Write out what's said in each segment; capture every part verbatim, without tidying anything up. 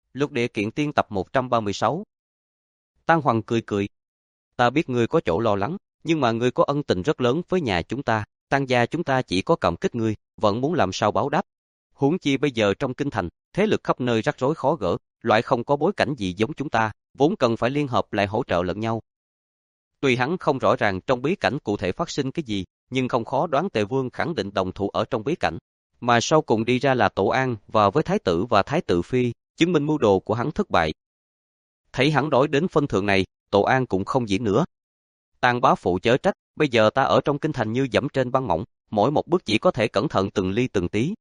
Lục Địa Kiện Tiên tập một trăm ba mươi sáu. Tang Hoàng cười cười. Ta biết ngươi có chỗ lo lắng, nhưng mà ngươi có ân tình rất lớn với nhà chúng ta, Tang gia chúng ta chỉ có cảm kích ngươi, vẫn muốn làm sao báo đáp. Huống chi bây giờ trong kinh thành, thế lực khắp nơi rắc rối khó gỡ, loại không có bối cảnh gì giống chúng ta, vốn cần phải liên hợp lại hỗ trợ lẫn nhau. Tuy hắn không rõ ràng trong bí cảnh cụ thể phát sinh cái gì, nhưng không khó đoán Tề Vương khẳng định đồng thủ ở trong bí cảnh. Mà sau cùng đi ra là Tổ An và với Thái tử và Thái tử Phi, chứng minh mưu đồ của hắn thất bại. Thấy hắn đói đến phân thượng này, Tổ An cũng không diễn nữa. Tang bá phụ chớ trách, bây giờ ta ở trong kinh thành như dẫm trên băng mỏng, mỗi một bước chỉ có thể cẩn thận từng ly từng tí.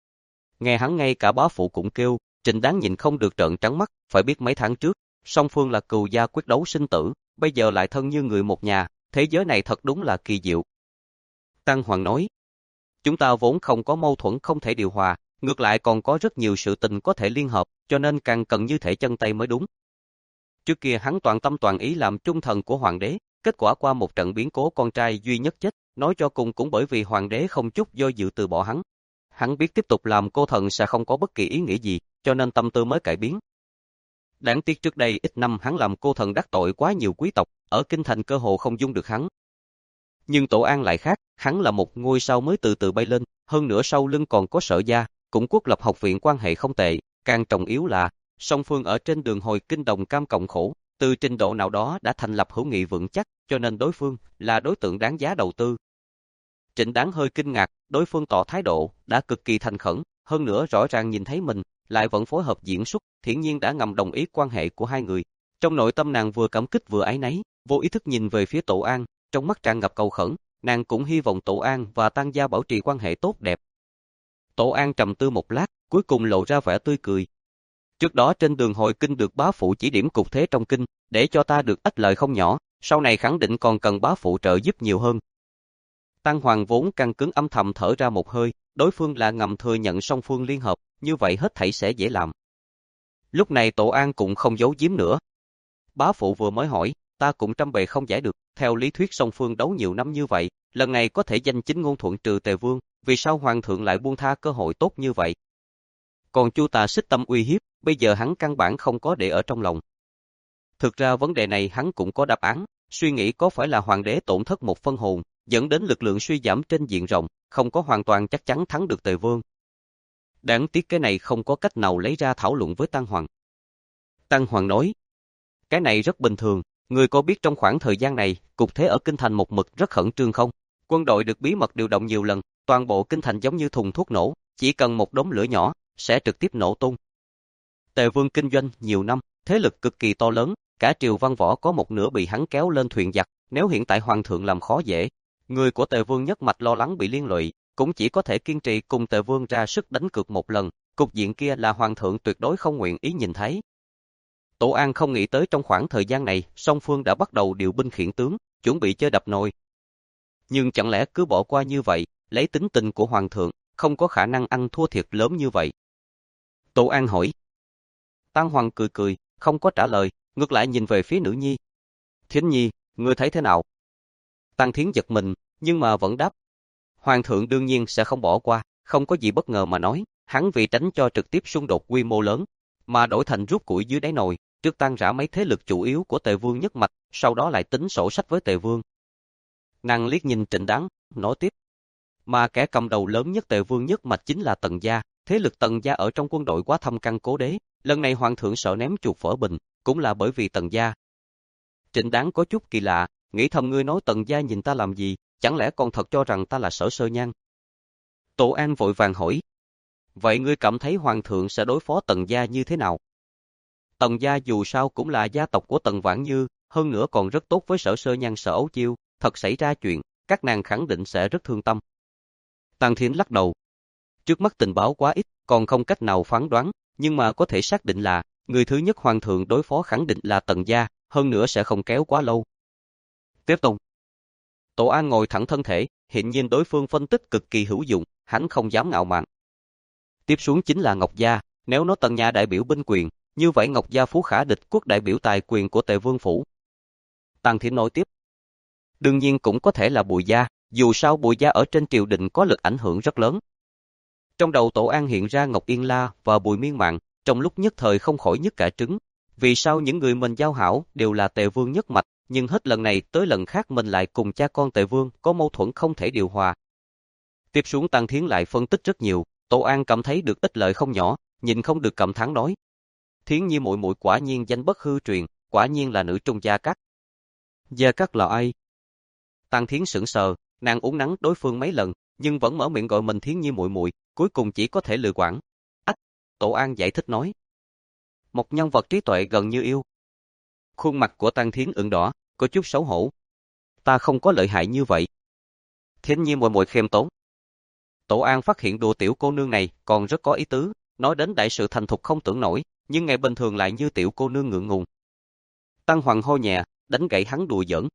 Nghe hắn ngay cả bá phụ cũng kêu, Trịnh Đáng nhìn không được trợn trắng mắt, phải biết mấy tháng trước, song phương là cừu gia quyết đấu sinh tử, bây giờ lại thân như người một nhà, thế giới này thật đúng là kỳ diệu. Tang Hoàng nói, chúng ta vốn không có mâu thuẫn không thể điều hòa, ngược lại còn có rất nhiều sự tình có thể liên hợp, cho nên càng cần như thể chân tay mới đúng. Trước kia hắn toàn tâm toàn ý làm trung thần của hoàng đế, kết quả qua một trận biến cố con trai duy nhất chết, nói cho cùng cũng bởi vì hoàng đế không chút do dự từ bỏ hắn. Hắn biết tiếp tục làm cô thần sẽ không có bất kỳ ý nghĩa gì, cho nên tâm tư mới cải biến. Đáng tiếc trước đây ít năm hắn làm cô thần đắc tội quá nhiều quý tộc, ở kinh thành cơ hồ không dung được hắn. Nhưng Tổ An lại khác, hắn là một ngôi sao mới từ từ bay lên, hơn nữa sau lưng còn có Sở gia, cũng quốc lập học viện quan hệ không tệ, càng trọng yếu là song phương ở trên đường hồi kinh đồng cam cộng khổ, từ trình độ nào đó đã thành lập hữu nghị vững chắc, cho nên đối phương là đối tượng đáng giá đầu tư. Trịnh Đáng hơi kinh ngạc, đối phương tỏ thái độ đã cực kỳ thành khẩn, hơn nữa rõ ràng nhìn thấy mình, lại vẫn phối hợp diễn xuất, hiển nhiên đã ngầm đồng ý quan hệ của hai người. Trong nội tâm nàng vừa cảm kích vừa áy náy, vô ý thức nhìn về phía Tổ An, trong mắt tràn ngập cầu khẩn, nàng cũng hy vọng Tổ An và Tang gia bảo trì quan hệ tốt đẹp. Tổ An trầm tư một lát, cuối cùng lộ ra vẻ tươi cười. Trước đó trên đường hồi kinh được bá phụ chỉ điểm cục thế trong kinh, để cho ta được ích lợi không nhỏ, sau này khẳng định còn cần bá phụ trợ giúp nhiều hơn. Tang Hoàng vốn căng cứng âm thầm thở ra một hơi, đối phương là ngầm thừa nhận song phương liên hợp, như vậy hết thảy sẽ dễ làm. Lúc này Tổ An cũng không giấu giếm nữa. Bá phụ vừa mới hỏi, ta cũng trăm bề không giải được, theo lý thuyết song phương đấu nhiều năm như vậy, lần này có thể danh chính ngôn thuận trừ Tề Vương, vì sao Hoàng thượng lại buông tha cơ hội tốt như vậy? Còn Chu Tà xích tâm uy hiếp, bây giờ hắn căn bản không có để ở trong lòng. Thực ra vấn đề này hắn cũng có đáp án, suy nghĩ có phải là hoàng đế tổn thất một phân hồn, dẫn đến lực lượng suy giảm trên diện rộng, không có hoàn toàn chắc chắn thắng được Tề Vương. Đáng tiếc cái này không có cách nào lấy ra thảo luận với Tang Hoàng. Tang Hoàng nói, cái này rất bình thường, người có biết trong khoảng thời gian này, cục thế ở kinh thành một mực rất khẩn trương không? Quân đội được bí mật điều động nhiều lần, toàn bộ kinh thành giống như thùng thuốc nổ, chỉ cần một đốm lửa nhỏ, sẽ trực tiếp nổ tung. Tề Vương kinh doanh nhiều năm, thế lực cực kỳ to lớn, cả triều văn võ có một nửa bị hắn kéo lên thuyền giặc, nếu hiện tại hoàng thượng làm khó dễ, người của Tề Vương nhất mạch lo lắng bị liên lụy, cũng chỉ có thể kiên trì cùng Tề Vương ra sức đánh cược một lần, cục diện kia là hoàng thượng tuyệt đối không nguyện ý nhìn thấy. Tổ An không nghĩ tới trong khoảng thời gian này, song phương đã bắt đầu điều binh khiển tướng, chuẩn bị chơi đập nồi. Nhưng chẳng lẽ cứ bỏ qua như vậy, lấy tính tình của hoàng thượng, không có khả năng ăn thua thiệt lớn như vậy? Tổ An hỏi. Tang Hoàng cười cười, không có trả lời, ngược lại nhìn về phía nữ nhi. Thiến nhi, ngươi thấy thế nào? Tang Thiến giật mình, nhưng mà vẫn đáp. Hoàng thượng đương nhiên sẽ không bỏ qua, không có gì bất ngờ mà nói, hắn vì tránh cho trực tiếp xung đột quy mô lớn, mà đổi thành rút củi dưới đáy nồi, trước tan rã mấy thế lực chủ yếu của Tề Vương nhất mạch, sau đó lại tính sổ sách với Tề Vương. Nàng liếc nhìn Trịnh Đáng, nói tiếp. Mà kẻ cầm đầu lớn nhất Tề Vương nhất mạch chính là Tần gia, thế lực Tần gia ở trong quân đội quá thâm căn cố đế, lần này hoàng thượng sợ ném chuột vỡ bình, cũng là bởi vì Tần gia. Trịnh Đáng có chút kỳ lạ, nghĩ thầm ngươi nói Tần gia nhìn ta làm gì, chẳng lẽ còn thật cho rằng ta là Sở Sơ Nhan? Tổ An vội vàng hỏi. Vậy ngươi cảm thấy hoàng thượng sẽ đối phó Tần gia như thế nào? Tần gia dù sao cũng là gia tộc của Tần Vãn Như, hơn nữa còn rất tốt với Sở Sơ Nhan Sở Ấu Chiêu, thật xảy ra chuyện, các nàng khẳng định sẽ rất thương tâm. Tang Thiến lắc đầu. Trước mắt tình báo quá ít, còn không cách nào phán đoán, nhưng mà có thể xác định là, người thứ nhất hoàng thượng đối phó khẳng định là Tần gia, hơn nữa sẽ không kéo quá lâu. Tiếp tục. Tổ An ngồi thẳng thân thể, hiện nhiên đối phương phân tích cực kỳ hữu dụng, hắn không dám ngạo mạn. Tiếp xuống chính là Ngọc gia, nếu nó Tần nhà đại biểu binh quyền, như vậy Ngọc gia Phú Khả địch quốc đại biểu tài quyền của Tề Vương phủ. Tang Thiến nói tiếp. Đương nhiên cũng có thể là Bùi gia, dù sao Bùi gia ở trên triều đình có lực ảnh hưởng rất lớn. Trong đầu Tổ An hiện ra Ngọc Yên La và Bùi Miên Mạn, trong lúc nhất thời không khỏi nhức cả trứng. Vì sao những người mình giao hảo đều là Tề Vương nhất mạch, nhưng hết lần này tới lần khác mình lại cùng cha con Tề Vương có mâu thuẫn không thể điều hòa. Tiếp xuống Tăng Thiến lại phân tích rất nhiều, Tổ An cảm thấy được ích lợi không nhỏ, nhìn không được cảm thán nói. Thiến Nhi muội muội quả nhiên danh bất hư truyền, quả nhiên là nữ trung gia cát. Gia cát là ai? Tăng Thiến sững sờ, nàng uốn nắn đối phương mấy lần, nhưng vẫn mở miệng gọi mình Thiến Nhi muội muội, cuối cùng chỉ có thể lừa quảng. Ách, Tổ An giải thích nói. Một nhân vật trí tuệ gần như yêu. Khuôn mặt của Tăng Thiến ửng đỏ, có chút xấu hổ. Ta không có lợi hại như vậy. Thiến Nhi muội muội khiêm tốn. Tổ An phát hiện đùa tiểu cô nương này còn rất có ý tứ, nói đến đại sự thành thục không tưởng nổi, nhưng ngày bình thường lại như tiểu cô nương ngượng ngùng. Tăng Hoàng hô nhẹ, đánh gãy hắn đùa giỡn.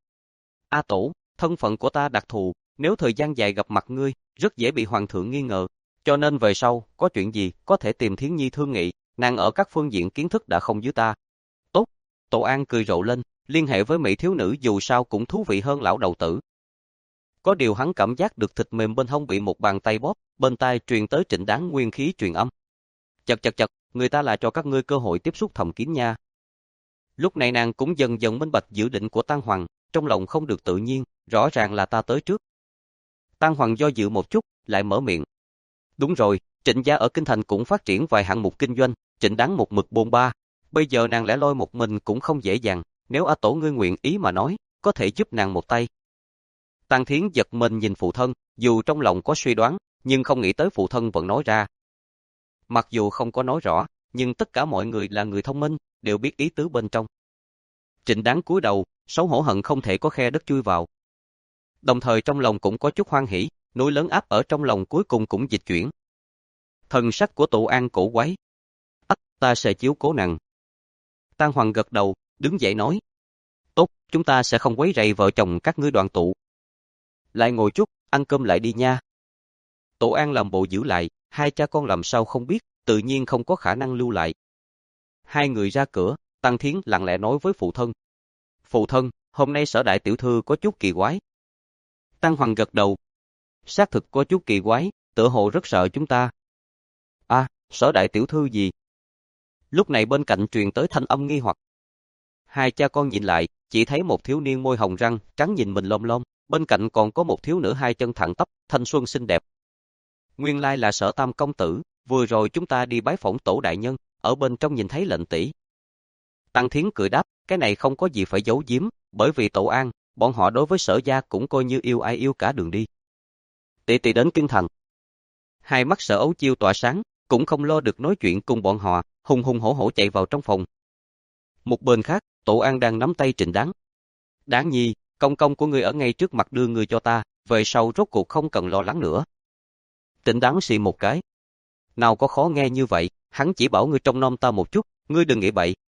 A Tổ, thân phận của ta đặc thù, nếu thời gian dài gặp mặt ngươi, rất dễ bị hoàng thượng nghi ngờ, cho nên về sau, có chuyện gì, có thể tìm Thiến Nhi thương nghị, nàng ở các phương diện kiến thức đã không dưới ta. Tốt, Tổ An cười rộ lên, liên hệ với mỹ thiếu nữ dù sao cũng thú vị hơn lão đầu tử. Có điều hắn cảm giác được thịt mềm bên hông bị một bàn tay bóp, bên tai truyền tới Trịnh Đáng nguyên khí truyền âm. Chật chật chật, người ta là cho các ngươi cơ hội tiếp xúc thầm kín nha. Lúc này nàng cũng dần dần minh bạch dự định của Tăng Hoàng, trong lòng không được tự nhiên, rõ ràng là ta tới trước. Tăng Hoàng do dự một chút, lại mở miệng. Đúng rồi, Trịnh gia ở Kinh Thành cũng phát triển vài hạng mục kinh doanh, Trịnh Đáng một mực bôn ba. Bây giờ nàng lẻ loi một mình cũng không dễ dàng, nếu A Tổ ngươi nguyện ý mà nói, có thể giúp nàng một tay. Tăng Thiến giật mình nhìn phụ thân, dù trong lòng có suy đoán, nhưng không nghĩ tới phụ thân vẫn nói ra. Mặc dù không có nói rõ, nhưng tất cả mọi người là người thông minh, đều biết ý tứ bên trong. Trịnh Đáng cúi đầu, xấu hổ hận không thể có khe đất chui vào. Đồng thời trong lòng cũng có chút hoan hỉ, núi lớn áp ở trong lòng cuối cùng cũng dịch chuyển. Thần sắc của Tổ An cổ quái. Ắt, ta sẽ chiếu cố nàng. Tăng Hoàng gật đầu, đứng dậy nói. Tốt, chúng ta sẽ không quấy rầy vợ chồng các ngươi đoàn tụ. Lại ngồi chút, ăn cơm lại đi nha. Tổ An làm bộ giữ lại, hai cha con làm sao không biết, tự nhiên không có khả năng lưu lại. Hai người ra cửa, Tăng Thiến lặng lẽ nói với phụ thân. Phụ thân, hôm nay Sở đại tiểu thư có chút kỳ quái. Tăng Hoàng gật đầu. Xác thực có chút kỳ quái, tựa hồ rất sợ chúng ta. À, Sở đại tiểu thư gì? Lúc này bên cạnh truyền tới thanh âm nghi hoặc. Hai cha con nhìn lại, chỉ thấy một thiếu niên môi hồng răng, trắng nhìn mình lom lom, bên cạnh còn có một thiếu nữ hai chân thẳng tắp, thanh xuân xinh đẹp. Nguyên lai là Sở tam công tử, vừa rồi chúng ta đi bái phỏng Tổ đại nhân, ở bên trong nhìn thấy lệnh tỷ. Tăng Thiến cười đáp, cái này không có gì phải giấu giếm, bởi vì Tổ An, bọn họ đối với Sở gia cũng coi như yêu ai yêu cả đường đi. Tỷ tỷ đến Kinh Thành. Hai mắt Sở Ấu Chiêu tỏa sáng, cũng không lo được nói chuyện cùng bọn họ, hùng hùng hổ hổ chạy vào trong phòng. Một bên khác, Tổ An đang nắm tay Trịnh Đáng. Đáng Nhi, công công của ngươi ở ngay trước mặt đưa ngươi cho ta, về sau rốt cuộc không cần lo lắng nữa. Trịnh Đáng xì một cái. Nào có khó nghe như vậy, hắn chỉ bảo ngươi trông nom ta một chút, ngươi đừng nghĩ bậy.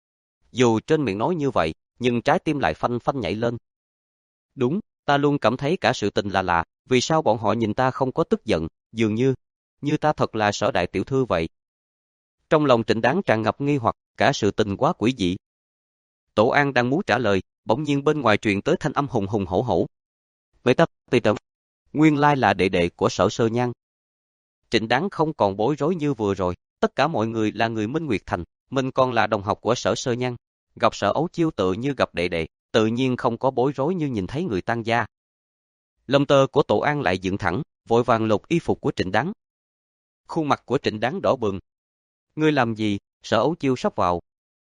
Dù trên miệng nói như vậy, nhưng trái tim lại phanh phanh nhảy lên. Đúng, ta luôn cảm thấy cả sự tình là lạ, vì sao bọn họ nhìn ta không có tức giận, dường như, như ta thật là Sở đại tiểu thư vậy. Trong lòng Trịnh Đáng tràn ngập nghi hoặc, cả sự tình quá quỷ dị. Tổ An đang muốn trả lời, bỗng nhiên bên ngoài truyền tới thanh âm hùng hùng hổ hổ. Vậy ta, tì tầm, nguyên lai là đệ đệ của Sở Sơ Nhan. Trịnh Đáng không còn bối rối như vừa rồi, tất cả mọi người là người Minh Nguyệt Thành, mình còn là đồng học của Sở Sơ Nhan. Gặp Sở Ấu Chiêu tự như gặp đệ đệ, tự nhiên không có bối rối như nhìn thấy người Tăng gia. Lông tơ của Tổ An lại dựng thẳng, vội vàng lột y phục của Trịnh Đáng. Khuôn mặt của Trịnh Đáng đỏ bừng. Ngươi làm gì? Sở Ấu Chiêu sắp vào.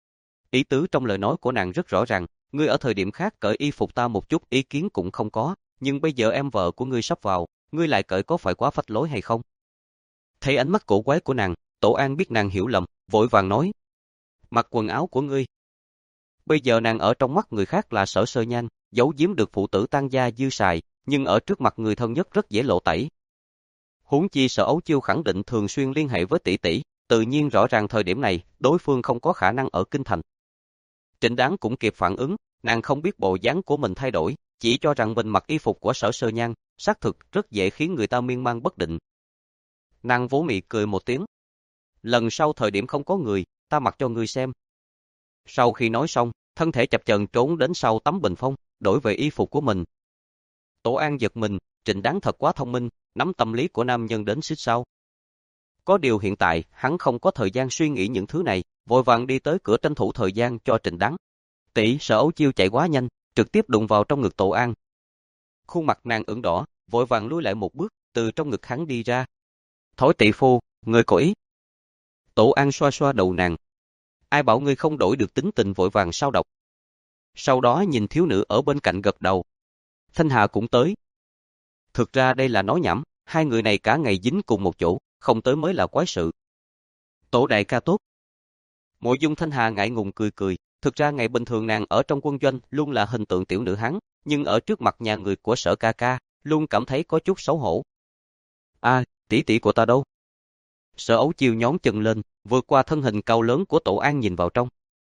Ý tứ trong lời nói của nàng rất rõ ràng, ngươi ở thời điểm khác cởi y phục ta một chút ý kiến cũng không có, nhưng bây giờ em vợ của ngươi sắp vào, ngươi lại cởi có phải quá phách lối hay không? Thấy ánh mắt cổ quái của nàng, Tổ An biết nàng hiểu lầm, vội vàng nói. Mặc quần áo của ngươi. Bây giờ nàng ở trong mắt người khác là Sở Sơ Nhan, giấu giếm được phụ tử Tăng gia dư xài, nhưng ở trước mặt người thân nhất rất dễ lộ tẩy. Huống chi Sở Ấu Chiêu khẳng định thường xuyên liên hệ với tỷ tỷ, tự nhiên rõ ràng thời điểm này, đối phương không có khả năng ở Kinh Thành. Trịnh Đáng cũng kịp phản ứng, nàng không biết bộ dáng của mình thay đổi, chỉ cho rằng mình mặc y phục của Sở Sơ Nhan, xác thực rất dễ khiến người ta miên man bất định. Nàng vỗ mị cười một tiếng. Lần sau thời điểm không có người, ta mặc cho ngươi xem. Sau khi nói xong, thân thể chập chờn trốn đến sau tấm bình phong, đổi về y phục của mình. Tổ An giật mình, Trịnh Đáng thật quá thông minh, nắm tâm lý của nam nhân đến xích sao. Có điều hiện tại, hắn không có thời gian suy nghĩ những thứ này, vội vàng đi tới cửa tranh thủ thời gian cho Trịnh Đắng. Tỷ, Sở Ấu Chiêu chạy quá nhanh, trực tiếp đụng vào trong ngực Tổ An. Khuôn mặt nàng ửng đỏ, vội vàng lùi lại một bước, từ trong ngực hắn đi ra. Thối tỷ phu, ngươi có ý. Tổ An xoa xoa đầu nàng. Ai bảo ngươi không đổi được tính tình vội vàng sao độc. Sau đó nhìn thiếu nữ ở bên cạnh gật đầu. Thanh Hà cũng tới. Thực ra đây là nói nhảm, hai người này cả ngày dính cùng một chỗ, không tới mới là quái sự. Tổ đại ca tốt. Mộ Dung Thanh Hà ngại ngùng cười cười, thực ra ngày bình thường nàng ở trong quân doanh luôn là hình tượng tiểu nữ hán, nhưng ở trước mặt nhà người của Sở ca ca, luôn cảm thấy có chút xấu hổ. A, à, tỷ tỷ của ta đâu? Sở Ấu Chiêu nhón chân lên, vượt qua thân hình cao lớn của Tổ An nhìn vào trong.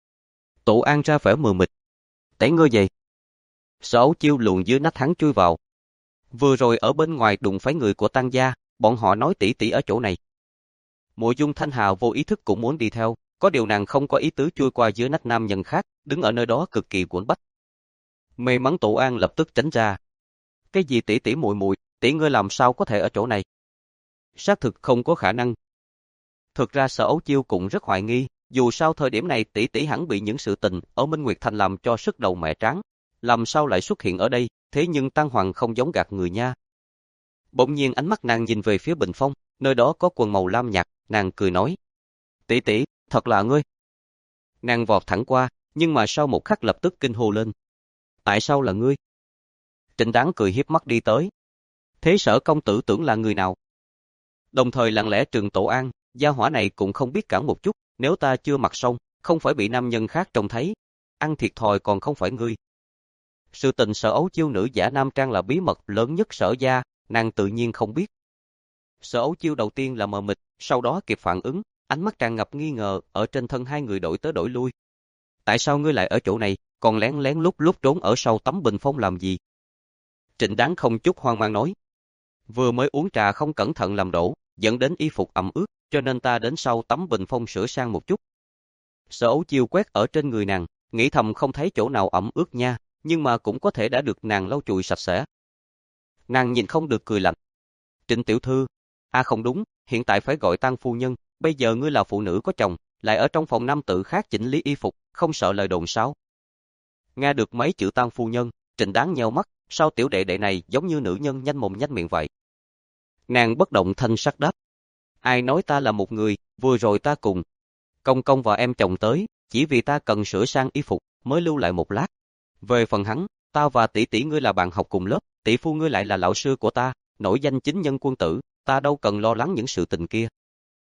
Tổ An ra vẻ mờ mịt. Tẩy ngươi vậy? Sở Ấu Chiêu luồn dưới nách hắn chui vào. Vừa rồi ở bên ngoài đụng phải người của Tăng gia, bọn họ nói tỷ tỷ ở chỗ này. Mộ Dung Thanh Hà vô ý thức cũng muốn đi theo, có điều nàng không có ý tứ chui qua dưới nách nam nhân khác, đứng ở nơi đó cực kỳ quẫn bách. May mắn Tổ An lập tức tránh ra. Cái gì tỷ tỷ muội muội, tỷ ngươi làm sao có thể ở chỗ này? Xác thực không có khả năng. Thực ra Sở Ấu Chiêu cũng rất hoài nghi, dù sao thời điểm này tỷ tỷ hẳn bị những sự tình ở Minh Nguyệt Thành làm cho sức đầu mẹ tráng, làm sao lại xuất hiện ở đây, thế nhưng Tăng Hoàng không giống gạt người nha. Bỗng nhiên ánh mắt nàng nhìn về phía bình phong, nơi đó có quần màu lam nhạt, nàng cười nói. Tỷ tỷ, thật là ngươi. Nàng vọt thẳng qua, nhưng mà sau một khắc lập tức kinh hô lên. Tại sao là ngươi? Trịnh Đán cười hiếp mắt đi tới. Thế Sở công tử tưởng là người nào? Đồng thời lặng lẽ trừng Tổ An, gia hỏa này cũng không biết cản một chút, nếu ta chưa mặc xong, không phải bị nam nhân khác trông thấy, ăn thiệt thòi còn không phải ngươi. Sự tình Sở Ấu Chiêu nữ giả nam trang là bí mật lớn nhất Sở gia, nàng tự nhiên không biết. Sở Ấu Chiêu đầu tiên là mờ mịt, sau đó kịp phản ứng, ánh mắt tràn ngập nghi ngờ ở trên thân hai người đổi tới đổi lui. Tại sao ngươi lại ở chỗ này, còn lén lén lúc lúc trốn ở sau tấm bình phong làm gì? Trịnh Đán không chút hoang mang nói. Vừa mới uống trà không cẩn thận làm đổ, dẫn đến y phục ẩm ướt, cho nên ta đến sau tấm bình phong sửa sang một chút. Sở Ấu Chiêu quét ở trên người nàng, nghĩ thầm không thấy chỗ nào ẩm ướt nha, nhưng mà cũng có thể đã được nàng lau chùi sạch sẽ. Nàng nhìn không được cười lạnh. Trịnh tiểu thư, à không đúng, hiện tại phải gọi Tăng phu nhân, bây giờ ngươi là phụ nữ có chồng, lại ở trong phòng nam tử khác chỉnh lý y phục, không sợ lời đồn sao? Nghe được mấy chữ Tăng phu nhân, Trịnh Đán nheo mắt, sao tiểu đệ đệ này giống như nữ nhân nhanh mồm nhanh miệng vậy? Nàng bất động thanh sắc đáp. Ai nói ta là một người, vừa rồi ta cùng công công và em chồng tới, chỉ vì ta cần sửa sang y phục, mới lưu lại một lát. Về phần hắn, tao và tỷ tỷ ngươi là bạn học cùng lớp, tỷ phu ngươi lại là lão sư của ta, nổi danh chính nhân quân tử, ta đâu cần lo lắng những sự tình kia.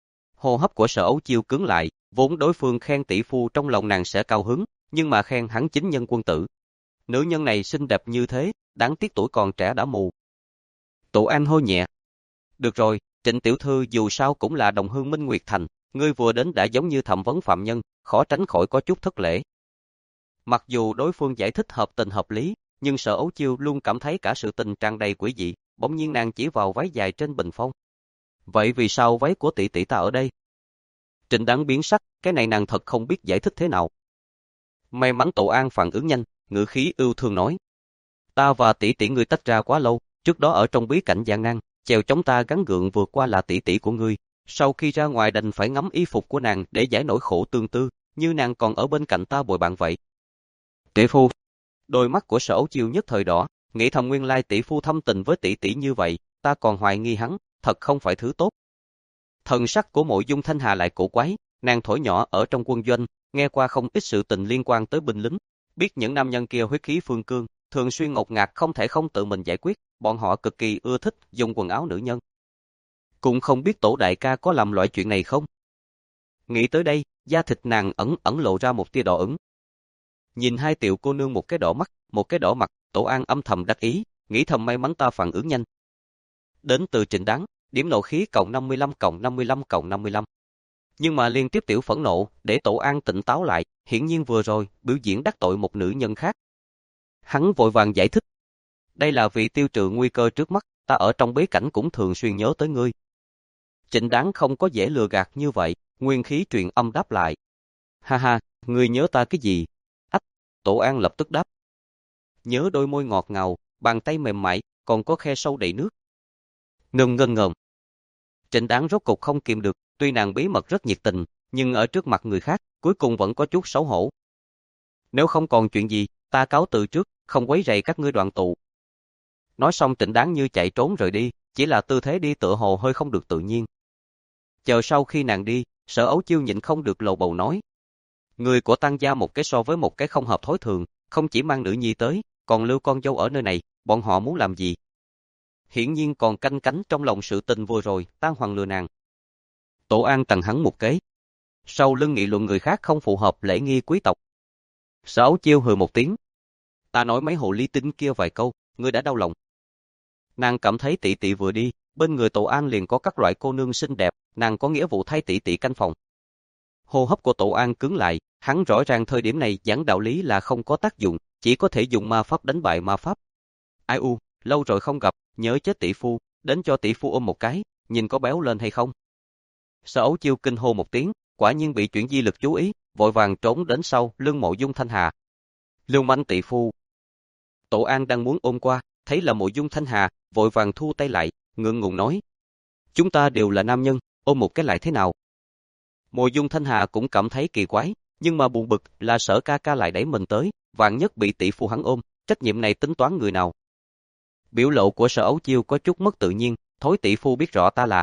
Hô hấp của Sở Ấu Chiêu cứng lại, vốn đối phương khen tỷ phu trong lòng nàng sẽ cao hứng, nhưng mà khen hắn chính nhân quân tử. Nữ nhân này xinh đẹp như thế, đáng tiếc tuổi còn trẻ đã mù. Tổ An hô nhẹ. Được rồi, Trịnh tiểu thư dù sao cũng là đồng hương Minh Nguyệt Thành, ngươi vừa đến đã giống như thẩm vấn phạm nhân, khó tránh khỏi có chút thất lễ. Mặc dù đối phương giải thích hợp tình hợp lý, nhưng Sở Ấu Chiêu luôn cảm thấy cả sự tình tràn đầy quỷ dị, bỗng nhiên nàng chỉ vào váy dài trên bình phong. Vậy vì sao váy của tỷ tỷ ta ở đây? Trịnh Đán biến sắc, cái này nàng thật không biết giải thích thế nào. May mắn Tổ An phản ứng nhanh, ngữ khí ưu thương nói. Ta và tỷ tỷ ngươi tách ra quá lâu, trước đó ở trong bí cảnh gian nan, chèo chống ta gắng gượng vượt qua là tỷ tỷ của ngươi. Sau khi ra ngoài đành phải ngắm y phục của nàng để giải nỗi khổ tương tư, như nàng còn ở bên cạnh ta bồi bạn vậy. Tỷ phu. Đôi mắt của Sở Ấu Chiêu nhất thời đỏ, nghĩ thầm nguyên lai tỷ phu thâm tình với tỷ tỷ như vậy, ta còn hoài nghi hắn, thật không phải thứ tốt. Thần sắc của Mộ Dung Thanh Hà lại cổ quái, nàng thổi nhỏ ở trong quân doanh, nghe qua không ít sự tình liên quan tới binh lính, biết những nam nhân kia huyết khí phương cương, thường xuyên ngột ngạt không thể không tự mình giải quyết, bọn họ cực kỳ ưa thích dùng quần áo nữ nhân. Cũng không biết Tổ đại ca có làm loại chuyện này không? Nghĩ tới đây, da thịt nàng ẩn ẩn lộ ra một tia đỏ ửng. Nhìn hai tiểu cô nương một cái đỏ mắt, một cái đỏ mặt, Tổ An âm thầm đắc ý, nghĩ thầm may mắn ta phản ứng nhanh. Đến từ Trịnh Đán, điểm nộ khí cộng năm mươi lăm cộng năm mươi lăm cộng năm mươi lăm. Nhưng mà liên tiếp tiểu phẫn nộ, để Tổ An tỉnh táo lại, hiển nhiên vừa rồi, biểu diễn đắc tội một nữ nhân khác. Hắn vội vàng giải thích. Đây là vì tiêu trừ nguy cơ trước mắt, ta ở trong bế cảnh cũng thường xuyên nhớ tới ngươi. Trịnh Đán không có dễ lừa gạt như vậy, nguyên khí truyền âm đáp lại. Ha ha, ngươi nhớ ta cái gì? Ách, Tổ An lập tức đáp. Nhớ đôi môi ngọt ngào, bàn tay mềm mại, còn có khe sâu đầy nước. Ngâm ngân ngầm. Trịnh Đán rốt cục không kìm được, tuy nàng bí mật rất nhiệt tình, nhưng ở trước mặt người khác, cuối cùng vẫn có chút xấu hổ. Nếu không còn chuyện gì, ta cáo từ trước, không quấy rầy các ngươi đoàn tụ. Nói xong Trịnh Đáng Như chạy trốn rời đi, chỉ là tư thế đi tựa hồ hơi không được tự nhiên. Chờ sau khi nàng đi, Sở Ấu Chiêu nhịn không được lầu bầu nói. Người của Tăng gia một cái so với một cái không hợp thói thường, không chỉ mang nữ nhi tới, còn lưu con dâu ở nơi này, bọn họ muốn làm gì? Hiển nhiên còn canh cánh trong lòng sự tình vừa rồi, Tang Hoàng lừa nàng. Tổ An tặng hắn một cái. Sau lưng nghị luận người khác không phù hợp lễ nghi quý tộc. Sở Ấu Chiêu hừ một tiếng. Ta nói mấy hồ ly tinh kia vài câu, ngươi đã đau lòng. Nàng cảm thấy tỷ tỷ vừa đi, bên người Tổ An liền có các loại cô nương xinh đẹp, nàng có nghĩa vụ thay tỷ tỷ canh phòng. Hô hấp của Tổ An cứng lại, hắn rõ ràng thời điểm này giảng đạo lý là không có tác dụng, chỉ có thể dùng ma pháp đánh bại ma pháp. Ai u, lâu rồi không gặp, nhớ chết tỷ phu, đến cho tỷ phu ôm một cái, nhìn có béo lên hay không. Sở Ấu Chiêu kinh hô một tiếng, quả nhiên bị chuyển di lực chú ý, vội vàng trốn đến sau lưng Mộ Dung Thanh Hà. Lưu manh tỷ phu. Tổ An đang muốn ôm qua, thấy là Mộ Dung Thanh Hà, vội vàng thu tay lại, ngượng ngùng nói. Chúng ta đều là nam nhân, ôm một cái lại thế nào? Mộ Dung Thanh Hà cũng cảm thấy kỳ quái, nhưng mà buồn bực là Sở ca ca lại đẩy mình tới, vạn nhất bị tỷ phu hắn ôm, trách nhiệm này tính toán người nào? Biểu lộ của Sở Ấu Chiêu có chút mất tự nhiên, thối tỷ phu biết rõ ta là.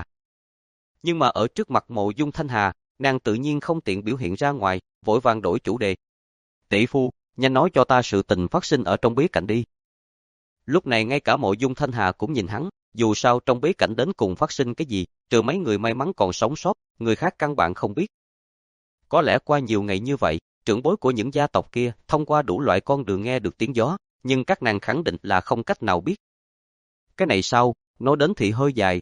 Nhưng mà ở trước mặt Mộ Dung Thanh Hà, nàng tự nhiên không tiện biểu hiện ra ngoài, vội vàng đổi chủ đề. Tỷ phu, nhanh nói cho ta sự tình phát sinh ở trong bí cảnh đi. Lúc này ngay cả Mộ Dung Thanh Hà cũng nhìn hắn, dù sao trong bí cảnh đến cùng phát sinh cái gì, trừ mấy người may mắn còn sống sót, người khác căn bản không biết. Có lẽ qua nhiều ngày như vậy, trưởng bối của những gia tộc kia thông qua đủ loại con đường nghe được tiếng gió, nhưng các nàng khẳng định là không cách nào biết. Cái này sao, nói đến thì hơi dài.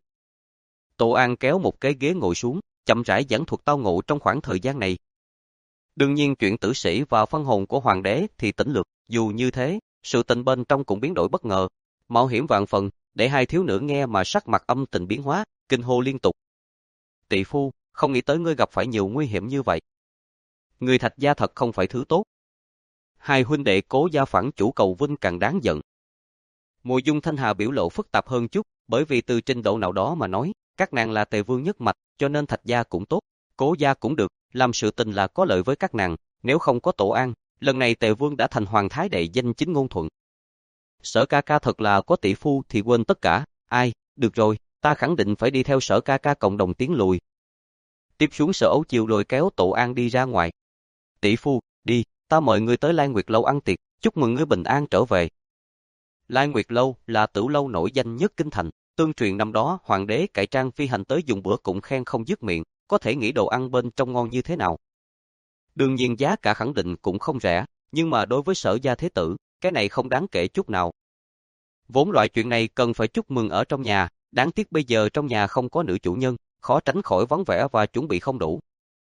Tổ An kéo một cái ghế ngồi xuống, chậm rãi giảng thuật tao ngộ trong khoảng thời gian này. Đương nhiên chuyện tử sĩ và phân hồn của hoàng đế thì tỉnh lược, dù như thế, sự tình bên trong cũng biến đổi bất ngờ, mạo hiểm vạn phần, để hai thiếu nữ nghe mà sắc mặt âm tình biến hóa, kinh hô liên tục. Tỷ phu, không nghĩ tới ngươi gặp phải nhiều nguy hiểm như vậy. Người Thạch gia thật không phải thứ tốt. Hai huynh đệ Cố gia phản chủ cầu vinh càng đáng giận. Mộ Dung Thanh Hà biểu lộ phức tạp hơn chút, bởi vì từ trình độ nào đó mà nói, các nàng là Tề Vương nhất mạch, cho nên Thạch gia cũng tốt, Cố gia cũng được, làm sự tình là có lợi với các nàng, nếu không có Tổ An, lần này Tề Vương đã thành hoàng thái đệ danh chính ngôn thuận. Sở ca ca thật là có tỷ phu thì quên tất cả, ai, được rồi, ta khẳng định phải đi theo Sở ca ca cộng đồng tiến lùi. Tiếp xuống Sở Ấu Chiêu lôi kéo Tổ An đi ra ngoài. Tỷ phu, đi, ta mời ngươi tới Lai Nguyệt Lâu ăn tiệc, chúc mừng ngươi bình an trở về. Lai Nguyệt Lâu là tử lâu nổi danh nhất kinh thành, tương truyền năm đó hoàng đế cải trang phi hành tới dùng bữa cũng khen không dứt miệng, có thể nghĩ đồ ăn bên trong ngon như thế nào. Đương nhiên giá cả khẳng định cũng không rẻ, nhưng mà đối với Sở gia thế tử, cái này không đáng kể chút nào. Vốn loại chuyện này cần phải chúc mừng ở trong nhà, đáng tiếc bây giờ trong nhà không có nữ chủ nhân, khó tránh khỏi vắng vẻ và chuẩn bị không đủ.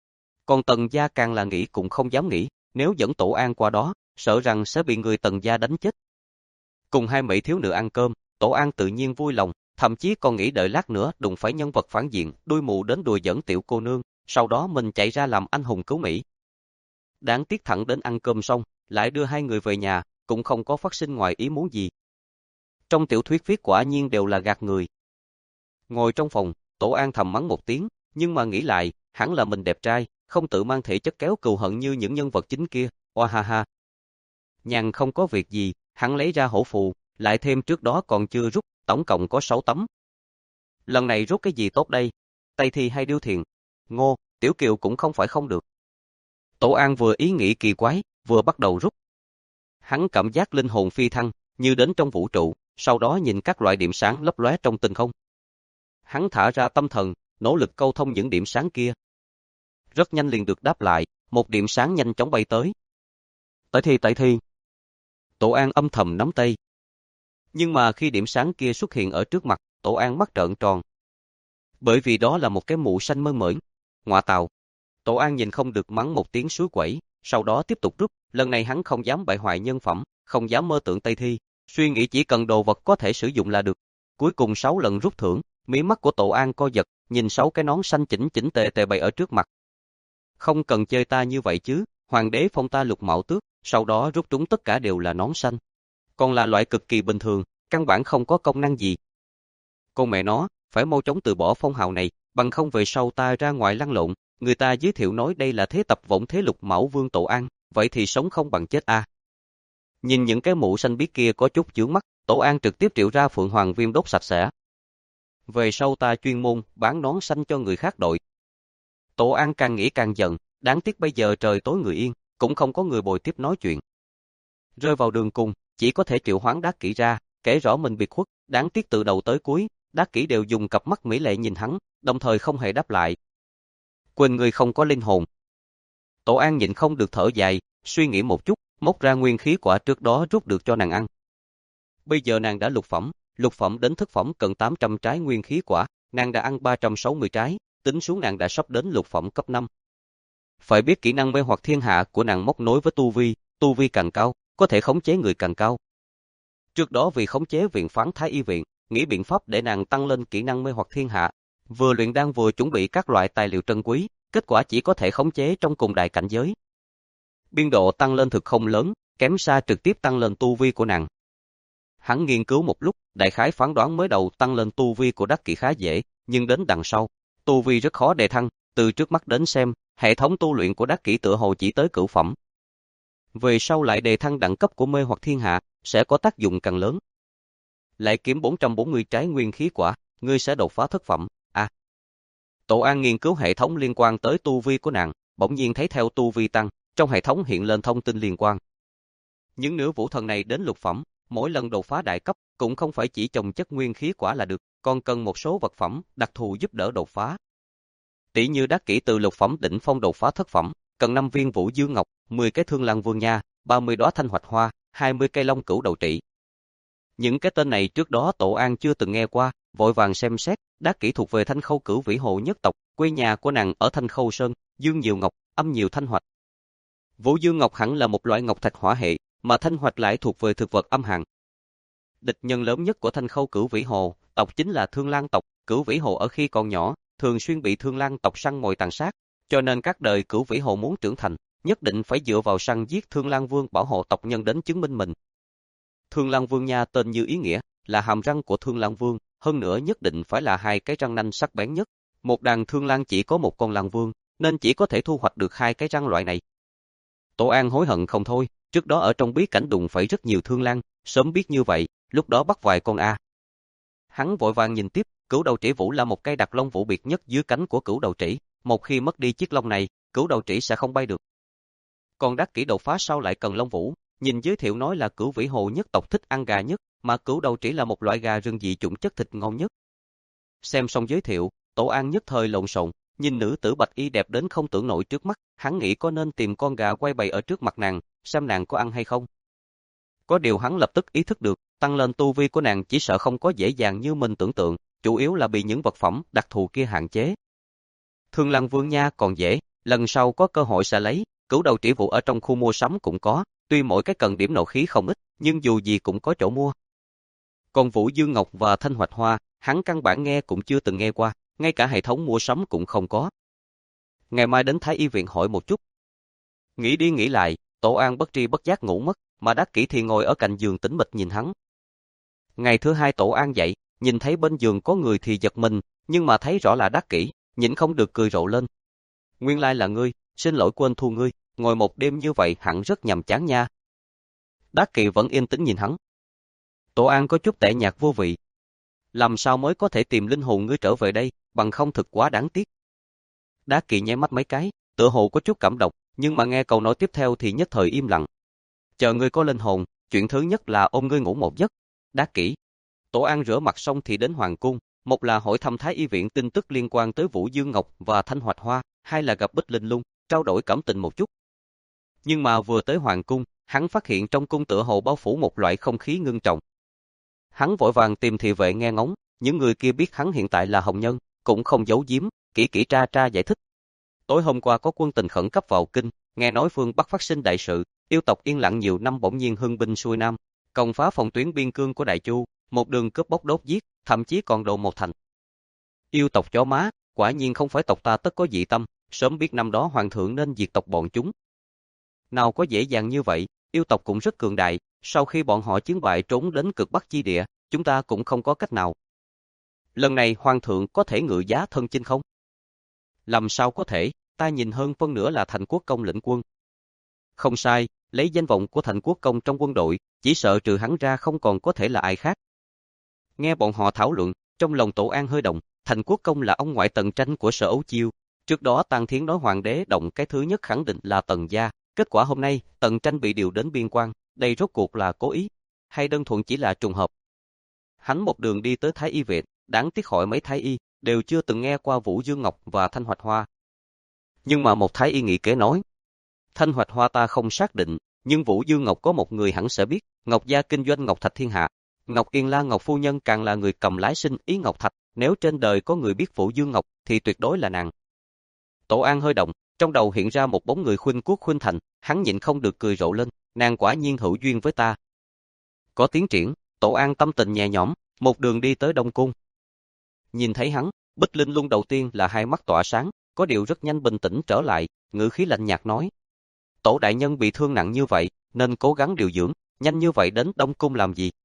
Còn Tần gia càng là nghĩ cũng không dám nghĩ, nếu dẫn Tổ An qua đó, sợ rằng sẽ bị người Tần gia đánh chết. Cùng hai mỹ thiếu nữ ăn cơm, Tổ An tự nhiên vui lòng, thậm chí còn nghĩ đợi lát nữa đụng phải nhân vật phản diện, đuôi mù đến đùa giỡn tiểu cô nương, sau đó mình chạy ra làm anh hùng cứu Mỹ. Đáng tiếc thẳng đến ăn cơm xong, lại đưa hai người về nhà, cũng không có phát sinh ngoài ý muốn gì. Trong tiểu thuyết viết quả nhiên đều là gạt người. Ngồi trong phòng, Tổ An thầm mắng một tiếng, nhưng mà nghĩ lại, hẳn là mình đẹp trai, không tự mang thể chất kéo cừu hận như những nhân vật chính kia, oa ha ha. Nhàn không có việc gì, hắn lấy ra hổ phù, lại thêm trước đó còn chưa rút, tổng cộng có sáu tấm. Lần này rút cái gì tốt đây? Tây Thi hay Điêu Thiền? Ngô, Tiểu Kiều cũng không phải không được. Tổ An vừa ý nghĩ kỳ quái, vừa bắt đầu rút. Hắn cảm giác linh hồn phi thăng, như đến trong vũ trụ, sau đó nhìn các loại điểm sáng lấp lóe trong tinh không. Hắn thả ra tâm thần, nỗ lực câu thông những điểm sáng kia. Rất nhanh liền được đáp lại, một điểm sáng nhanh chóng bay tới. Tây Thi, Tây Thi. Tổ An âm thầm nắm tay. Nhưng mà khi điểm sáng kia xuất hiện ở trước mặt, Tổ An mắt trợn tròn. Bởi vì đó là một cái mụ xanh mơn mởn. Ngọa tào. Tổ An nhìn không được mắng một tiếng suối quẩy, sau đó tiếp tục rút, lần này hắn không dám bại hoại nhân phẩm, không dám mơ tưởng Tây Thi, suy nghĩ chỉ cần đồ vật có thể sử dụng là được. Cuối cùng sáu lần rút thưởng, mí mắt của Tổ An co giật, nhìn sáu cái nón xanh chỉnh chỉnh tề tề bày ở trước mặt. Không cần chơi ta như vậy chứ, hoàng đế phong ta lục mạo tước, sau đó rút trúng tất cả đều là nón xanh. Còn là loại cực kỳ bình thường, căn bản không có công năng gì. Con mẹ nó, phải mau chóng từ bỏ phong hào này, bằng không về sau ta ra ngoài lăn lộn, người ta giới thiệu nói đây là thế tập võng thế lục mão vương Tổ An, vậy thì sống không bằng chết a. Nhìn những cái mũ xanh biếc kia có chút chướng mắt, Tổ An trực tiếp triệu ra Phượng Hoàng Viêm đốt sạch sẽ. Về sau ta chuyên môn bán nón xanh cho người khác đội. Tổ An càng nghĩ càng giận, đáng tiếc bây giờ trời tối người yên, cũng không có người bồi tiếp nói chuyện. Rơi vào đường cùng, chỉ có thể triệu hoán Đắc Kỷ ra, kể rõ mình biệt khuất, đáng tiếc từ đầu tới cuối, Đắc Kỷ đều dùng cặp mắt mỹ lệ nhìn hắn, đồng thời không hề đáp lại. Quên người không có linh hồn. Tổ An nhịn không được thở dài, suy nghĩ một chút, móc ra nguyên khí quả trước đó rút được cho nàng ăn. Bây giờ nàng đã lục phẩm, lục phẩm đến thất phẩm cần tám trăm trái nguyên khí quả, nàng đã ăn ba trăm sáu mươi trái, tính xuống nàng đã sắp đến lục phẩm cấp năm. Phải biết kỹ năng mê hoặc thiên hạ của nàng móc nối với tu vi, tu vi càng cao, có thể khống chế người càng cao. Trước đó vì khống chế viện phán Thái Y viện, nghĩ biện pháp để nàng tăng lên kỹ năng mê hoặc thiên hạ, vừa luyện đan vừa chuẩn bị các loại tài liệu trân quý, kết quả chỉ có thể khống chế trong cùng đại cảnh giới. Biên độ tăng lên thực không lớn, kém xa trực tiếp tăng lên tu vi của nàng. Hắn nghiên cứu một lúc, đại khái phán đoán mới đầu tăng lên tu vi của Đắc Kỷ khá dễ, nhưng đến đằng sau, tu vi rất khó đề thăng, từ trước mắt đến xem, hệ thống tu luyện của Đắc Kỷ tựa hồ chỉ tới cửu phẩm. Về sau lại đề thăng đẳng cấp của mê hoặc thiên hạ, sẽ có tác dụng càng lớn. Lại kiếm bốn trăm bốn mươi trái nguyên khí quả, ngươi sẽ đột phá thất phẩm. À. Tổ An nghiên cứu hệ thống liên quan tới tu vi của nàng, bỗng nhiên thấy theo tu vi tăng, trong hệ thống hiện lên thông tin liên quan. Những nửa vũ thần này đến lục phẩm, mỗi lần đột phá đại cấp, cũng không phải chỉ trồng chất nguyên khí quả là được, còn cần một số vật phẩm đặc thù giúp đỡ đột phá. Tỷ như Đắc Kỷ từ lục phẩm đỉnh phong đột phá thất phẩm, cần năm viên Vũ Dương Ngọc, mười cái Thương Lang Vương Nha, ba mươi đóa Thanh Hoạch Hoa, hai mươi cây Long Cửu Đầu Trị. Những cái tên này trước đó Tổ An chưa từng nghe qua, vội vàng xem xét, Đắc Kỷ thuộc về Thanh Khâu Cửu Vĩ Hồ nhất tộc, quê nhà của nàng ở Thanh Khâu Sơn, Dương nhiều ngọc, âm nhiều thanh hoạch. Vũ Dương Ngọc hẳn là một loại ngọc thạch hỏa hệ, mà thanh hoạch lại thuộc về thực vật âm hàn. Địch nhân lớn nhất của Thanh Khâu Cửu Vĩ Hồ tộc chính là Thương Lang tộc, Cửu Vĩ Hồ ở khi còn nhỏ, thường xuyên bị Thương Lang tộc săn mồi tàn sát, cho nên các đời Cửu Vĩ Hồ muốn trưởng thành, nhất định phải dựa vào săn giết Thương Lang Vương bảo hộ tộc nhân đến chứng minh mình. Thương Lang Vương Nha tên như ý nghĩa, là hàm răng của Thương Lang Vương, hơn nữa nhất định phải là hai cái răng nanh sắc bén nhất. Một đàn Thương Lang chỉ có một con Lang Vương, nên chỉ có thể thu hoạch được hai cái răng loại này. Tổ An hối hận không thôi, trước đó ở trong bí cảnh đụng phải rất nhiều Thương Lang, sớm biết như vậy, lúc đó bắt vài con a. Hắn vội vàng nhìn tiếp, Cửu Đầu Trĩ Vũ là một cây đặc lông vũ biệt nhất dưới cánh của Cửu Đầu Trĩ, một khi mất đi chiếc lông này, Cửu Đầu Trĩ sẽ không bay được. Còn Đắc Kỷ đột phá sau lại cần lông vũ, nhìn giới thiệu nói là Cửu Vĩ Hồ nhất tộc thích ăn gà nhất, mà Cửu Đầu Trĩ là một loại gà rừng dị chủng chất thịt ngon nhất. Xem xong giới thiệu, Tổ An nhất thời lộn xộn, nhìn nữ tử bạch y đẹp đến không tưởng nổi trước mắt, hắn nghĩ có nên tìm con gà quay bày ở trước mặt nàng, xem nàng có ăn hay không. Có điều hắn lập tức ý thức được, tăng lên tu vi của nàng chỉ sợ không có dễ dàng như mình tưởng tượng, chủ yếu là bị những vật phẩm đặc thù kia hạn chế. Thương Lang Vương Nha còn dễ, lần sau có cơ hội sẽ lấy, Cửu Đầu Trĩ Vũ ở trong khu mua sắm cũng có, tuy mỗi cái cần điểm nộ khí không ít, nhưng dù gì cũng có chỗ mua. Còn Vũ Dương Ngọc và Thanh Hoạch Hoa, hắn căn bản nghe cũng chưa từng nghe qua, ngay cả hệ thống mua sắm cũng không có. Ngày mai đến Thái Y viện hỏi một chút. Nghĩ đi nghĩ lại, Tổ An bất tri bất giác ngủ mất, mà Đắc Kỷ thì ngồi ở cạnh giường tĩnh mịch nhìn hắn. Ngày thứ hai Tổ An dậy, nhìn thấy bên giường có người thì giật mình, nhưng mà thấy rõ là Đắc Kỷ, nhịn không được cười rộ lên. Nguyên lai là ngươi, xin lỗi quên thu ngươi, ngồi một đêm như vậy hẳn rất nhàm chán nha. Đắc Kỷ vẫn yên tĩnh nhìn hắn. Tổ An có chút tẻ nhạt vô vị. Làm sao mới có thể tìm linh hồn ngươi trở về đây, bằng không thực quá đáng tiếc. Đắc Kỷ nháy mắt mấy cái, tựa hồ có chút cảm động, nhưng mà nghe câu nói tiếp theo thì nhất thời im lặng. Chờ ngươi có linh hồn, chuyện thứ nhất là ôm ngươi ngủ một giấc. Đắc Kỷ. Tổ An rửa mặt xong thì đến Hoàng cung, một là hỏi thăm Thái Y viện tin tức liên quan tới Vũ Dương Ngọc và Thanh Hoạch Hoa, hai là gặp Bích Linh Lung, trao đổi cảm tình một chút. Nhưng mà vừa tới Hoàng cung, hắn phát hiện trong cung tựa hồ bao phủ một loại không khí ngưng trọng. Hắn vội vàng tìm thị vệ nghe ngóng, những người kia biết hắn hiện tại là hồng nhân, cũng không giấu giếm, kỹ kỹ tra tra giải thích. Tối hôm qua có quân tình khẩn cấp vào kinh, nghe nói phương Bắc phát sinh đại sự, yêu tộc yên lặng nhiều năm bỗng nhiên hưng binh xuôi nam, công phá phòng tuyến biên cương của Đại Chu, một đường cướp bóc đốt giết, thậm chí còn đổ một thành. Yêu tộc chó má, quả nhiên không phải tộc ta tất có dị tâm, sớm biết năm đó hoàng thượng nên diệt tộc bọn chúng. Nào có dễ dàng như vậy, yêu tộc cũng rất cường đại, sau khi bọn họ chiến bại trốn đến cực bắc chi địa, chúng ta cũng không có cách nào. Lần này hoàng thượng có thể ngự giá thân chinh không? Làm sao có thể, ta nhìn hơn phân nửa là Thành Quốc Công lĩnh quân. Không sai, lấy danh vọng của Thành Quốc Công trong quân đội, chỉ sợ trừ hắn ra không còn có thể là ai khác. Nghe bọn họ thảo luận, trong lòng Tổ An hơi động, Thành Quốc Công là ông ngoại Tần Tranh của Sở Ấu Chiêu. Trước đó Tang Thiến nói hoàng đế động cái thứ nhất khẳng định là Tần gia, kết quả hôm nay Tần Tranh bị điều đến biên quan, đây rốt cuộc là cố ý, hay đơn thuần chỉ là trùng hợp. Hắn một đường đi tới Thái Y viện, đáng tiếc hỏi mấy Thái Y, đều chưa từng nghe qua Vũ Dương Ngọc và Thanh Hoạch Hoa. Nhưng mà một Thái Y nghị kế nói, Thanh Hoạch Hoa ta không xác định, nhưng Vũ Dương Ngọc có một người hẳn sẽ biết, Ngọc gia kinh doanh Ngọc Thạch thiên hạ. Ngọc Yên La Ngọc phu nhân càng là người cầm lái sinh ý Ngọc Thạch, nếu trên đời có người biết Vũ Dương Ngọc thì tuyệt đối là nàng. Tổ An hơi động, trong đầu hiện ra một bóng người khuynh quốc khuynh thành, hắn nhịn không được cười rộ lên, nàng quả nhiên hữu duyên với ta. Có tiến triển, Tổ An tâm tình nhẹ nhõm, một đường đi tới Đông Cung. Nhìn thấy hắn, Bích Linh Lung đầu tiên là hai mắt tỏa sáng, có điều rất nhanh bình tĩnh trở lại, ngữ khí lạnh nhạt nói. Tổ đại nhân bị thương nặng như vậy, nên cố gắng điều dưỡng, nhanh như vậy đến Đông Cung làm gì?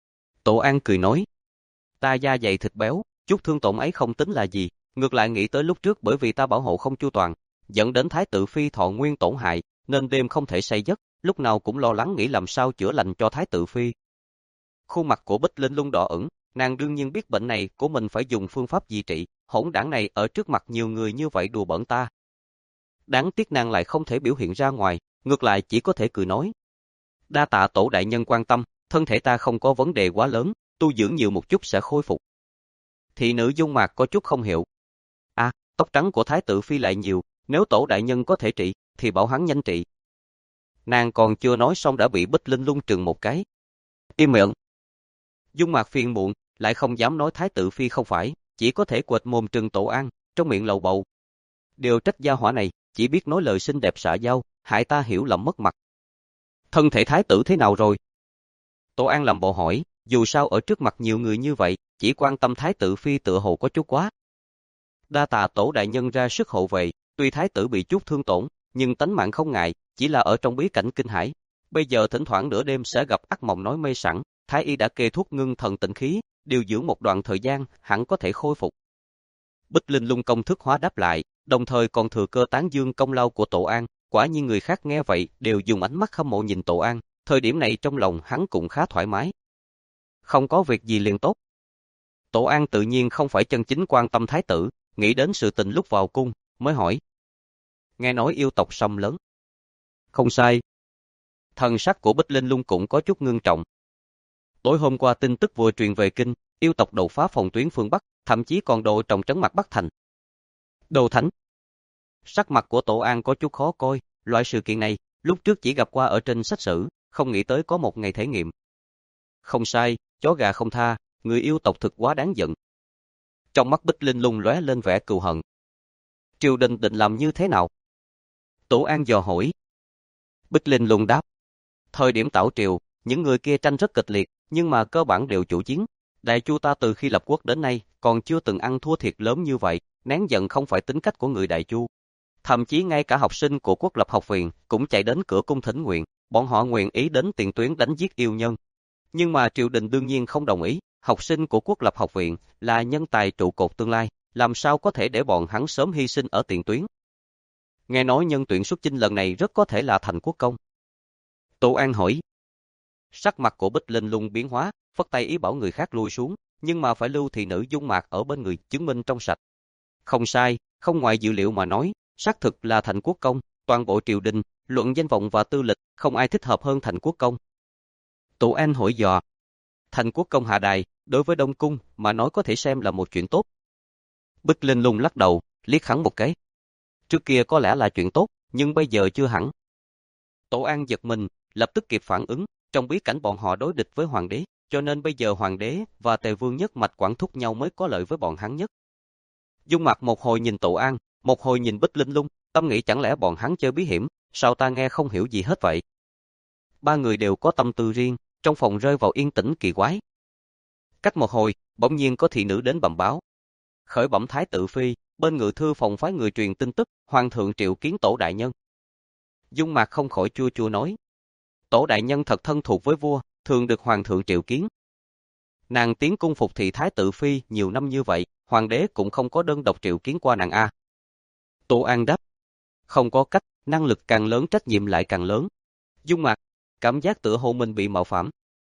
Tổ An cười nói. Ta da dày thịt béo, chút thương tổn ấy không tính là gì, ngược lại nghĩ tới lúc trước bởi vì ta bảo hộ không chu toàn, dẫn đến Thái tử Phi thọ nguyên tổn hại, nên đêm không thể say giấc, lúc nào cũng lo lắng nghĩ làm sao chữa lành cho Thái tử Phi. Khuôn mặt của Bích Linh Lung đỏ ửng, nàng đương nhiên biết bệnh này của mình phải dùng phương pháp gì trị, hỗn đảng này ở trước mặt nhiều người như vậy đùa bỡn ta. Đáng tiếc nàng lại không thể biểu hiện ra ngoài, ngược lại chỉ có thể cười nói. Đa tạ Tổ đại nhân quan tâm, thân thể ta không có vấn đề quá lớn, tu dưỡng nhiều một chút sẽ khôi phục. Thị nữ Dung Mạc có chút không hiểu. À, tóc trắng của Thái tử Phi lại nhiều, nếu Tổ đại nhân có thể trị, thì bảo hắn nhanh trị. Nàng còn chưa nói xong đã bị Bích Linh Lung trừng một cái. Im miệng. Dung Mạc phiền muộn, lại không dám nói Thái tử Phi không phải, chỉ có thể quệt mồm trừng Tổ An, trong miệng lầu bầu. Điều trách gia hỏa này, chỉ biết nói lời xinh đẹp xả giao, hại ta hiểu lầm mất mặt. Thân thể Thái tử thế nào rồi? Tổ An làm bộ hỏi, dù sao ở trước mặt nhiều người như vậy, chỉ quan tâm Thái tử Phi tựa hồ có chút quá. Đa tạ Tổ đại nhân ra sức hộ vệ, tuy Thái tử bị chút thương tổn, nhưng tánh mạng không ngại, chỉ là ở trong bí cảnh kinh hải. Bây giờ thỉnh thoảng nửa đêm sẽ gặp ác mộng nói mê sẵn, Thái y đã kê thuốc ngưng thần tịnh khí, điều dưỡng một đoạn thời gian, hẳn có thể khôi phục. Bích Linh Lung công thức hóa đáp lại, đồng thời còn thừa cơ tán dương công lao của Tổ An, quả nhiên người khác nghe vậy đều dùng ánh mắt hâm mộ nhìn Tổ An, thời điểm này trong lòng hắn cũng khá thoải mái. Không có việc gì liền tốt. Tổ An tự nhiên không phải chân chính quan tâm Thái tử, nghĩ đến sự tình lúc vào cung, mới hỏi. Nghe nói yêu tộc xâm lớn. Không sai. Thần sắc của Bích Linh Lung cũng có chút ngưng trọng. Tối hôm qua tin tức vừa truyền về kinh, yêu tộc đột phá phòng tuyến phương Bắc, thậm chí còn độ trọng trấn mặt Bắc Thành. Đồ Thánh. Sắc mặt của Tổ An có chút khó coi, loại sự kiện này, lúc trước chỉ gặp qua ở trên sách sử, không nghĩ tới có một ngày thể nghiệm. Không sai, chó gà không tha, người yêu tộc thực quá đáng giận. Trong mắt Bích Linh Lung lóe lên vẻ cừu hận. Triều đình định làm như thế nào? Tổ An dò hỏi. Bích Linh Lung đáp. Thời điểm tảo triều, những người kia tranh rất kịch liệt, nhưng mà cơ bản đều chủ chiến. Đại Chu ta từ khi lập quốc đến nay, còn chưa từng ăn thua thiệt lớn như vậy, nén giận không phải tính cách của người Đại Chu. Thậm chí ngay cả học sinh của quốc lập học viện cũng chạy đến cửa cung thỉnh nguyện, bọn họ nguyện ý đến tiền tuyến đánh giết yêu nhân. Nhưng mà triều đình đương nhiên không đồng ý, học sinh của quốc lập học viện là nhân tài trụ cột tương lai, làm sao có thể để bọn hắn sớm hy sinh ở tiền tuyến. Nghe nói nhân tuyển xuất chinh lần này rất có thể là Thành Quốc Công. Tổ An hỏi. Sắc mặt của Bích Linh Lung biến hóa, phất tay ý bảo người khác lui xuống, nhưng mà phải lưu thị nữ Dung Mạc ở bên người chứng minh trong sạch. Không sai, không ngoài dự liệu mà nói, xác thực là Thành Quốc Công, toàn bộ triều đình, luận danh vọng và tư lịch, không ai thích hợp hơn Thành Quốc Công. Tổ An hỏi dò. Thành Quốc Công hạ đài, đối với Đông Cung mà nói có thể xem là một chuyện tốt. Bích Linh Lung lắc đầu, liếc hắn một cái. Trước kia có lẽ là chuyện tốt, nhưng bây giờ chưa hẳn. Tổ An giật mình, lập tức kịp phản ứng, trong bí cảnh bọn họ đối địch với hoàng đế, cho nên bây giờ hoàng đế và tề vương nhất mạch quản thúc nhau mới có lợi với bọn hắn nhất. Dung Mạc một hồi nhìn Tổ An, một hồi nhìn Bích Linh Lung, tâm nghĩ chẳng lẽ bọn hắn chơi bí hiểm, sao ta nghe không hiểu gì hết vậy. Ba người đều có tâm tư riêng, trong phòng rơi vào yên tĩnh kỳ quái. Cách một hồi, bỗng nhiên có thị nữ đến bẩm báo. Khởi bẩm Thái tử Phi, bên ngự thư phòng phái người truyền tin tức, hoàng thượng triệu kiến Tổ đại nhân. Dung Mạc không khỏi chua chua nói. Tổ đại nhân thật thân thuộc với vua, thường được hoàng thượng triệu kiến. Nàng tiến cung phục thị Thái tử Phi nhiều năm như vậy, hoàng đế cũng không có đơn độc triệu kiến qua nàng a. Tô An đáp. Không có cách, năng lực càng lớn trách nhiệm lại càng lớn. Dung Mạc, cảm giác tựa hồ mình bị mạo phạm.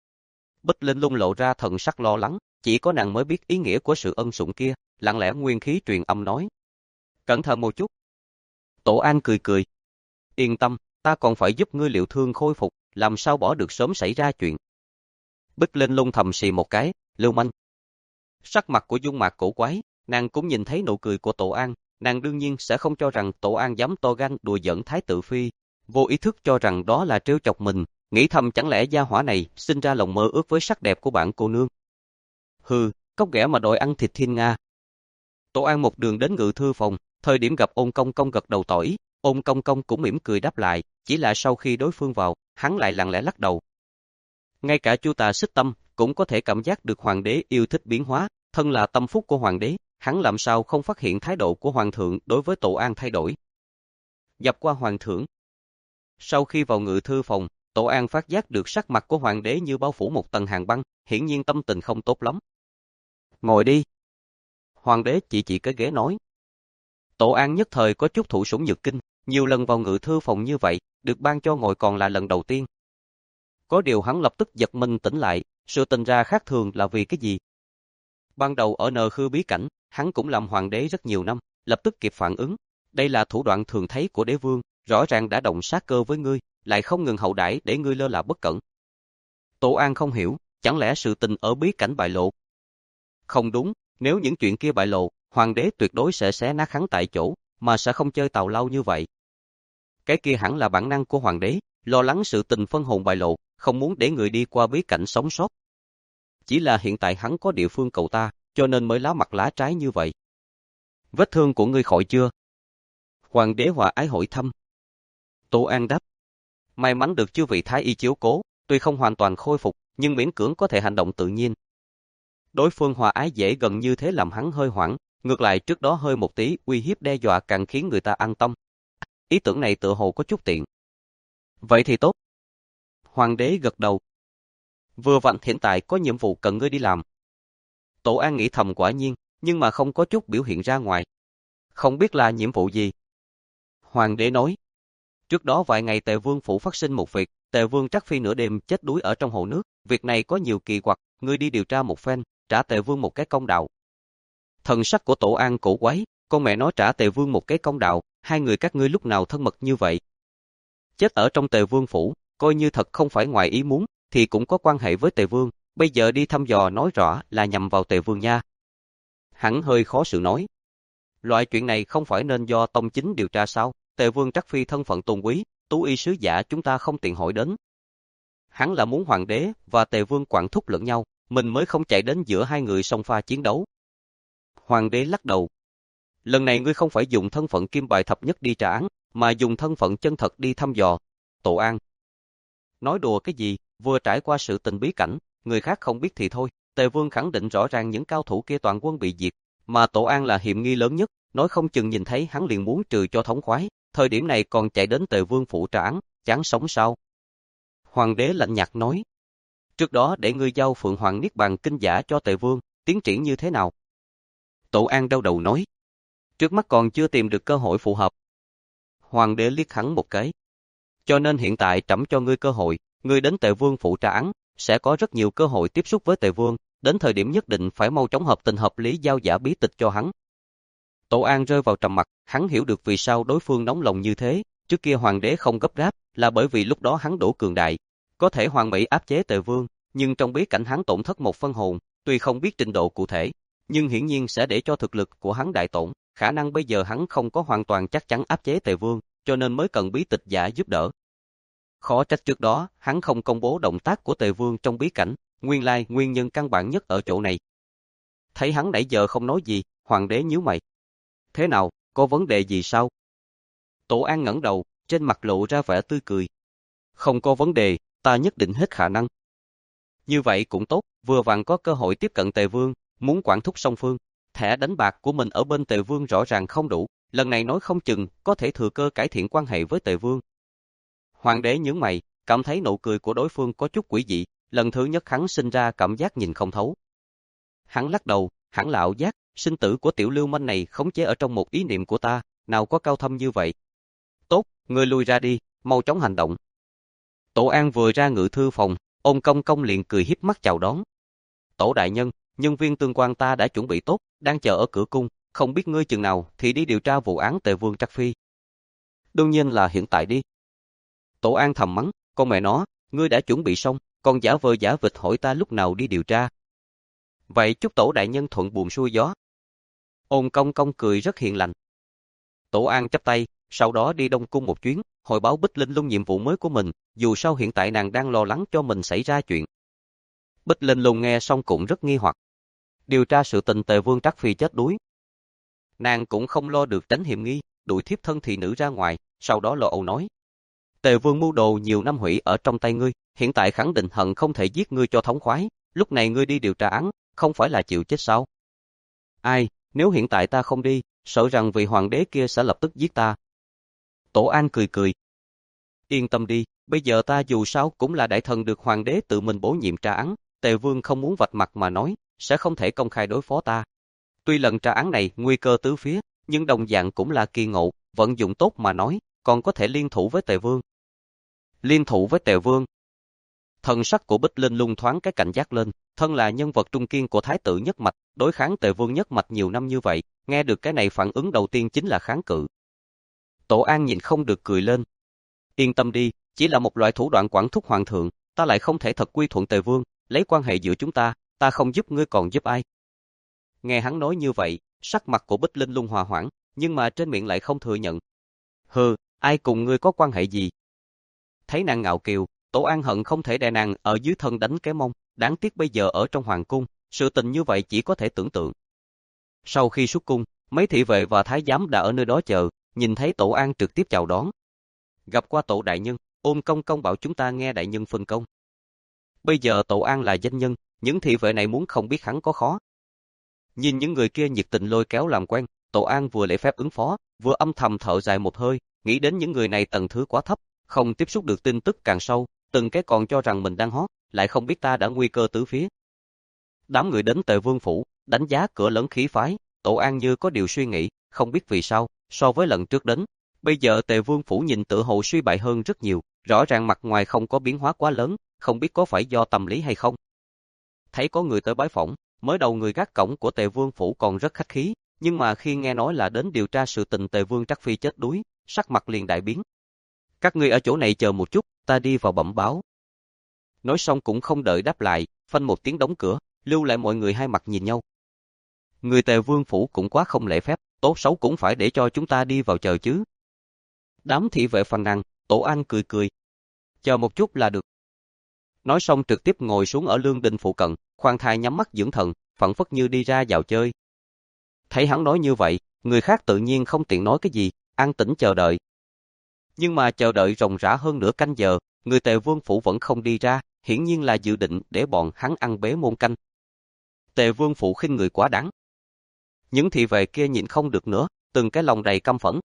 Bích Linh Lung lộ ra thần sắc lo lắng, chỉ có nàng mới biết ý nghĩa của sự ân sủng kia, lặng lẽ nguyên khí truyền âm nói. Cẩn thận một chút. Tổ An cười cười. Yên tâm, ta còn phải giúp ngươi liệu thương khôi phục, làm sao bỏ được sớm xảy ra chuyện. Bích Linh Lung thầm xì một cái, lưu manh. Sắc mặt của Dung Mạc cổ quái, nàng cũng nhìn thấy nụ cười của Tổ An, nàng đương nhiên sẽ không cho rằng Tổ An dám to gan đùa giỡn Thái tử phi, vô ý thức cho rằng đó là trêu chọc mình, nghĩ thầm chẳng lẽ gia hỏa này sinh ra lòng mơ ước với sắc đẹp của bạn cô nương. Hừ, cóc ghẻ mà đòi ăn thịt thiên nga. Tổ An một đường đến ngự thư phòng, thời điểm gặp Ôn Công Công gật đầu tỏ ý, Ôn Công Công cũng mỉm cười đáp lại, chỉ là sau khi đối phương vào, hắn lại lặng lẽ lắc đầu. Ngay cả Chu Tà Xích Tâm cũng có thể cảm giác được hoàng đế yêu thích biến hóa, thân là tâm phúc của hoàng đế, hắn làm sao không phát hiện thái độ của hoàng thượng đối với Tổ An thay đổi. Dập qua hoàng thượng. Sau khi vào ngự thư phòng, Tổ An phát giác được sắc mặt của hoàng đế như bao phủ một tầng hàn băng, hiển nhiên tâm tình không tốt lắm. Ngồi đi. Hoàng đế chỉ chỉ cái ghế nói. Tổ An nhất thời có chút thụ sủng nhược kinh, nhiều lần vào ngự thư phòng như vậy, được ban cho ngồi còn là lần đầu tiên. Có điều hắn lập tức giật mình tỉnh lại, sự tình ra khác thường là vì cái gì? Ban đầu ở Nờ Khư bí cảnh, hắn cũng làm hoàng đế rất nhiều năm, lập tức kịp phản ứng. Đây là thủ đoạn thường thấy của đế vương, rõ ràng đã động sát cơ với ngươi, lại không ngừng hậu đãi để ngươi lơ là bất cẩn. Tổ An không hiểu, chẳng lẽ sự tình ở bí cảnh bại lộ? Không đúng, nếu những chuyện kia bại lộ, hoàng đế tuyệt đối sẽ xé nát hắn tại chỗ, mà sẽ không chơi tào lao như vậy. Cái kia hẳn là bản năng của hoàng đế, lo lắng sự tình phân hồn bại lộ, không muốn để người đi qua bí cảnh sống sót. Chỉ là hiện tại hắn có địa phương cầu ta, cho nên mới lá mặt lá trái như vậy. Vết thương của ngươi khỏi chưa? Hoàng đế hòa ái hỏi thăm. Tô An đáp. May mắn được chư vị thái y chiếu cố, tuy không hoàn toàn khôi phục, nhưng miễn cưỡng có thể hành động tự nhiên. Đối phương hòa ái dễ gần như thế làm hắn hơi hoảng, ngược lại trước đó hơi một tí uy hiếp đe dọa càng khiến người ta an tâm. Ý tưởng này tựa hồ có chút tiện. Vậy thì tốt. Hoàng đế gật đầu. Vừa vặn hiện tại có nhiệm vụ cần ngươi đi làm. Tổ An nghĩ thầm quả nhiên, nhưng mà không có chút biểu hiện ra ngoài. Không biết là nhiệm vụ gì. Hoàng đế nói. Trước đó vài ngày Tề Vương phủ phát sinh một việc, Tề Vương Trắc Phi nửa đêm chết đuối ở trong hồ nước, việc này có nhiều kỳ quặc, ngươi đi điều tra một phen, trả Tề Vương một cái công đạo. Thần sắc của Tổ An cổ quái, con mẹ nó trả Tề Vương một cái công đạo, hai người các ngươi lúc nào thân mật như vậy? Chết ở trong Tề Vương phủ, coi như thật không phải ngoài ý muốn, thì cũng có quan hệ với Tề Vương, bây giờ đi thăm dò nói rõ là nhằm vào Tề Vương nha. Hắn hơi khó xử nói. Loại chuyện này không phải nên do tông chính điều tra sao? Tề Vương Trắc Phi thân phận tôn quý, tú y sứ giả chúng ta không tiện hỏi đến. Hắn là muốn hoàng đế và Tề Vương quản thúc lẫn nhau, mình mới không chạy đến giữa hai người song pha chiến đấu. Hoàng đế lắc đầu. Lần này ngươi không phải dùng thân phận kim bài thập nhất đi trả án, mà dùng thân phận chân thật đi thăm dò. Tổ An. Nói đùa cái gì, vừa trải qua sự tình bí cảnh, người khác không biết thì thôi. Tề Vương khẳng định rõ ràng những cao thủ kia toàn quân bị diệt, mà Tổ An là hiểm nghi lớn nhất, nói không chừng nhìn thấy hắn liền muốn trừ cho thống khoái, thời điểm này còn chạy đến Tề Vương phủ trả án, chán sống sao? Hoàng đế lạnh nhạt nói. Trước đó để ngươi giao Phượng Hoàng Niết Bàn kinh giả cho Tề Vương, tiến triển như thế nào? Tổ An đau đầu nói. Trước mắt còn chưa tìm được cơ hội phù hợp. Hoàng đế liếc hắn một cái. Cho nên hiện tại trẫm cho ngươi cơ hội, ngươi đến Tề Vương phủ trả án, sẽ có rất nhiều cơ hội tiếp xúc với Tề Vương, đến thời điểm nhất định phải mau chóng hợp tình hợp lý giao giả bí tịch cho hắn. Tổ An rơi vào trầm mặc, hắn hiểu được vì sao đối phương nóng lòng như thế, trước kia hoàng đế không gấp gáp, là bởi vì lúc đó hắn đủ cường đại, có thể hoàn mỹ áp chế Tề Vương, nhưng trong bí cảnh hắn tổn thất một phân hồn, tuy không biết trình độ cụ thể, nhưng hiển nhiên sẽ để cho thực lực của hắn đại tổn, khả năng bây giờ hắn không có hoàn toàn chắc chắn áp chế Tề Vương, cho nên mới cần bí tịch giả giúp đỡ. Khó trách trước đó, hắn không công bố động tác của Tề Vương trong bí cảnh, nguyên lai nguyên nhân căn bản nhất ở chỗ này. Thấy hắn nãy giờ không nói gì, hoàng đế nhíu mày. Thế nào, có vấn đề gì sao? Tổ An ngẩng đầu, trên mặt lộ ra vẻ tươi cười. Không có vấn đề, ta nhất định hết khả năng. Như vậy cũng tốt, vừa vặn có cơ hội tiếp cận Tề Vương, muốn quản thúc song phương. Thẻ đánh bạc của mình ở bên Tề Vương rõ ràng không đủ, lần này nói không chừng, có thể thừa cơ cải thiện quan hệ với Tề Vương. Hoàng đế nhướng mày, cảm thấy nụ cười của đối phương có chút quỷ dị, lần thứ nhất hắn sinh ra cảm giác nhìn không thấu. Hắn lắc đầu, hẳn là ảo giác, sinh tử của tiểu lưu manh này khống chế ở trong một ý niệm của ta, nào có cao thâm như vậy. Tốt, ngươi lui ra đi, mau chóng hành động. Tổ An vừa ra ngự thư phòng, Ôn Công Công liền cười híp mắt chào đón. Tổ đại nhân, nhân viên tương quan ta đã chuẩn bị tốt, đang chờ ở cửa cung, không biết ngươi chừng nào thì đi điều tra vụ án Tề Vương Trắc Phi. Đương nhiên là hiện tại đi. Tổ An thầm mắng, con mẹ nó, ngươi đã chuẩn bị xong, còn giả vờ giả vịt hỏi ta lúc nào đi điều tra. Vậy chúc tổ đại nhân thuận buồm xuôi gió. Ôn Công Công cười rất hiền lành. Tổ An chắp tay, sau đó đi Đông Cung một chuyến, hồi báo Bích Linh Lung nhiệm vụ mới của mình, dù sao hiện tại nàng đang lo lắng cho mình xảy ra chuyện. Bích Linh Lung nghe xong cũng rất nghi hoặc. Điều tra sự tình Tề Vương Trắc Phi chết đuối. Nàng cũng không lo được tránh hiểm nghi, đuổi thiếp thân thị nữ ra ngoài, sau đó lo âu nói. Tề Vương mưu đồ nhiều năm hủy ở trong tay ngươi, hiện tại khẳng định hận không thể giết ngươi cho thống khoái, lúc này ngươi đi điều tra án, không phải là chịu chết sao? Ai, nếu hiện tại ta không đi, sợ rằng vị hoàng đế kia sẽ lập tức giết ta. Tổ An cười cười. Yên tâm đi, bây giờ ta dù sao cũng là đại thần được hoàng đế tự mình bổ nhiệm tra án, Tề Vương không muốn vạch mặt mà nói, sẽ không thể công khai đối phó ta. Tuy lần tra án này nguy cơ tứ phía, nhưng đồng dạng cũng là kỳ ngộ, vận dụng tốt mà nói, còn có thể liên thủ với Tề Vương. Liên thủ với Tề Vương. Thần sắc của Bích Linh Lung thoáng cái cảnh giác lên, thân là nhân vật trung kiên của Thái tử nhất mạch, đối kháng Tề Vương nhất mạch nhiều năm như vậy, nghe được cái này phản ứng đầu tiên chính là kháng cự. Tổ An nhìn không được cười lên. Yên tâm đi, chỉ là một loại thủ đoạn quản thúc hoàng thượng, ta lại không thể thật quy thuận Tề Vương, lấy quan hệ giữa chúng ta, ta không giúp ngươi còn giúp ai. Nghe hắn nói như vậy, sắc mặt của Bích Linh Lung hòa hoãn, nhưng mà trên miệng lại không thừa nhận. Hừ, ai cùng ngươi có quan hệ gì? Thấy nàng ngạo kiều, Tổ An hận không thể đè nàng ở dưới thân đánh cái mông, đáng tiếc bây giờ ở trong hoàng cung, sự tình như vậy chỉ có thể tưởng tượng. Sau khi xuất cung, mấy thị vệ và thái giám đã ở nơi đó chờ, nhìn thấy Tổ An trực tiếp chào đón. Gặp qua Tổ đại nhân, Ôn Công Công bảo chúng ta nghe đại nhân phân công. Bây giờ Tổ An là danh nhân, những thị vệ này muốn không biết hắn có khó. Nhìn những người kia nhiệt tình lôi kéo làm quen, Tổ An vừa lễ phép ứng phó, vừa âm thầm thở dài một hơi, nghĩ đến những người này tầng thứ quá thấp, không tiếp xúc được tin tức càng sâu, từng cái còn cho rằng mình đang hot, lại không biết ta đã nguy cơ tứ phía. Đám người đến Tề Vương phủ, đánh giá cửa lớn khí phái, Tổ An như có điều suy nghĩ, không biết vì sao, so với lần trước đến, bây giờ Tề Vương phủ nhìn tự hồ suy bại hơn rất nhiều, rõ ràng mặt ngoài không có biến hóa quá lớn, không biết có phải do tâm lý hay không. Thấy có người tới bái phỏng, mới đầu người gác cổng của Tề Vương phủ còn rất khách khí, nhưng mà khi nghe nói là đến điều tra sự tình Tề Vương Trắc Phi chết đuối, sắc mặt liền đại biến. Các ngươi ở chỗ này chờ một chút, ta đi vào bẩm báo. Nói xong cũng không đợi đáp lại, phanh một tiếng đóng cửa, lưu lại mọi người hai mặt nhìn nhau. Người Tề Vương phủ cũng quá không lễ phép, tốt xấu cũng phải để cho chúng ta đi vào chờ chứ. Đám thị vệ phàn nàn, Tổ An cười cười. Chờ một chút là được. Nói xong trực tiếp ngồi xuống ở lương đình phụ cận, khoan thai nhắm mắt dưỡng thần, phảng phất như đi ra dạo chơi. Thấy hắn nói như vậy, người khác tự nhiên không tiện nói cái gì, an tĩnh chờ đợi. Nhưng mà chờ đợi ròng rã hơn nửa canh giờ, người Tề Vương phủ vẫn không đi ra, hiển nhiên là dự định để bọn hắn ăn bế môn canh. Tề Vương phủ khinh người quá đáng. Những thị vệ kia nhịn không được nữa, từng cái lòng đầy căm phẫn.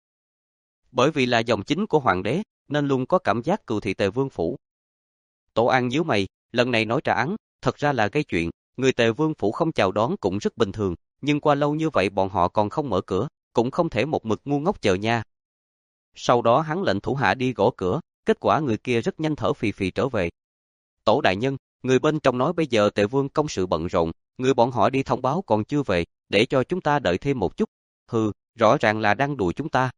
Bởi vì là dòng chính của hoàng đế, nên luôn có cảm giác cừu thị Tề Vương phủ. Tổ An nhíu mày, lần này nói trả án, thật ra là gây chuyện, người Tề Vương phủ không chào đón cũng rất bình thường, nhưng qua lâu như vậy bọn họ còn không mở cửa, cũng không thể một mực ngu ngốc chờ nha. Sau đó hắn lệnh thủ hạ đi gõ cửa, kết quả người kia rất nhanh thở phì phì trở về. Tổ đại nhân, người bên trong nói bây giờ Tề Vương công sự bận rộn, người bọn họ đi thông báo còn chưa về, để cho chúng ta đợi thêm một chút. Hừ, rõ ràng là đang đùa chúng ta.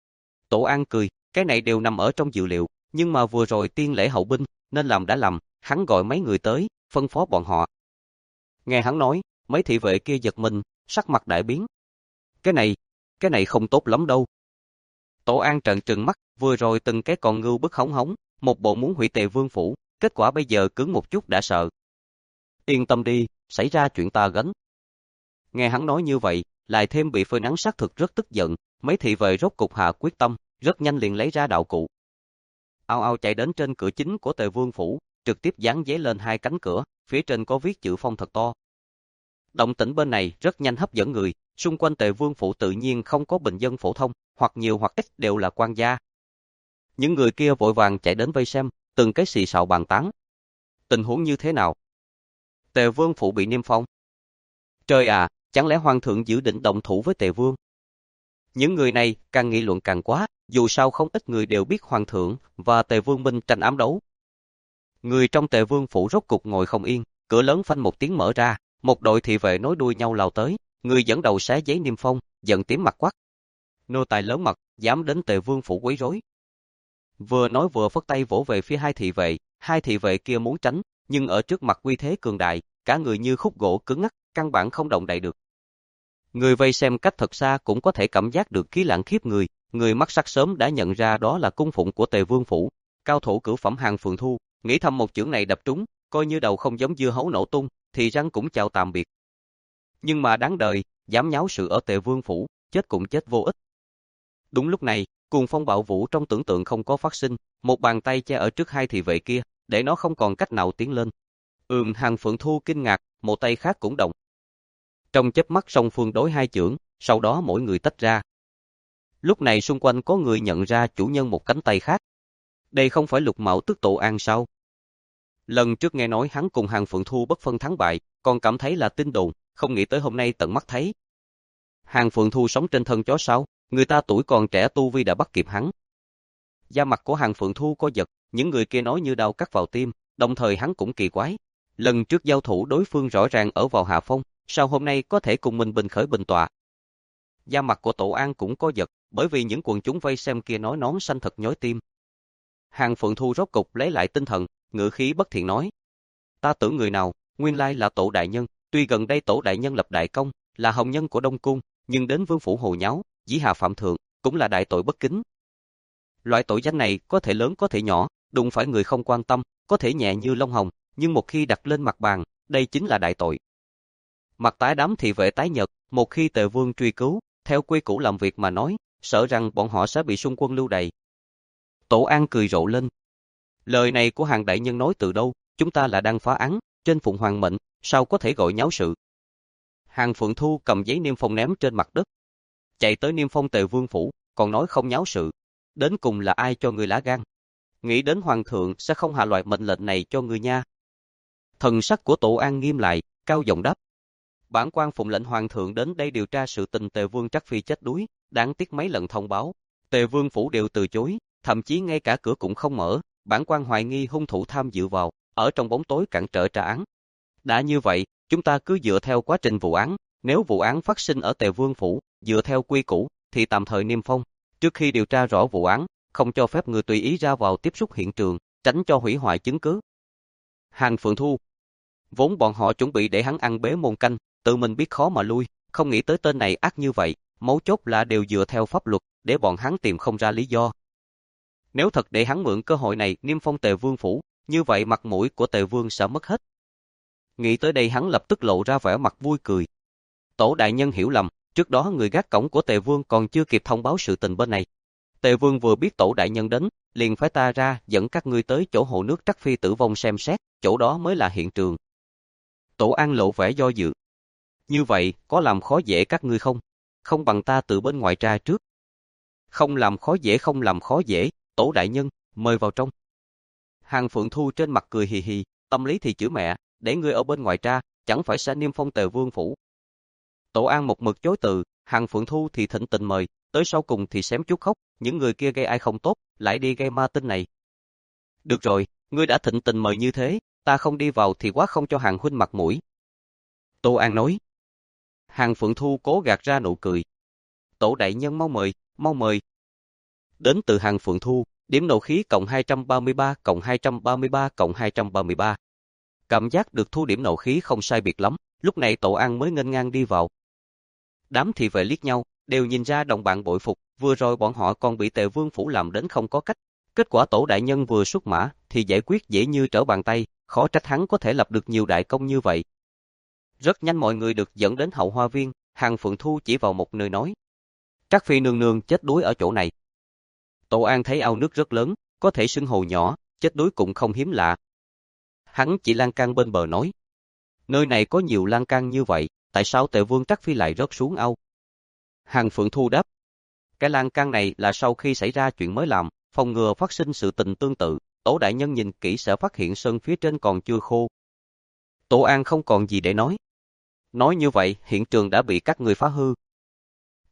Tổ An cười, cái này đều nằm ở trong dự liệu, nhưng mà vừa rồi tiên lễ hậu binh, nên làm đã làm, hắn gọi mấy người tới, phân phó bọn họ. Nghe hắn nói, mấy thị vệ kia giật mình, sắc mặt đại biến. Cái này, cái này không tốt lắm đâu. Tổ An trợn trừng mắt, vừa rồi từng cái còn ngưu bức hống hống, một bộ muốn hủy Tề Vương phủ, kết quả bây giờ cứng một chút đã sợ. Yên tâm đi, xảy ra chuyện ta gánh. Nghe hắn nói như vậy, lại thêm bị phơi nắng sát thực rất tức giận, mấy thị vệ rốt cục hạ quyết tâm, rất nhanh liền lấy ra đạo cụ. Ao ao chạy đến trên cửa chính của Tề Vương phủ, trực tiếp dán giấy lên hai cánh cửa, phía trên có viết chữ phong thật to. Động tĩnh bên này rất nhanh hấp dẫn người, xung quanh Tề Vương phủ tự nhiên không có bình dân phổ thông, hoặc nhiều hoặc ít đều là quan gia. Những người kia vội vàng chạy đến vây xem, từng cái xì xào bàn tán. Tình huống như thế nào? Tề Vương phủ bị niêm phong. Trời à, chẳng lẽ hoàng thượng dự định động thủ với Tề Vương? Những người này càng nghị luận càng quá, dù sao không ít người đều biết hoàng thượng và Tề Vương minh tranh ám đấu. Người trong Tề Vương phủ rốt cục ngồi không yên, cửa lớn phanh một tiếng mở ra, một đội thị vệ nối đuôi nhau lao tới, người dẫn đầu xé giấy niêm phong, giận tím mặt quát. Nô tài lớn mật, dám đến Tề Vương phủ quấy rối. Vừa nói vừa phất tay vỗ về phía hai thị vệ, hai thị vệ kia muốn tránh, nhưng ở trước mặt uy thế cường đại, cả người như khúc gỗ cứng ngắc, căn bản không động đậy được. Người vây xem cách thật xa cũng có thể cảm giác được khí lạnh khiếp người, người mắt sắc sớm đã nhận ra đó là cung phụng của Tề Vương phủ, cao thủ cửu phẩm Hàn Phượng Thu, nghĩ thầm một chưởng này đập trúng, coi như đầu không giống dưa hấu nổ tung, thì răng cũng chào tạm biệt. Nhưng mà đáng đời, dám nháo sự ở Tề Vương phủ, chết cũng chết vô ích. Đúng lúc này, cuồng phong bạo vũ trong tưởng tượng không có phát sinh, một bàn tay che ở trước hai thị vệ kia, để nó không còn cách nào tiến lên. Ừm, Hàn Phượng Thu kinh ngạc, một tay khác cũng động. Trong chớp mắt song phương đối hai chưởng, sau đó mỗi người tách ra. Lúc này xung quanh có người nhận ra chủ nhân một cánh tay khác. Đây không phải Lục Mạo Tức Tổ An sao? Lần trước nghe nói hắn cùng Hàn Phượng Thu bất phân thắng bại, còn cảm thấy là tin đồn, không nghĩ tới hôm nay tận mắt thấy. Hàn Phượng Thu sống trên thân chó sao, người ta tuổi còn trẻ tu vi đã bắt kịp hắn. Da mặt của Hàn Phượng Thu co giật, những người kia nói như đau cắt vào tim, đồng thời hắn cũng kỳ quái. Lần trước giao thủ đối phương rõ ràng ở vào hạ phong, sao hôm nay có thể cùng mình bình khởi bình tọa. Da mặt của Tổ An cũng co giật, bởi vì những quần chúng vây xem kia nói nón xanh thật nhói tim. Hàn Phượng Thu rốt cục lấy lại tinh thần, ngữ khí bất thiện nói. Ta tưởng người nào, nguyên lai là Tổ Đại Nhân, tuy gần đây Tổ Đại Nhân lập đại công, là hồng nhân của Đông Cung, nhưng đến Vương phủ hồ nháo, dĩ hạ phạm thượng, cũng là đại tội bất kính. Loại tội danh này có thể lớn có thể nhỏ, đụng phải người không quan tâm, có thể nhẹ như lông hồng, nhưng một khi đặt lên mặt bàn, đây chính là đại tội. Mặt tái đám thị vệ tái nhợt, một khi Tề Vương truy cứu, theo quy củ làm việc mà nói, sợ rằng bọn họ sẽ bị xung quân lưu đày. Tổ An cười rộ lên. Lời này của Hàn Đại Nhân nói từ đâu, chúng ta là đang phá án, trên Phụng Hoàng mệnh, sao có thể gọi nháo sự. Hàn Phượng Thu cầm giấy niêm phong ném trên mặt đất. Chạy tới niêm phong Tề Vương phủ, còn nói không nháo sự. Đến cùng là ai cho người lá gan? Nghĩ đến Hoàng thượng sẽ không hạ loại mệnh lệnh này cho người nha. Thần sắc của Tổ An nghiêm lại, cao giọng đáp. Bản quan phụng lệnh Hoàng thượng đến đây điều tra sự tình Tề Vương Trắc Phi chết đuối, đáng tiếc mấy lần thông báo, Tề Vương phủ đều từ chối, thậm chí ngay cả cửa cũng không mở, bản quan hoài nghi hung thủ tham dự vào, ở trong bóng tối cản trở trả án. Đã như vậy, chúng ta cứ dựa theo quá trình vụ án, nếu vụ án phát sinh ở Tề Vương phủ, dựa theo quy củ, thì tạm thời niêm phong, trước khi điều tra rõ vụ án, không cho phép người tùy ý ra vào tiếp xúc hiện trường, tránh cho hủy hoại chứng cứ. Hàn Phượng Thu. Vốn bọn họ chuẩn bị để hắn ăn bế môn canh, tự mình biết khó mà lui, không nghĩ tới tên này ác như vậy, mấu chốt là đều dựa theo pháp luật, để bọn hắn tìm không ra lý do. Nếu thật để hắn mượn cơ hội này niêm phong Tề Vương phủ, như vậy mặt mũi của Tề Vương sẽ mất hết. Nghĩ tới đây hắn lập tức lộ ra vẻ mặt vui cười. Tổ Đại Nhân hiểu lầm, trước đó người gác cổng của Tề Vương còn chưa kịp thông báo sự tình bên này. Tề Vương vừa biết Tổ Đại Nhân đến, liền phái ta ra dẫn các ngươi tới chỗ hồ nước Trắc Phi tử vong xem xét, chỗ đó mới là hiện trường. Tổ An lộ vẻ do dự. Như vậy, có làm khó dễ các ngươi không? Không bằng ta từ bên ngoài tra trước. Không làm khó dễ không làm khó dễ, Tổ Đại Nhân, mời vào trong. Hàn Phượng Thu trên mặt cười hì hì, tâm lý thì chửi mẹ, để ngươi ở bên ngoài tra, chẳng phải sẽ niêm phong Tề Vương phủ. Tổ An một mực chối từ, Hàn Phượng Thu thì thịnh tình mời, tới sau cùng thì xém chút khóc, những người kia gây ai không tốt, lại đi gây ma tinh này. Được rồi, ngươi đã thịnh tình mời như thế, ta không đi vào thì quá không cho Hàn huynh mặt mũi. Tô An nói. Hàn Phượng Thu cố gạt ra nụ cười. Tổ Đại Nhân mau mời, mau mời. Đến từ Hàn Phượng Thu, điểm nộ khí cộng hai trăm ba mươi ba cộng hai trăm ba mươi ba cộng hai trăm ba mươi ba. Cảm giác được thu điểm nộ khí không sai biệt lắm, lúc này Tổ An mới nghênh ngang đi vào. Đám thị vệ liếc nhau, đều nhìn ra đồng bạn bội phục, vừa rồi bọn họ còn bị Tề Vương phủ làm đến không có cách. Kết quả Tổ Đại Nhân vừa xuất mã, thì giải quyết dễ như trở bàn tay, khó trách hắn có thể lập được nhiều đại công như vậy. Rất nhanh mọi người được dẫn đến hậu hoa viên, Hàn Phượng Thu chỉ vào một nơi nói. Trắc Phi nương nương chết đuối ở chỗ này. Tổ An thấy ao nước rất lớn, có thể xưng hồ nhỏ, chết đuối cũng không hiếm lạ. Hắn chỉ lan can bên bờ nói. Nơi này có nhiều lan can như vậy, tại sao Tề Vương Trắc Phi lại rớt xuống ao? Hàn Phượng Thu đáp. Cái lan can này là sau khi xảy ra chuyện mới làm, phòng ngừa phát sinh sự tình tương tự, Tổ Đại Nhân nhìn kỹ sẽ phát hiện sơn phía trên còn chưa khô. Tổ An không còn gì để nói. Nói như vậy, hiện trường đã bị các người phá hư.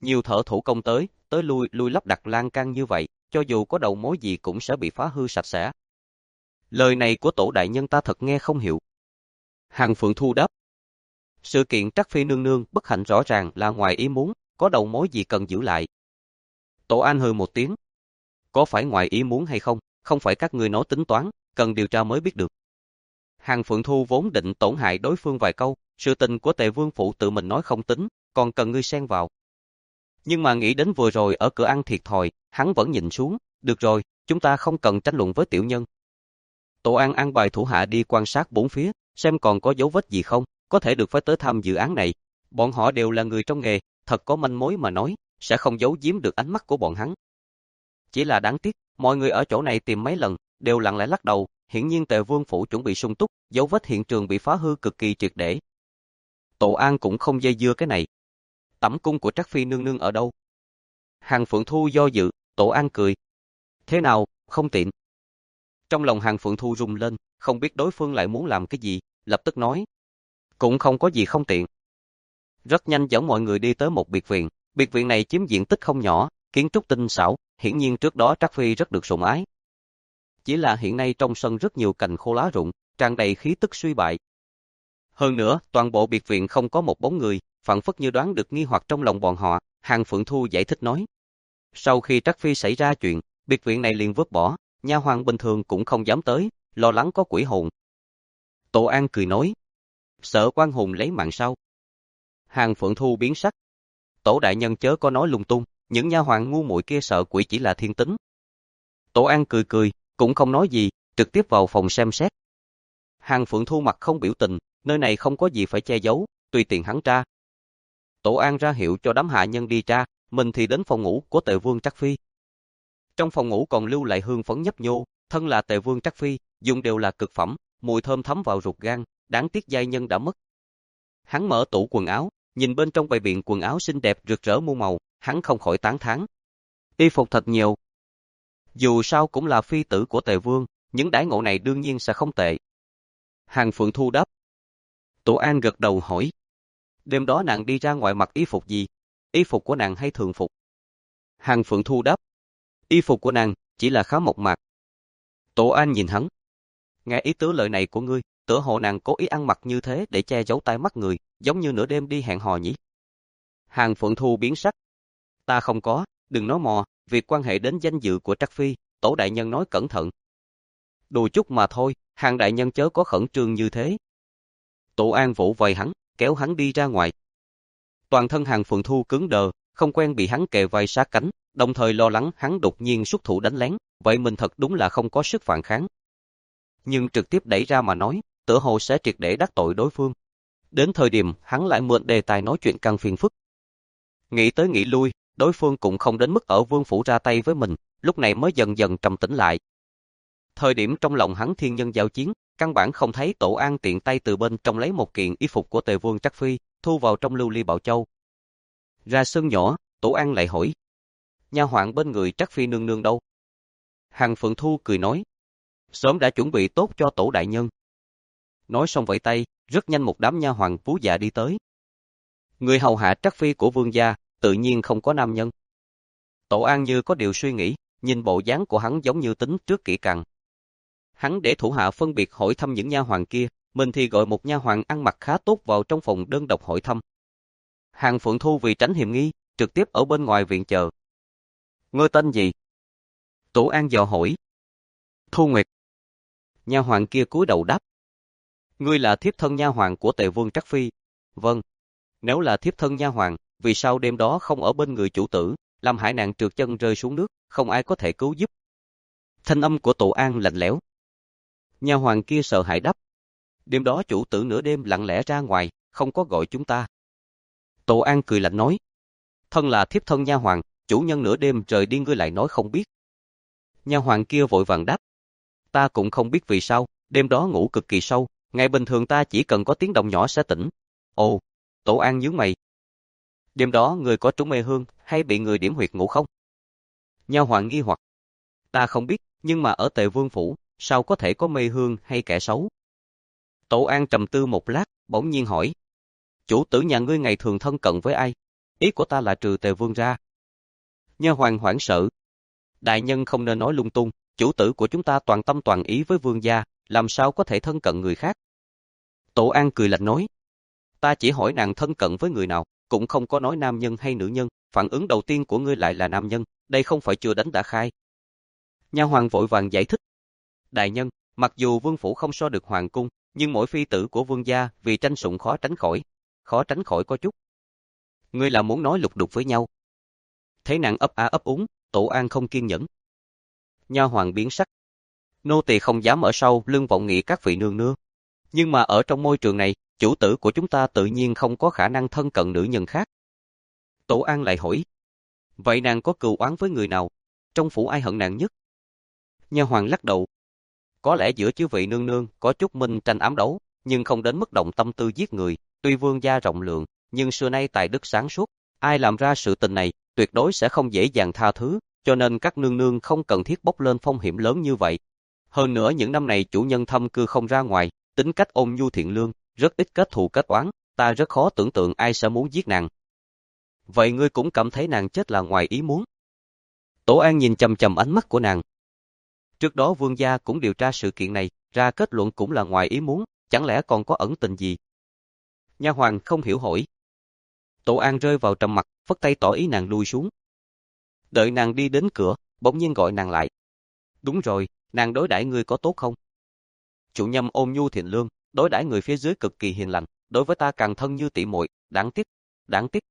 Nhiều thợ thủ công tới, tới lui lui lắp đặt lan can như vậy, cho dù có đầu mối gì cũng sẽ bị phá hư sạch sẽ. Lời này của tổ đại nhân ta thật nghe không hiểu. Hàng Phượng Thu đáp. Sự kiện Trắc Phi nương nương bất hạnh rõ ràng là ngoài ý muốn, có đầu mối gì cần giữ lại. Tổ An hừ một tiếng. Có phải ngoài ý muốn hay không, không phải các ngươi nói tính toán, cần điều tra mới biết được. Hàng Phượng Thu vốn định tổn hại đối phương vài câu, sự tình của Tề Vương Phủ tự mình nói không tính, còn cần ngươi xen vào. Nhưng mà nghĩ đến vừa rồi ở cửa ăn thiệt thòi, hắn vẫn nhìn xuống, được rồi, chúng ta không cần tranh luận với tiểu nhân. Tổ An an bài thủ hạ đi quan sát bốn phía, xem còn có dấu vết gì không, có thể được phái tới thăm dự án này. Bọn họ đều là người trong nghề, thật có manh mối mà nói, sẽ không giấu giếm được ánh mắt của bọn hắn. Chỉ là đáng tiếc, mọi người ở chỗ này tìm mấy lần, đều lặng lẽ lắc đầu, hiển nhiên Tề Vương Phủ chuẩn bị sung túc, dấu vết hiện trường bị phá hư cực kỳ triệt để. Tổ An cũng không dây dưa cái này. Tẩm cung của Trắc Phi nương nương ở đâu? Hàng Phượng Thu do dự, Tổ An cười. Thế nào, không tiện. Trong lòng Hàng Phượng Thu rung lên, không biết đối phương lại muốn làm cái gì, lập tức nói. Cũng không có gì không tiện. Rất nhanh dẫn mọi người đi tới một biệt viện, biệt viện này chiếm diện tích không nhỏ, kiến trúc tinh xảo, hiển nhiên trước đó Trắc Phi rất được sủng ái. Chỉ là hiện nay trong sân rất nhiều cành khô lá rụng, tràn đầy khí tức suy bại. Hơn nữa, toàn bộ biệt viện không có một bóng người, phảng phất như đoán được nghi hoặc trong lòng bọn họ, Hàng Phượng Thu giải thích nói. Sau khi Trắc Phi xảy ra chuyện, biệt viện này liền vứt bỏ, nha hoàn bình thường cũng không dám tới, lo lắng có quỷ hồn. Tổ An cười nói. Sợ quan hồn lấy mạng sao? Hàng Phượng Thu biến sắc. Tổ đại nhân chớ có nói lung tung, những nha hoàn ngu muội kia sợ quỷ chỉ là thiên tính. Tổ An cười cười, cũng không nói gì, trực tiếp vào phòng xem xét. Hàng Phượng Thu mặt không biểu tình, nơi này không có gì phải che giấu, tùy tiện hắn tra. Tổ An ra hiệu cho đám hạ nhân đi tra, mình thì đến phòng ngủ của Tề Vương Trắc Phi. Trong phòng ngủ còn lưu lại hương phấn nhấp nhô, thân là Tề Vương Trắc Phi, dùng đều là cực phẩm, mùi thơm thấm vào ruột gan, đáng tiếc giai nhân đã mất. Hắn mở tủ quần áo, nhìn bên trong bày biện quần áo xinh đẹp rực rỡ muôn màu, hắn không khỏi tán thán. Y phục thật nhiều. Dù sao cũng là phi tử của Tề Vương, những đãi ngộ này đương nhiên sẽ không tệ. Hàng Phượng Thu đáp. Tổ An gật đầu hỏi. Đêm đó nàng đi ra ngoài mặc y phục gì? Y phục của nàng hay thường phục? Hàng Phượng Thu đáp. Y phục của nàng chỉ là khá mộc mạc. Tổ An nhìn hắn. Nghe ý tứ lời này của ngươi, tựa hồ nàng cố ý ăn mặc như thế để che giấu tai mắt người, giống như nửa đêm đi hẹn hò nhỉ? Hàng Phượng Thu biến sắc. Ta không có, đừng nói mò, việc quan hệ đến danh dự của Trắc Phi, Tổ đại nhân nói cẩn thận. Đùa chút mà thôi, Hàng đại nhân chớ có khẩn trương như thế. Tổ An vỗ vai hắn, kéo hắn đi ra ngoài. Toàn thân Hàng Phượng Thu cứng đờ, không quen bị hắn kề vai sát cánh, đồng thời lo lắng hắn đột nhiên xuất thủ đánh lén, vậy mình thật đúng là không có sức phản kháng. Nhưng trực tiếp đẩy ra mà nói, tựa hồ sẽ triệt để đắc tội đối phương. Đến thời điểm hắn lại mượn đề tài nói chuyện càng phiền phức. Nghĩ tới nghĩ lui, đối phương cũng không đến mức ở Vương Phủ ra tay với mình, lúc này mới dần dần trầm tĩnh lại. Thời điểm trong lòng hắn thiên nhân giao chiến, căn bản không thấy Tổ An tiện tay từ bên trong lấy một kiện y phục của Tề Vương Trắc Phi, thu vào trong lưu ly bảo châu. Ra sân nhỏ, Tổ An lại hỏi. Nha hoàn bên người Trắc Phi nương nương đâu? Hàng Phượng Thu cười nói. Sớm đã chuẩn bị tốt cho Tổ đại nhân. Nói xong vẫy tay, rất nhanh một đám nha hoàn phú dạ đi tới. Người hầu hạ Trắc Phi của vương gia, tự nhiên không có nam nhân. Tổ An như có điều suy nghĩ, nhìn bộ dáng của hắn giống như tính trước kỹ càng. Hắn để thủ hạ phân biệt hỏi thăm những nha hoàn kia, mình thì gọi một nha hoàn ăn mặc khá tốt vào trong phòng đơn độc hỏi thăm. Hàng Phượng Thu vì tránh hiểm nghi, trực tiếp ở bên ngoài viện chờ. Ngươi tên gì? Tổ An dò hỏi. Thu Nguyệt. Nha hoàn kia cúi đầu đáp. Ngươi là thiếp thân nha hoàn của Tề Vương Trắc Phi. Vâng. Nếu là thiếp thân nha hoàn, vì sao đêm đó không ở bên người chủ tử, làm hại nàng trượt chân rơi xuống nước, không ai có thể cứu giúp. Thanh âm của Tổ An lạnh lẽo. Nha hoàn kia sợ hãi đáp. Đêm đó chủ tử nửa đêm lặng lẽ ra ngoài, không có gọi chúng ta. Tổ An cười lạnh nói. Thân là thiếp thân nha hoàn, chủ nhân nửa đêm trời đi ngươi lại nói không biết. Nha hoàn kia vội vàng đáp. Ta cũng không biết vì sao, đêm đó ngủ cực kỳ sâu, ngày bình thường ta chỉ cần có tiếng động nhỏ sẽ tỉnh. Ồ, Tổ An nhướng mày. Đêm đó người có trúng mê hương hay bị người điểm huyệt ngủ không? Nha hoàn nghi hoặc. Ta không biết, nhưng mà ở Tề Vương Phủ, sao có thể có mê hương hay kẻ xấu? Tổ An trầm tư một lát, bỗng nhiên hỏi. Chủ tử nhà ngươi ngày thường thân cận với ai? ý của ta là trừ Tề Vương ra. Nha hoàn hoảng sợ. Đại nhân không nên nói lung tung, chủ tử của chúng ta toàn tâm toàn ý với vương gia, làm sao có thể thân cận người khác. Tổ An cười lạnh nói. Ta chỉ hỏi nàng thân cận với người nào, cũng không có nói nam nhân hay nữ nhân, phản ứng đầu tiên của ngươi lại là nam nhân, đây không phải chưa đánh đã khai. Nha hoàn vội vàng giải thích. Đại nhân, mặc dù vương phủ không so được hoàng cung, nhưng mỗi phi tử của vương gia vì tranh sủng khó tránh khỏi, khó tránh khỏi có chút. Ngươi là muốn nói lục đục với nhau. Thấy nàng ấp a ấp úng, Tổ An không kiên nhẫn. Nha hoàn biến sắc. Nô tỳ không dám ở sau lưng vọng nghị các vị nương nương. Nhưng mà ở trong môi trường này, chủ tử của chúng ta tự nhiên không có khả năng thân cận nữ nhân khác. Tổ An lại hỏi. Vậy nàng có cừu oán với người nào? Trong phủ ai hận nàng nhất? Nha hoàn lắc đầu. Có lẽ giữa chư vị nương nương có chút minh tranh ám đấu, nhưng không đến mức động tâm tư giết người. Tuy vương gia rộng lượng, nhưng xưa nay tài đức sáng suốt, ai làm ra sự tình này, tuyệt đối sẽ không dễ dàng tha thứ, cho nên các nương nương không cần thiết bốc lên phong hiểm lớn như vậy. Hơn nữa những năm này chủ nhân thâm cư không ra ngoài, tính cách ôn nhu thiện lương, rất ít kết thù kết oán, ta rất khó tưởng tượng ai sẽ muốn giết nàng. Vậy ngươi cũng cảm thấy nàng chết là ngoài ý muốn? Tổ An nhìn chằm chằm ánh mắt của nàng. Trước đó vương gia cũng điều tra sự kiện này, ra kết luận cũng là ngoài ý muốn, chẳng lẽ còn có ẩn tình gì? Nha hoàn không hiểu hỏi. Tổ An rơi vào trầm mặc, phất tay tỏ ý nàng lui xuống. Đợi nàng đi đến cửa, bỗng nhiên gọi nàng lại. Đúng rồi, nàng đối đãi ngươi có tốt không? Chủ nhân ôn nhu thiện lương, đối đãi người phía dưới cực kỳ hiền lành, đối với ta càng thân như tỷ muội, đáng tiếc, đáng tiếc.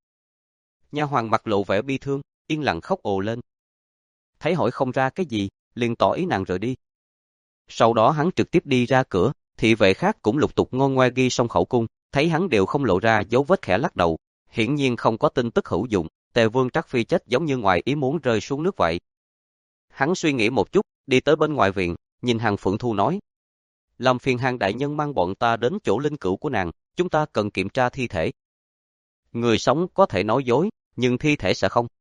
Nha hoàn mặt lộ vẻ bi thương, yên lặng khóc ồ lên. Thấy hỏi không ra cái gì, liền tỏ ý nàng rời đi. Sau đó hắn trực tiếp đi ra cửa, thị vệ khác cũng lục tục ngôn ngoe ghi xong khẩu cung, thấy hắn đều không lộ ra dấu vết, khẽ lắc đầu, hiển nhiên không có tin tức hữu dụng, Tề Vương Trắc Phi chết giống như ngoài ý muốn rơi xuống nước vậy. Hắn suy nghĩ một chút, đi tới bên ngoài viện, nhìn Hàn Phượng Thu nói. Làm phiền Hàn đại nhân mang bọn ta đến chỗ linh cữu của nàng, chúng ta cần kiểm tra thi thể. Người sống có thể nói dối, nhưng thi thể sẽ không.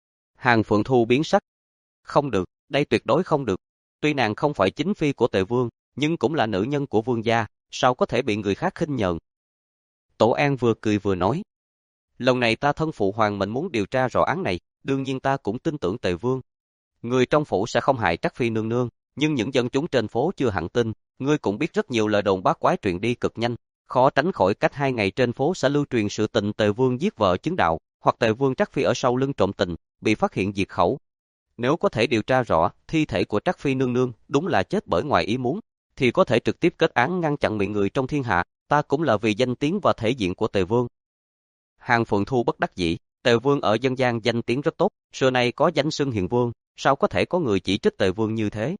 Hàn Phượng Thu biến sắc. Không được, đây tuyệt đối không được. Tuy nàng không phải chính phi của Tề Vương, nhưng cũng là nữ nhân của vương gia, sao có thể bị người khác khinh nhờn. Tổ An vừa cười vừa nói. Lần này ta thân phụ hoàng mệnh muốn điều tra rõ án này, đương nhiên ta cũng tin tưởng Tề Vương. Người trong phủ sẽ không hại Trắc Phi nương nương, nhưng những dân chúng trên phố chưa hẳn tin. Ngươi cũng biết rất nhiều lời đồn bát quái truyền đi cực nhanh, khó tránh khỏi cách hai ngày trên phố sẽ lưu truyền sự tình Tề Vương giết vợ chứng đạo, hoặc Tề Vương Trắc Phi ở sau lưng trộm tình, bị phát hiện diệt khẩu. Nếu có thể điều tra rõ thi thể của Trắc Phi nương nương đúng là chết bởi ngoài ý muốn, thì có thể trực tiếp kết án ngăn chặn miệng người trong thiên hạ, ta cũng là vì danh tiếng và thể diện của Tề Vương. Hàn Phượng Thu bất đắc dĩ, Tề Vương ở dân gian danh tiếng rất tốt, xưa nay có danh xưng hiền vương, sao có thể có người chỉ trích Tề Vương như thế?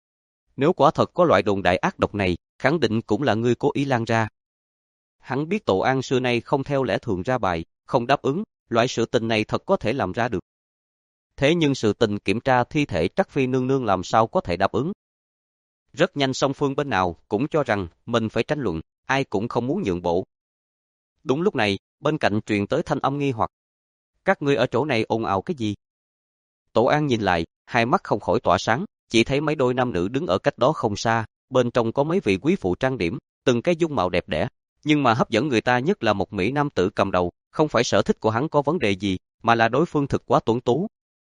Nếu quả thật có loại đồn đại ác độc này, khẳng định cũng là ngươi cố ý lan ra. Hắn biết Tổ An xưa nay không theo lẽ thường ra bài, không đáp ứng, loại sự tình này thật có thể làm ra được. Thế nhưng sự tình kiểm tra thi thể Trắc Phi nương nương làm sao có thể đáp ứng? Rất nhanh song phương bên nào cũng cho rằng mình phải tranh luận, ai cũng không muốn nhượng bộ. Đúng lúc này, bên cạnh truyền tới thanh âm nghi hoặc. Các ngươi ở chỗ này ồn ào cái gì? Tổ An nhìn lại, hai mắt không khỏi tỏa sáng, chỉ thấy mấy đôi nam nữ đứng ở cách đó không xa, bên trong có mấy vị quý phụ trang điểm, từng cái dung mạo đẹp đẽ, nhưng mà hấp dẫn người ta nhất là một mỹ nam tử cầm đầu, không phải sở thích của hắn có vấn đề gì, mà là đối phương thực quá tuấn tú.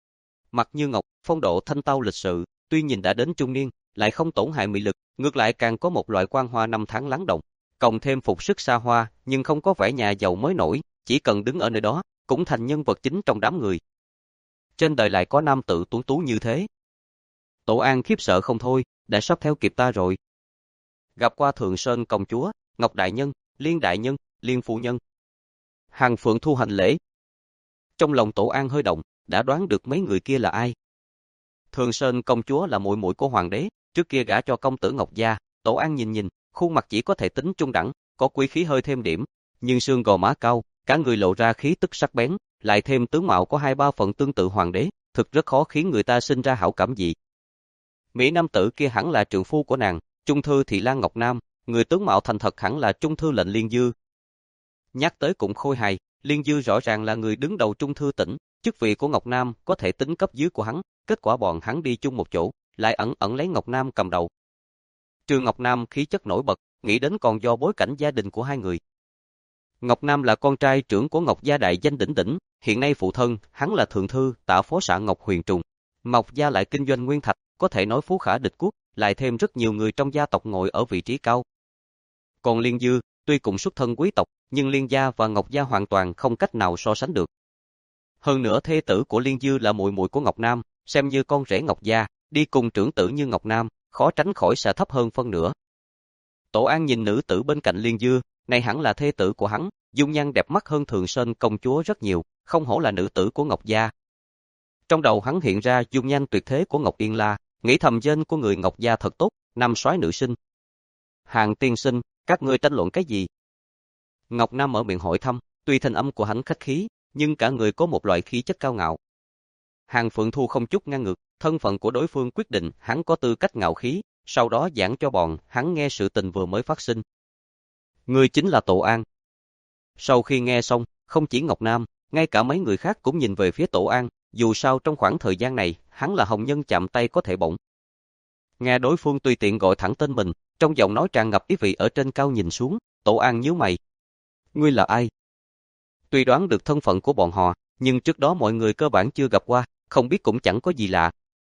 Mặt như ngọc, phong độ thanh tao lịch sự, tuy nhìn đã đến trung niên, lại không tổn hại mỹ lực, ngược lại càng có một loại quang hoa năm tháng lắng động, cộng thêm phục sức xa hoa, nhưng không có vẻ nhà giàu mới nổi, chỉ cần đứng ở nơi đó, cũng thành nhân vật chính trong đám người. Trên đời lại có nam tử tuấn tú như thế. Tổ An khiếp sợ không thôi, đã sắp theo kịp ta rồi. Gặp qua Thượng Sơn công chúa, Ngọc đại nhân, Liên đại nhân, Liên phu nhân. Hàn Phượng Thu hành lễ. Trong lòng Tổ An hơi động, đã đoán được mấy người kia là ai. Thượng Sơn công chúa là muội muội của hoàng đế, trước kia gả cho công tử Ngọc gia. Tổ An nhìn nhìn, khuôn mặt chỉ có thể tính trung đẳng, có quý khí hơi thêm điểm, nhưng xương gò má cao, cả người lộ ra khí tức sắc bén, lại thêm tướng mạo có hai ba phần tương tự hoàng đế, thực rất khó khiến người ta sinh ra hảo cảm gì. Mỹ nam tử kia hẳn là trượng phu của nàng, Trung thư thị Lan Ngọc Nam, người tướng mạo thành thật hẳn là Trung thư lệnh Liên Dư. Nhắc tới cũng khôi hài, Liên Dư rõ ràng là người đứng đầu Trung thư tỉnh, chức vị của Ngọc Nam có thể tính cấp dưới của hắn, kết quả bọn hắn đi chung một chỗ, lại ẩn ẩn lấy Ngọc Nam cầm đầu. Trương Ngọc Nam khí chất nổi bật, nghĩ đến còn do bối cảnh gia đình của hai người. Ngọc Nam là con trai trưởng của Ngọc gia đại danh đỉnh đỉnh, hiện nay phụ thân, hắn là thượng thư, tạ phó xã Ngọc Huyền Trùng. Ngọc gia lại kinh doanh nguyên thạch, có thể nói phú khả địch quốc, lại thêm rất nhiều người trong gia tộc ngồi ở vị trí cao. Còn Liên Dư, tuy cùng xuất thân quý tộc, nhưng Liên gia và Ngọc gia hoàn toàn không cách nào so sánh được. Hơn nữa thê tử của Liên Dư là muội muội của Ngọc Nam, xem như con rể Ngọc gia, đi cùng trưởng tử như Ngọc Nam, khó tránh khỏi sẽ thấp hơn phân nửa. Tổ An nhìn nữ tử bên cạnh Liên Dư, này hẳn là thê tử của hắn, dung nhan đẹp mắt hơn Thường Sơn công chúa rất nhiều, không hổ là nữ tử của Ngọc gia. Trong đầu hắn hiện ra dung nhan tuyệt thế của Ngọc Yên La, nghĩ thầm gen của người Ngọc gia thật tốt, nam soái nữ sinh. Hàng tiên sinh, các ngươi tranh luận cái gì? Ngọc Nam mở miệng hỏi thăm, tuy thanh âm của hắn khách khí, nhưng cả người có một loại khí chất cao ngạo. Hàng Phượng Thu không chút ngang ngược, thân phận của đối phương quyết định hắn có tư cách ngạo khí, sau đó giảng cho bọn hắn nghe sự tình vừa mới phát sinh. Người chính là Tổ An. Sau khi nghe xong, không chỉ Ngọc Nam, ngay cả mấy người khác cũng nhìn về phía Tổ An, dù sao trong khoảng thời gian này, hắn là hồng nhân chạm tay có thể bổng. Nghe đối phương tùy tiện gọi thẳng tên mình, trong giọng nói tràn ngập ý vị ở trên cao nhìn xuống, Tổ An nhíu mày. Ngươi là ai? Tuy đoán được thân phận của bọn họ, nhưng trước đó mọi người cơ bản chưa gặp qua, không biết cũng chẳng có gì lạ.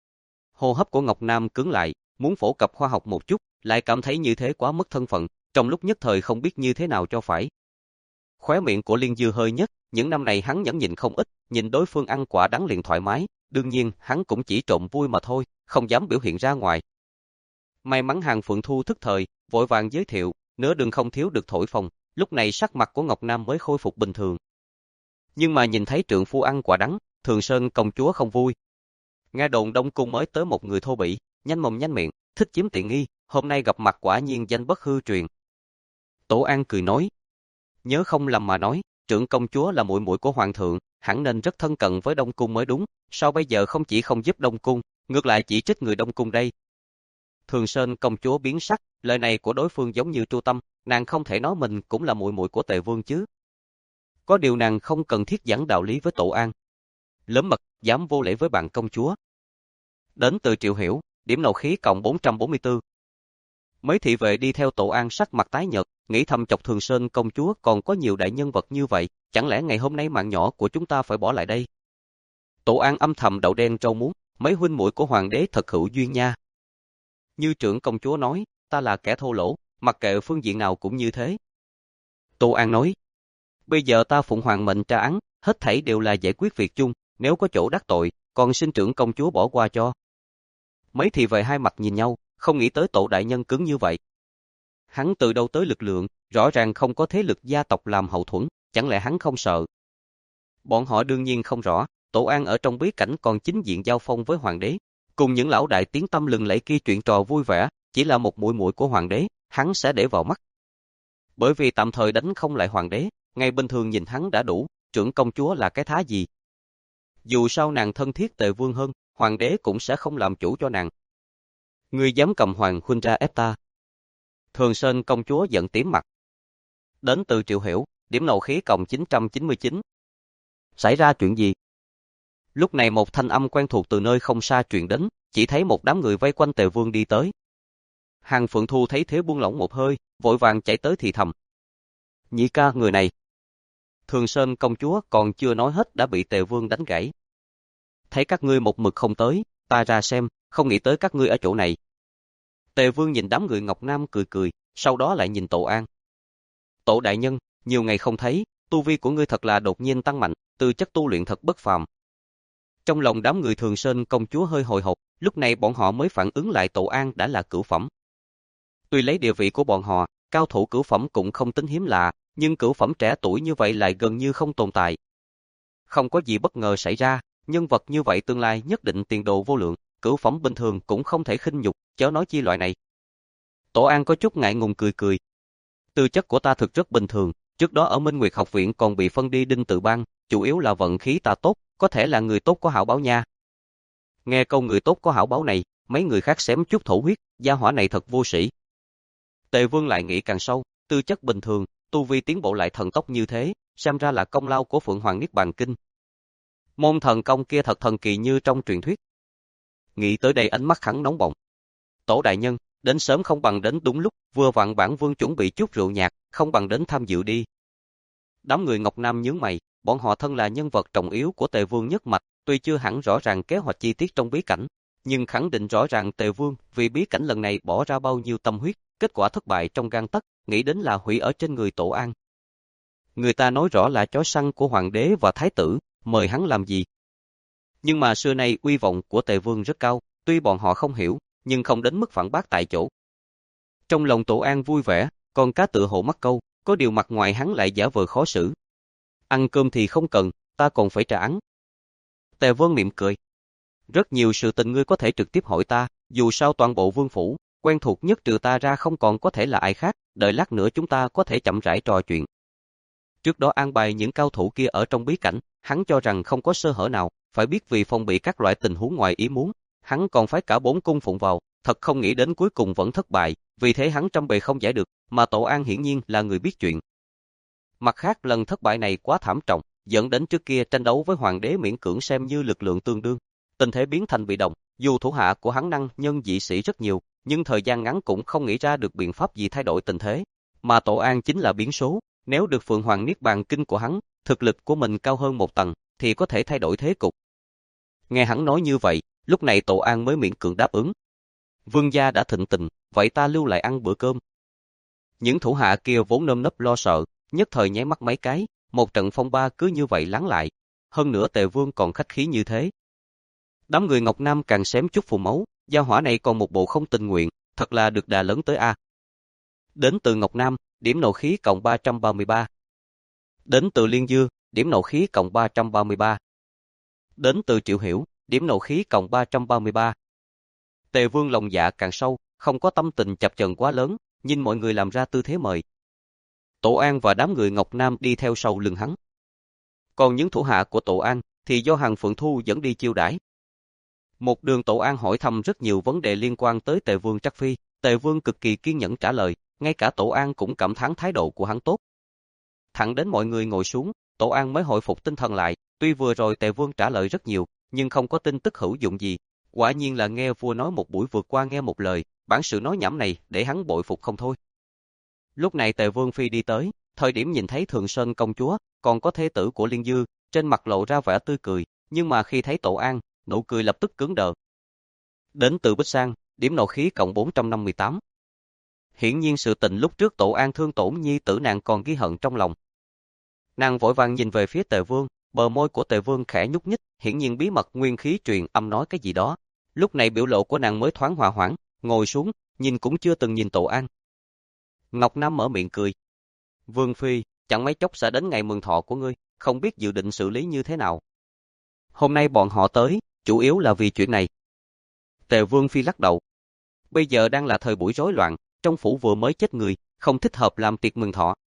Hô hấp của Ngọc Nam cứng lại, muốn phổ cập khoa học một chút, lại cảm thấy như thế quá mất thân phận, trong lúc nhất thời không biết như thế nào cho phải. Khóe miệng của Liên Dư hơi nhếch, những năm này hắn nhẫn nhịn không ít, nhìn đối phương ăn quả đắng liền thoải mái, đương nhiên hắn cũng chỉ trộm vui mà thôi, không dám biểu hiện ra ngoài. May mắn Hàng Phượng Thu thức thời, vội vàng giới thiệu, nửa đường không thiếu được thổi phồng, lúc này sắc mặt của Ngọc Nam mới khôi phục bình thường. Nhưng mà nhìn thấy trượng phu ăn quả đắng, Thường Sơn công chúa không vui. Nghe đồn Đông Cung mới tới một người thô bỉ, nhanh mồm nhanh miệng, thích chiếm tiện nghi, hôm nay gặp mặt quả nhiên danh bất hư truyền. Tổ An cười nói, nhớ không lầm mà nói, trưởng công chúa là muội muội của hoàng thượng, hẳn nên rất thân cận với Đông Cung mới đúng, sao bây giờ không chỉ không giúp Đông Cung, ngược lại chỉ trích người Đông Cung đây. Thường Sơn công chúa biến sắc, lời này của đối phương giống như tru tâm, nàng không thể nói mình cũng là muội muội của Tề Vương chứ. Có điều nàng không cần thiết giảng đạo lý với Tổ An. Lớn mật, dám vô lễ với bạn công chúa. Đến từ Triệu Hiểu, điểm nộ khí cộng bốn trăm bốn mươi tư. Mấy thị vệ đi theo Tổ An sắc mặt tái nhợt, nghĩ thầm chọc Thường Sơn công chúa còn có nhiều đại nhân vật như vậy, chẳng lẽ ngày hôm nay mạng nhỏ của chúng ta phải bỏ lại đây? Tổ An âm thầm đậu đen rau muống, mấy huynh muội của hoàng đế thật hữu duyên nha. Như trưởng công chúa nói, ta là kẻ thô lỗ, mặc kệ phương diện nào cũng như thế. Tổ An nói, bây giờ ta phụng hoàng mệnh tra án, hết thảy đều là giải quyết việc chung, nếu có chỗ đắc tội, còn xin trưởng công chúa bỏ qua cho. Mấy thị vệ hai mặt nhìn nhau, không nghĩ tới Tổ đại nhân cứng như vậy. Hắn từ đâu tới lực lượng, rõ ràng không có thế lực gia tộc làm hậu thuẫn, chẳng lẽ hắn không sợ? Bọn họ đương nhiên không rõ, Tổ An ở trong bí cảnh còn chính diện giao phong với hoàng đế, cùng những lão đại tiếng tăm lừng lẫy kia chuyện trò vui vẻ, chỉ là một muội muội của hoàng đế, hắn sẽ để vào mắt. Bởi vì tạm thời đánh không lại hoàng đế, ngày bình thường nhìn hắn đã đủ, trưởng công chúa là cái thá gì? Dù sao nàng thân thiết Tề Vương hơn, hoàng đế cũng sẽ không làm chủ cho nàng. Ngươi dám cầm hoàng huynh ra ép ta? Thường Sơn công chúa giận tím mặt. Đến từ Triệu Hiểu, điểm nộ khí cộng chín trăm chín mươi chín. Xảy ra chuyện gì? Lúc này một thanh âm quen thuộc từ nơi không xa truyền đến, chỉ thấy một đám người vây quanh Tề Vương đi tới. Hàng Phượng Thu thấy thế buông lỏng một hơi, vội vàng chạy tới thì thầm. Nhị ca người này. Thường Sơn công chúa còn chưa nói hết đã bị Tề Vương đánh gãy. Thấy các ngươi một mực không tới, ta ra xem, không nghĩ tới các ngươi ở chỗ này. Tề Vương nhìn đám người Ngọc Nam cười cười, sau đó lại nhìn Tổ An. Tổ đại nhân, nhiều ngày không thấy, tu vi của ngươi thật là đột nhiên tăng mạnh, tư chất tu luyện thật bất phàm. Trong lòng đám người Thường Sơn công chúa hơi hồi hộp, lúc này bọn họ mới phản ứng lại Tổ An đã là cửu phẩm. Tuy lấy địa vị của bọn họ, cao thủ cửu phẩm cũng không tính hiếm lạ, nhưng cửu phẩm trẻ tuổi như vậy lại gần như không tồn tại. Không có gì bất ngờ xảy ra, nhân vật như vậy tương lai nhất định tiền đồ vô lượng, cửu phẩm bình thường cũng không thể khinh nhục, chớ nói chi loại này. Tổ An có chút ngại ngùng cười cười. Tư chất của ta thực rất bình thường, trước đó ở Minh Nguyệt học viện còn bị phân đi đinh tự ban, chủ yếu là vận khí ta tốt, có thể là người tốt có hảo báo nha. Nghe câu người tốt có hảo báo này, mấy người khác xém chút thổ huyết, gia hỏa này thật vô sĩ. Tề Vương lại nghĩ càng sâu, tư chất bình thường, tu vi tiến bộ lại thần tốc như thế, xem ra là công lao của Phượng Hoàng Niết Bàn Kinh. Môn thần công kia thật thần kỳ như trong truyền thuyết. Nghĩ tới đây ánh mắt hắn nóng bỏng. Tổ đại nhân, đến sớm không bằng đến đúng lúc, vừa vặn bản vương chuẩn bị chút rượu nhạt, không bằng đến tham dự đi. Đám người Ngọc Nam nhướng mày, bọn họ thân là nhân vật trọng yếu của Tề Vương nhất mạch, tuy chưa hẳn rõ ràng kế hoạch chi tiết trong bí cảnh, nhưng khẳng định rõ ràng Tề Vương vì bí cảnh lần này bỏ ra bao nhiêu tâm huyết, kết quả thất bại trong gang tấc, nghĩ đến là hủy ở trên người Tổ An. Người ta nói rõ là chó săn của hoàng đế và thái tử, mời hắn làm gì? Nhưng mà xưa nay uy vọng của Tề Vương rất cao, tuy bọn họ không hiểu, nhưng không đến mức phản bác tại chỗ. Trong lòng Tổ An vui vẻ, còn cá tự hộ mắc câu, có điều mặt ngoài hắn lại giả vờ khó xử. Ăn cơm thì không cần, ta còn phải trả ăn. Tề Vương mỉm cười. Rất nhiều sự tình ngươi có thể trực tiếp hỏi ta, dù sao toàn bộ vương phủ, quen thuộc nhất trừ ta ra không còn có thể là ai khác, đợi lát nữa chúng ta có thể chậm rãi trò chuyện. Trước đó an bài những cao thủ kia ở trong bí cảnh, hắn cho rằng không có sơ hở nào, phải biết vì phòng bị các loại tình huống ngoài ý muốn, hắn còn phải cả bốn cung phụng vào, thật không nghĩ đến cuối cùng vẫn thất bại, vì thế hắn trăm bề không giải được, mà Tổ An hiển nhiên là người biết chuyện. Mặt khác lần thất bại này quá thảm trọng, dẫn đến trước kia tranh đấu với hoàng đế miễn cưỡng xem như lực lượng tương đương, tình thế biến thành bị động, dù thủ hạ của hắn năng nhân dị sĩ rất nhiều, nhưng thời gian ngắn cũng không nghĩ ra được biện pháp gì thay đổi tình thế, mà Tổ An chính là biến số, nếu được Phượng Hoàng Niết Bàn Kinh của hắn, thực lực của mình cao hơn một tầng, thì có thể thay đổi thế cục. Nghe hắn nói như vậy, lúc này Tổ An mới miễn cưỡng đáp ứng. Vương gia đã thịnh tình, vậy ta lưu lại ăn bữa cơm. Những thủ hạ kia vốn nơm nớp lo sợ, nhất thời nháy mắt mấy cái, một trận phong ba cứ như vậy lắng lại. Hơn nữa Tề Vương còn khách khí như thế. Đám người Ngọc Nam càng xém chút phù máu, gia hỏa này còn một bộ không tình nguyện, thật là được đà lớn tới A. Đến từ Ngọc Nam, điểm nộ khí cộng ba trăm ba mươi ba. Đến từ Liên Dư, điểm nộ khí cộng ba trăm ba mươi ba. Đến từ Triệu Hiểu, điểm nộ khí cộng ba trăm ba mươi ba. Tề Vương lòng dạ càng sâu, không có tâm tình chập chờn quá lớn, nhìn mọi người làm ra tư thế mời. Tổ An và đám người Ngọc Nam đi theo sau lưng hắn. Còn những thủ hạ của Tổ An thì do Hằng Phượng Thu dẫn đi chiêu đãi. Một đường Tổ An hỏi thăm rất nhiều vấn đề liên quan tới Tề Vương Trắc Phi, Tề Vương cực kỳ kiên nhẫn trả lời, ngay cả Tổ An cũng cảm thán thái độ của hắn tốt. Thẳng đến mọi người ngồi xuống, Tổ An mới hồi phục tinh thần lại, tuy vừa rồi Tề Vương trả lời rất nhiều, nhưng không có tin tức hữu dụng gì, quả nhiên là nghe vua nói một buổi vượt qua nghe một lời, bản sự nói nhảm này để hắn bội phục không thôi. Lúc này Tề Vương Phi đi tới, thời điểm nhìn thấy Thường Sơn công chúa, còn có thê tử của Liên Dư, trên mặt lộ ra vẻ tươi cười, nhưng mà khi thấy Tổ An, nụ cười lập tức cứng đờ. Đến từ Bích Sang, điểm nộ khí cộng bốn trăm năm mươi tám. Hiển nhiên sự tình lúc trước Tổ An thương tổn nhi tử nàng còn ghi hận trong lòng. Nàng vội vàng nhìn về phía Tề Vương, bờ môi của Tề Vương khẽ nhúc nhích, hiển nhiên bí mật nguyên khí truyền âm nói cái gì đó. Lúc này biểu lộ của nàng mới thoáng hòa hoãn, ngồi xuống, nhìn cũng chưa từng nhìn Tổ An. Ngọc Nam mở miệng cười. Vương Phi, chẳng mấy chốc sẽ đến ngày mừng thọ của ngươi, không biết dự định xử lý như thế nào. Hôm nay bọn họ tới, chủ yếu là vì chuyện này. Tề Vương Phi lắc đầu. Bây giờ đang là thời buổi rối loạn, trong phủ vừa mới chết người, không thích hợp làm tiệc mừng thọ.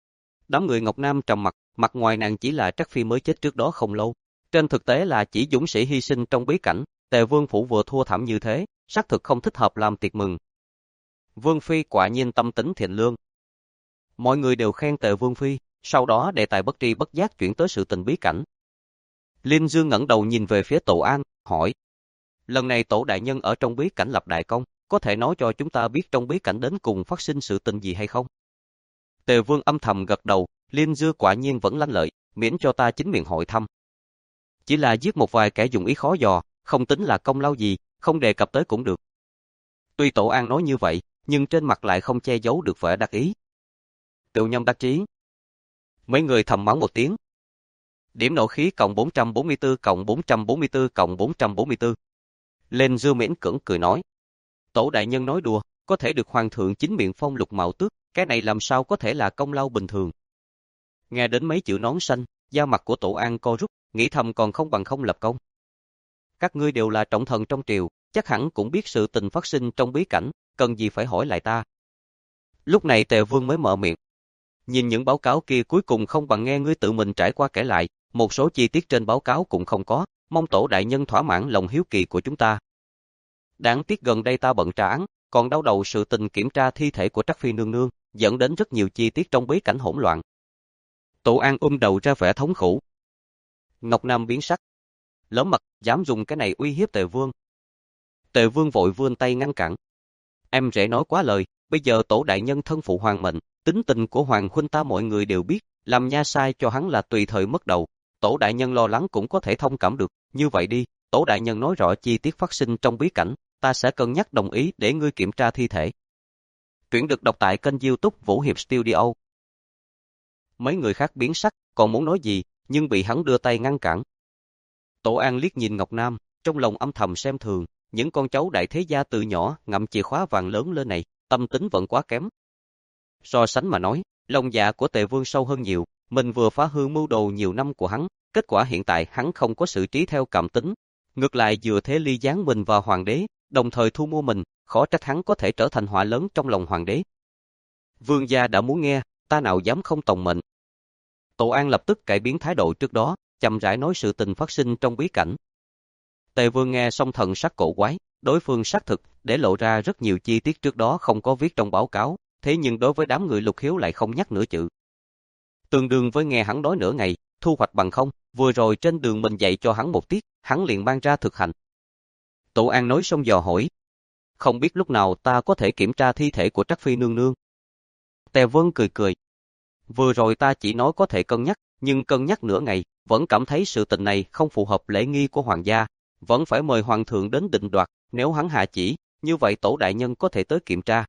Đám người Ngọc Nam trầm mặt, mặt ngoài nàng chỉ là Trắc Phi mới chết trước đó không lâu. Trên thực tế là chỉ dũng sĩ hy sinh trong bí cảnh, Tề Vương phủ vừa thua thảm như thế, xác thực không thích hợp làm tiệc mừng. Vương Phi quả nhiên tâm tính thiện lương. Mọi người đều khen Tề Vương Phi, sau đó đề tài bất tri bất giác chuyển tới sự tình bí cảnh. Liên Dương ngẩng đầu nhìn về phía Tổ An, hỏi. Lần này Tổ đại nhân ở trong bí cảnh lập đại công, có thể nói cho chúng ta biết trong bí cảnh đến cùng phát sinh sự tình gì hay không? Tề Vương âm thầm gật đầu, Liên Dư quả nhiên vẫn lanh lợi, miễn cho ta chính miệng hỏi thăm. Chỉ là giết một vài kẻ dụng ý khó dò, không tính là công lao gì, không đề cập tới cũng được. Tuy Tổ An nói như vậy, nhưng trên mặt lại không che giấu được vẻ đắc ý. Tiểu Nhâm đắc chí. Mấy người thầm mắng một tiếng. Điểm nộ khí cộng bốn trăm bốn mươi tư cộng bốn trăm bốn mươi tư cộng bốn trăm bốn mươi tư. Lên Dư miễn cưỡng cười nói. Tổ đại nhân nói đùa, có thể được hoàng thượng chính miệng phong lục mạo tước, cái này làm sao có thể là công lao bình thường. Nghe đến mấy chữ nón xanh, da mặt của Tổ An co rút, nghĩ thầm còn không bằng không lập công. Các ngươi đều là trọng thần trong triều, chắc hẳn cũng biết sự tình phát sinh trong bí cảnh, cần gì phải hỏi lại ta. Lúc này Tề Vương mới mở miệng. Nhìn những báo cáo kia cuối cùng không bằng nghe ngươi tự mình trải qua kể lại, một số chi tiết trên báo cáo cũng không có, mong Tổ đại nhân thỏa mãn lòng hiếu kỳ của chúng ta. Đáng tiếc gần đây ta bận tra án, còn đau đầu sự tình kiểm tra thi thể của Trắc Phi nương nương, dẫn đến rất nhiều chi tiết trong bí cảnh hỗn loạn. Tổ An ôm đầu ra vẻ thống khổ. Ngọc Nam biến sắc. Lớn mật, dám dùng cái này uy hiếp Tề Vương. Tề Vương vội vươn tay ngăn cản. Em rể nói quá lời, bây giờ Tổ đại nhân thân phụ hoàng mệnh, tính tình của hoàng huynh ta mọi người đều biết, làm nha sai cho hắn là tùy thời mất đầu. Tổ đại nhân lo lắng cũng có thể thông cảm được, như vậy đi, tổ đại nhân nói rõ chi tiết phát sinh trong bí cảnh, ta sẽ cân nhắc đồng ý để ngươi kiểm tra thi thể. Truyện được đọc tại kênh YouTube Vũ Hiệp Studio. Mấy người khác biến sắc, còn muốn nói gì, nhưng bị hắn đưa tay ngăn cản. Tổ An liếc nhìn Ngọc Nam, trong lòng âm thầm xem thường, những con cháu đại thế gia từ nhỏ ngậm chìa khóa vàng lớn lên này, tâm tính vẫn quá kém. So sánh mà nói, lòng dạ của Tề Vương sâu hơn nhiều, mình vừa phá hư mưu đồ nhiều năm của hắn, kết quả hiện tại hắn không có xử trí theo cảm tính, ngược lại vừa thế ly gián mình vào hoàng đế, đồng thời thu mua mình, khó trách hắn có thể trở thành họa lớn trong lòng hoàng đế. Vương gia đã muốn nghe, ta nào dám không tòng mệnh. Tổ An lập tức cải biến thái độ trước đó, chậm rãi nói sự tình phát sinh trong bí cảnh. Tề Vương nghe xong thần sắc cổ quái, đối phương xác thực để lộ ra rất nhiều chi tiết trước đó không có viết trong báo cáo, thế nhưng đối với đám người Lục Hiếu lại không nhắc nửa chữ. Tương đương với nghe hắn nói nửa ngày, thu hoạch bằng không, vừa rồi trên đường mình dạy cho hắn một tiết, hắn liền mang ra thực hành. Tổ An nói xong dò hỏi, không biết lúc nào ta có thể kiểm tra thi thể của Trắc Phi nương nương. Tề Vương cười cười, vừa rồi ta chỉ nói có thể cân nhắc, nhưng cân nhắc nửa ngày, vẫn cảm thấy sự tình này không phù hợp lễ nghi của hoàng gia, vẫn phải mời hoàng thượng đến định đoạt, nếu hắn hạ chỉ, như vậy tổ đại nhân có thể tới kiểm tra.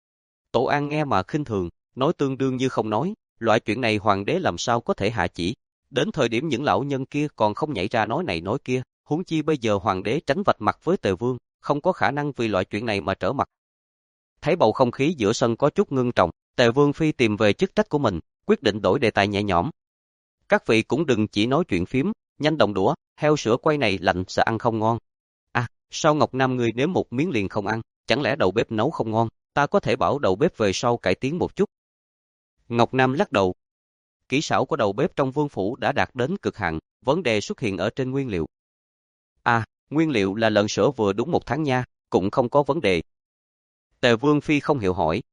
Tổ An nghe mà khinh thường, nói tương đương như không nói, loại chuyện này hoàng đế làm sao có thể hạ chỉ, đến thời điểm những lão nhân kia còn không nhảy ra nói này nói kia, huống chi bây giờ hoàng đế tránh vạch mặt với Tề Vương, không có khả năng vì loại chuyện này mà trở mặt. Thấy bầu không khí giữa sân có chút ngưng trọng, Tề Vương phi tìm về chức trách của mình, quyết định đổi đề tài nhẹ nhõm. Các vị cũng đừng chỉ nói chuyện phím, nhanh động đũa, heo sữa quay này lạnh sẽ ăn không ngon. À, sao Ngọc Nam người nếm một miếng liền không ăn, chẳng lẽ đầu bếp nấu không ngon, ta có thể bảo đầu bếp về sau cải tiến một chút. Ngọc Nam lắc đầu. Kỹ xảo của đầu bếp trong vương phủ đã đạt đến cực hạn, vấn đề xuất hiện ở trên nguyên liệu. À, nguyên liệu là lợn sữa vừa đúng một tháng nha, cũng không có vấn đề. Tề Vương phi không hiểu hỏi.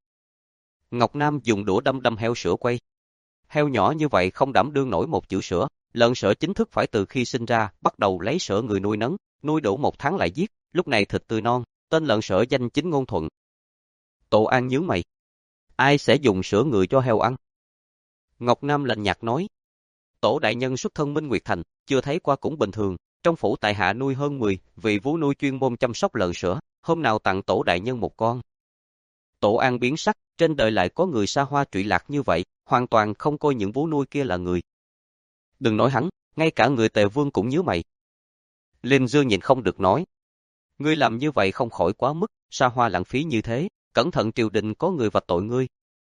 Ngọc Nam dùng đũa đâm đâm heo sữa quay. Heo nhỏ như vậy không đảm đương nổi một chữ sữa, lợn sữa chính thức phải từ khi sinh ra, bắt đầu lấy sữa người nuôi nấng, nuôi đủ một tháng lại giết, lúc này thịt tươi non, tên lợn sữa danh chính ngôn thuận. Tổ An nhướng mày. Ai sẽ dùng sữa người cho heo ăn? Ngọc Nam lạnh nhạt nói. Tổ đại nhân xuất thân Minh Nguyệt Thành, chưa thấy qua cũng bình thường, trong phủ tại hạ nuôi hơn mười vị vú nuôi chuyên môn chăm sóc lợn sữa, hôm nào tặng tổ đại nhân một con. Tổ An biến sắc, trên đời lại có người xa hoa trụy lạc như vậy, hoàn toàn không coi những vú nuôi kia là người. Đừng nói hắn, ngay cả người Tề Vương cũng nhíu mày. Linh Dương nhìn không được nói. Ngươi làm như vậy không khỏi quá mức, xa hoa lãng phí như thế, cẩn thận triều đình có người vạch tội ngươi.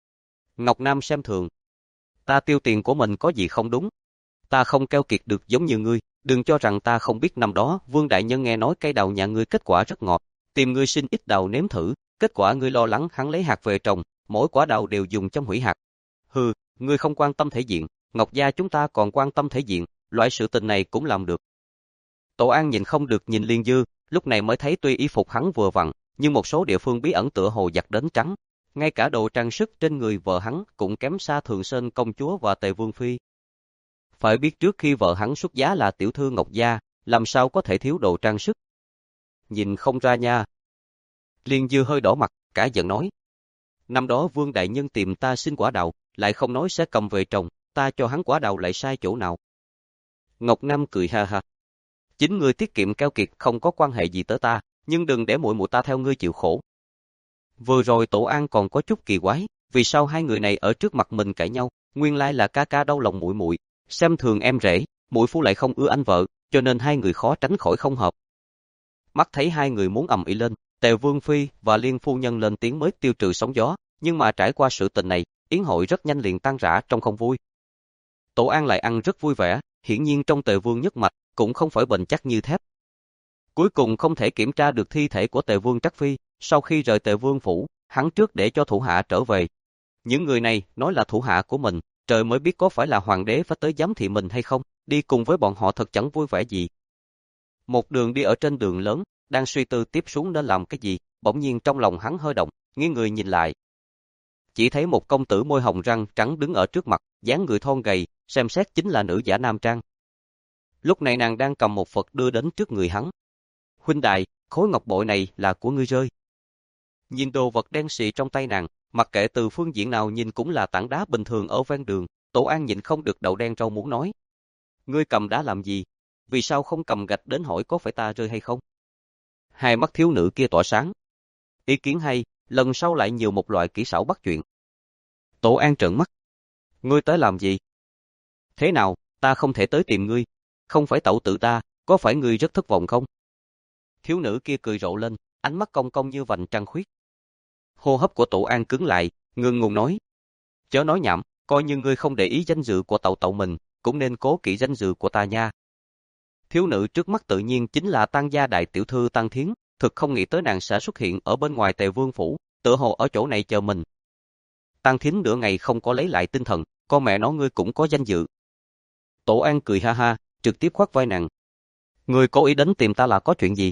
Ngọc Nam xem thường. Ta tiêu tiền của mình có gì không đúng. Ta không keo kiệt được giống như ngươi, đừng cho rằng ta không biết năm đó Vương đại nhân nghe nói cây đào nhà ngươi kết quả rất ngọt, tìm ngươi xin ít đào nếm thử, kết quả ngươi lo lắng hắn lấy hạt về trồng, mỗi quả đào đều dùng trong hủy hạt. Hừ, ngươi không quan tâm thể diện, Ngọc gia chúng ta còn quan tâm thể diện, loại sự tình này cũng làm được. Tổ An nhìn không được nhìn Liên Dư, lúc này mới thấy tuy y phục hắn vừa vặn, nhưng một số địa phương bí ẩn tựa hồ giặt đến trắng. Ngay cả đồ trang sức trên người vợ hắn cũng kém xa Thường Sơn công chúa và Tề Vương phi. Phải biết trước khi vợ hắn xuất giá là tiểu thư Ngọc gia, làm sao có thể thiếu đồ trang sức. Nhìn không ra nha. Liên Dư hơi đỏ mặt, cả giận nói. Năm đó Vương đại nhân tìm ta xin quả đào, lại không nói sẽ cầm về trồng, ta cho hắn quả đào lại sai chỗ nào. Ngọc Nam cười ha ha. Chính ngươi tiết kiệm keo kiệt không có quan hệ gì tới ta, nhưng đừng để muội muội ta theo ngươi chịu khổ. Vừa rồi Tổ An còn có chút kỳ quái, vì sao hai người này ở trước mặt mình cãi nhau, nguyên lai là ca ca đau lòng muội muội, xem thường em rể, muội phu lại không ưa anh vợ, cho nên hai người khó tránh khỏi không hợp. Mắt thấy hai người muốn ầm ĩ lên, Tề Vương phi và Liên phu nhân lên tiếng mới tiêu trừ sóng gió, nhưng mà trải qua sự tình này, yến hội rất nhanh liền tan rã trong không vui. Tổ An lại ăn rất vui vẻ, hiển nhiên trong Tề Vương nhất mạch cũng không phải bền chắc như thép. Cuối cùng không thể kiểm tra được thi thể của Tề Vương Trắc Phi, sau khi rời Tề Vương phủ, hắn trước để cho thủ hạ trở về. Những người này nói là thủ hạ của mình, trời mới biết có phải là hoàng đế phải tới giám thị mình hay không, đi cùng với bọn họ thật chẳng vui vẻ gì. Một đường đi ở trên đường lớn, đang suy tư tiếp xuống nên làm cái gì, bỗng nhiên trong lòng hắn hơi động, nghiêng người nhìn lại. Chỉ thấy một công tử môi hồng răng trắng đứng ở trước mặt, dáng người thon gầy, xem xét chính là nữ giả nam trang. Lúc này nàng đang cầm một vật đưa đến trước người hắn. Huynh đại, khối ngọc bội này là của ngươi rơi. Nhìn đồ vật đen xì trong tay nàng, mặc kệ từ phương diện nào nhìn cũng là tảng đá bình thường ở ven đường, Tổ An nhịn không được đầu đen rau muốn nói. Ngươi cầm đá làm gì? Vì sao không cầm gạch đến hỏi có phải ta rơi hay không? Hai mắt thiếu nữ kia tỏa sáng. Ý kiến hay, lần sau lại nhiều một loại kỹ xảo bắt chuyện. Tổ An trợn mắt. Ngươi tới làm gì? Thế nào, ta không thể tới tìm ngươi. Không phải tẩu tử ta, có phải ngươi rất thất vọng không? Thiếu nữ kia cười rộ lên, ánh mắt cong cong như vành trăng khuyết. Hô hấp của Tổ An cứng lại, ngượng ngùng nói. Chớ nói nhảm, coi như ngươi không để ý danh dự của tẩu tẩu mình, cũng nên cố kỵ danh dự của ta nha. Thiếu nữ trước mắt tự nhiên chính là Tang gia đại tiểu thư Tang Thiến, thực không nghĩ tới nàng sẽ xuất hiện ở bên ngoài Tề Vương phủ, tựa hồ ở chỗ này chờ mình. Tang Thiến nửa ngày không có lấy lại tinh thần, con mẹ nó ngươi cũng có danh dự. Tổ An cười ha ha, trực tiếp khoác vai nàng. Ngươi cố ý đến tìm ta là có chuyện gì?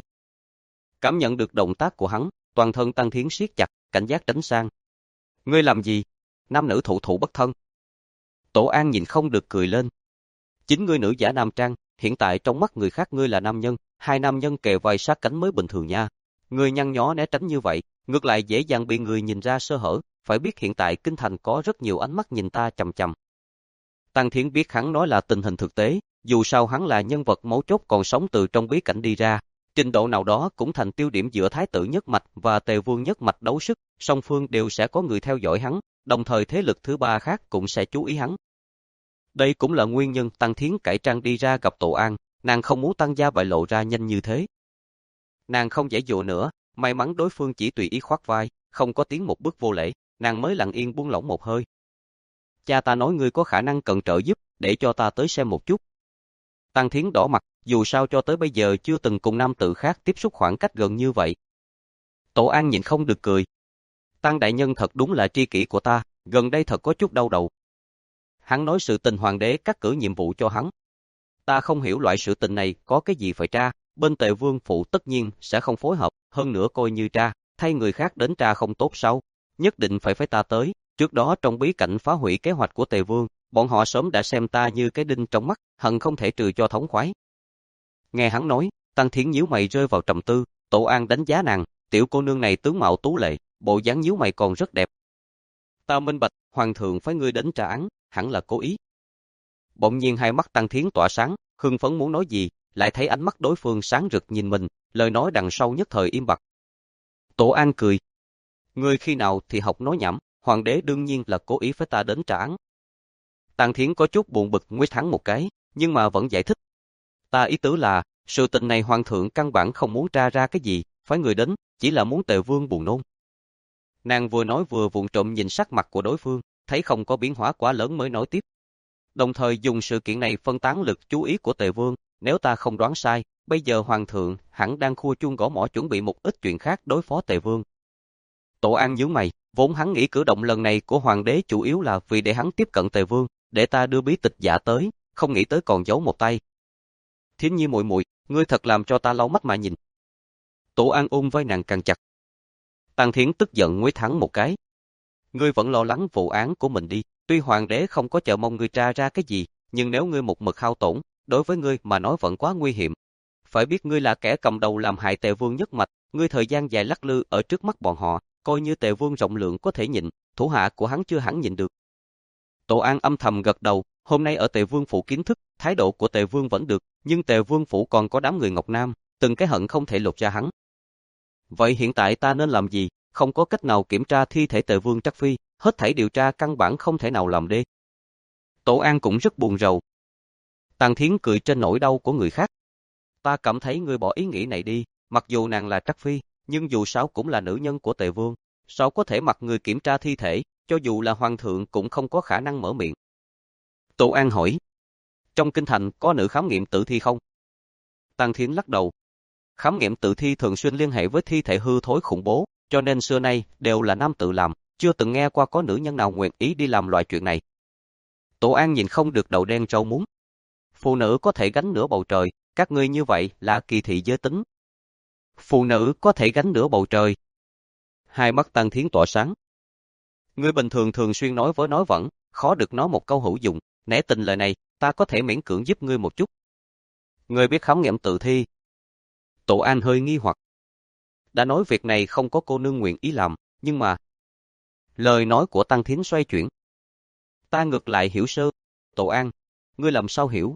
Cảm nhận được động tác của hắn, toàn thân Tang Thiến siết chặt, cảnh giác tránh sang. Ngươi làm gì? Nam nữ thụ thụ bất thân. Tổ An nhìn không được cười lên. Chính ngươi nữ giả nam trang, hiện tại trong mắt người khác ngươi là nam nhân, hai nam nhân kề vai sát cánh mới bình thường nha. Ngươi nhăn nhó né tránh như vậy, ngược lại dễ dàng bị người nhìn ra sơ hở, phải biết hiện tại kinh thành có rất nhiều ánh mắt nhìn ta chằm chằm. Tang Thiến biết hắn nói là tình hình thực tế, dù sao hắn là nhân vật mấu chốt còn sống từ trong bí cảnh đi ra, trình độ nào đó cũng thành tiêu điểm giữa Thái tử nhất mạch và Tề Vương nhất mạch đấu sức, song phương đều sẽ có người theo dõi hắn, đồng thời thế lực thứ ba khác cũng sẽ chú ý hắn. Đây cũng là nguyên nhân Tang Thiến cải trang đi ra gặp Tổ An, nàng không muốn Tang gia bại lộ ra nhanh như thế. Nàng không giãy dụa nữa, may mắn đối phương chỉ tùy ý khoác vai, không có tiến một bước vô lễ, nàng mới lặng yên buông lỏng một hơi. Cha ta nói ngươi có khả năng cần trợ giúp, để cho ta tới xem một chút. Tang Thiến đỏ mặt, dù sao cho tới bây giờ chưa từng cùng nam tử khác tiếp xúc khoảng cách gần như vậy. Tổ An nhịn không được cười. Tang đại nhân thật đúng là tri kỷ của ta, gần đây thật có chút đau đầu. Hắn nói sự tình hoàng đế cắt cử nhiệm vụ cho hắn. Ta không hiểu loại sự tình này có cái gì phải tra, bên Tề Vương phụ tất nhiên sẽ không phối hợp, hơn nữa coi như tra, thay người khác đến tra không tốt sao, nhất định phải phải ta tới, trước đó trong bí cảnh phá hủy kế hoạch của Tề Vương, bọn họ sớm đã xem ta như cái đinh trong mắt, hận không thể trừ cho thống khoái. Nghe hắn nói, Tang Thiến nhíu mày rơi vào trầm tư, Tổ An đánh giá nàng, tiểu cô nương này tướng mạo tú lệ, bộ dáng nhíu mày còn rất đẹp. Ta minh bạch, hoàng thượng phái ngươi đến tra án, hẳn là cố ý. Bỗng nhiên hai mắt Tang Thiến tỏa sáng, hưng phấn muốn nói gì, lại thấy ánh mắt đối phương sáng rực nhìn mình, lời nói đằng sau nhất thời im bặt. Tổ An cười. Ngươi khi nào thì học nói nhảm, hoàng đế đương nhiên là cố ý phái ta đến tra án. Tang Thiến có chút buồn bực nguyết hắn một cái, nhưng mà vẫn giải thích. Ta ý tứ là, sự tình này hoàng thượng căn bản không muốn tra ra cái gì, phái người đến, chỉ là muốn Tề Vương buồn nôn. Nàng vừa nói vừa vụng trộm nhìn sắc mặt của đối phương, thấy không có biến hóa quá lớn mới nói tiếp. Đồng thời dùng sự kiện này phân tán lực chú ý của Tề Vương, nếu ta không đoán sai, bây giờ hoàng thượng hẳn đang khua chuông gõ mõ chuẩn bị một ít chuyện khác đối phó Tề Vương. Tổ An nhướng mày, vốn hắn nghĩ cử động lần này của hoàng đế chủ yếu là vì để hắn tiếp cận Tề Vương, để ta đưa bí tịch giả tới, không nghĩ tới còn giấu một tay. Thiến Nhi muội muội, ngươi thật làm cho ta lau mắt mà nhìn. Tổ An ôm vai nàng càng chặt. Tang Thiến tức giận nguýt hắn một cái. Ngươi vẫn lo lắng vụ án của mình đi, tuy hoàng đế không có chờ mong ngươi tra ra cái gì, nhưng nếu ngươi một mực hao tổn, đối với ngươi mà nói vẫn quá nguy hiểm. Phải biết ngươi là kẻ cầm đầu làm hại Tề Vương nhất mạch, ngươi thời gian dài lắc lư ở trước mắt bọn họ, coi như Tề Vương rộng lượng có thể nhịn, thủ hạ của hắn chưa hẳn nhịn được. Tổ An âm thầm gật đầu, hôm nay ở Tề Vương phủ kiến thức, thái độ của Tề Vương vẫn được, nhưng Tề Vương phủ còn có đám người Ngọc Nam, từng cái hận không thể lột ra hắn. Vậy hiện tại ta nên làm gì? Không có cách nào kiểm tra thi thể Tề Vương Trắc Phi, hết thảy điều tra căn bản không thể nào làm đê. Tổ An cũng rất buồn rầu. Tang Thiến cười trên nỗi đau của người khác. Ta cảm thấy ngươi bỏ ý nghĩ này đi, mặc dù nàng là Trắc Phi, nhưng dù sao cũng là nữ nhân của Tề Vương, sao có thể mặc người kiểm tra thi thể, cho dù là hoàng thượng cũng không có khả năng mở miệng. Tổ An hỏi, trong kinh thành có nữ khám nghiệm tử thi không? Tang Thiến lắc đầu. Khám nghiệm tử thi thường xuyên liên hệ với thi thể hư thối khủng bố, cho nên xưa nay đều là nam tự làm, chưa từng nghe qua có nữ nhân nào nguyện ý đi làm loại chuyện này. Tổ An nhìn không được đầu đen rau muống. Phụ nữ có thể gánh nửa bầu trời, các ngươi như vậy là kỳ thị giới tính. Phụ nữ có thể gánh nửa bầu trời. Hai mắt Tang Thiến tỏa sáng. Ngươi bình thường thường xuyên nói với nói vẫn, khó được nói một câu hữu dụng, nể tình lời này, ta có thể miễn cưỡng giúp ngươi một chút. Ngươi biết khám nghiệm tử thi. Tổ An hơi nghi hoặc. Đã nói việc này không có cô nương nguyện ý làm, nhưng mà... Lời nói của Tang Thiến xoay chuyển. Ta ngược lại hiểu sơ. Tổ An, ngươi làm sao hiểu?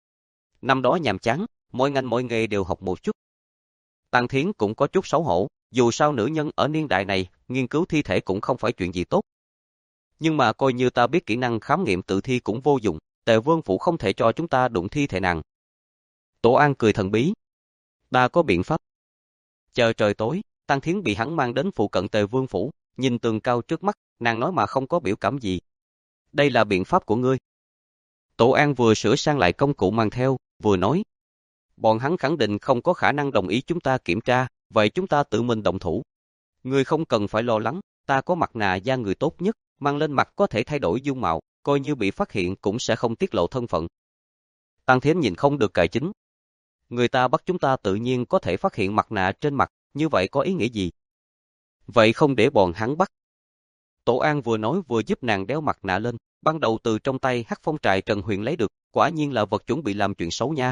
Năm đó nhàm chán, mỗi ngành mỗi nghề đều học một chút. Tăng Thiến cũng có chút xấu hổ, dù sao nữ nhân ở niên đại này, nghiên cứu thi thể cũng không phải chuyện gì tốt. Nhưng mà coi như ta biết kỹ năng khám nghiệm tử thi cũng vô dụng, Tề Vương phủ không thể cho chúng ta đụng thi thể nàng. Tổ An cười thần bí. Ta có biện pháp. Chờ trời tối, Tăng Thiến bị hắn mang đến phụ cận Tề Vương phủ, nhìn tường cao trước mắt, nàng nói mà không có biểu cảm gì. Đây là biện pháp của ngươi. Tổ An vừa sửa sang lại công cụ mang theo, vừa nói. Bọn hắn khẳng định không có khả năng đồng ý chúng ta kiểm tra, vậy chúng ta tự mình động thủ. Ngươi không cần phải lo lắng, ta có mặt nạ da người tốt nhất, mang lên mặt có thể thay đổi dung mạo, coi như bị phát hiện cũng sẽ không tiết lộ thân phận. Tăng Thiến nhìn không được cải chính. Người ta bắt chúng ta tự nhiên có thể phát hiện mặt nạ trên mặt, như vậy có ý nghĩa gì? Vậy không để bọn hắn bắt. Tổ An vừa nói vừa giúp nàng đeo mặt nạ lên, ban đầu từ trong tay Hắc Phong Trại Trần Huyền lấy được, quả nhiên là vật chuẩn bị làm chuyện xấu nha.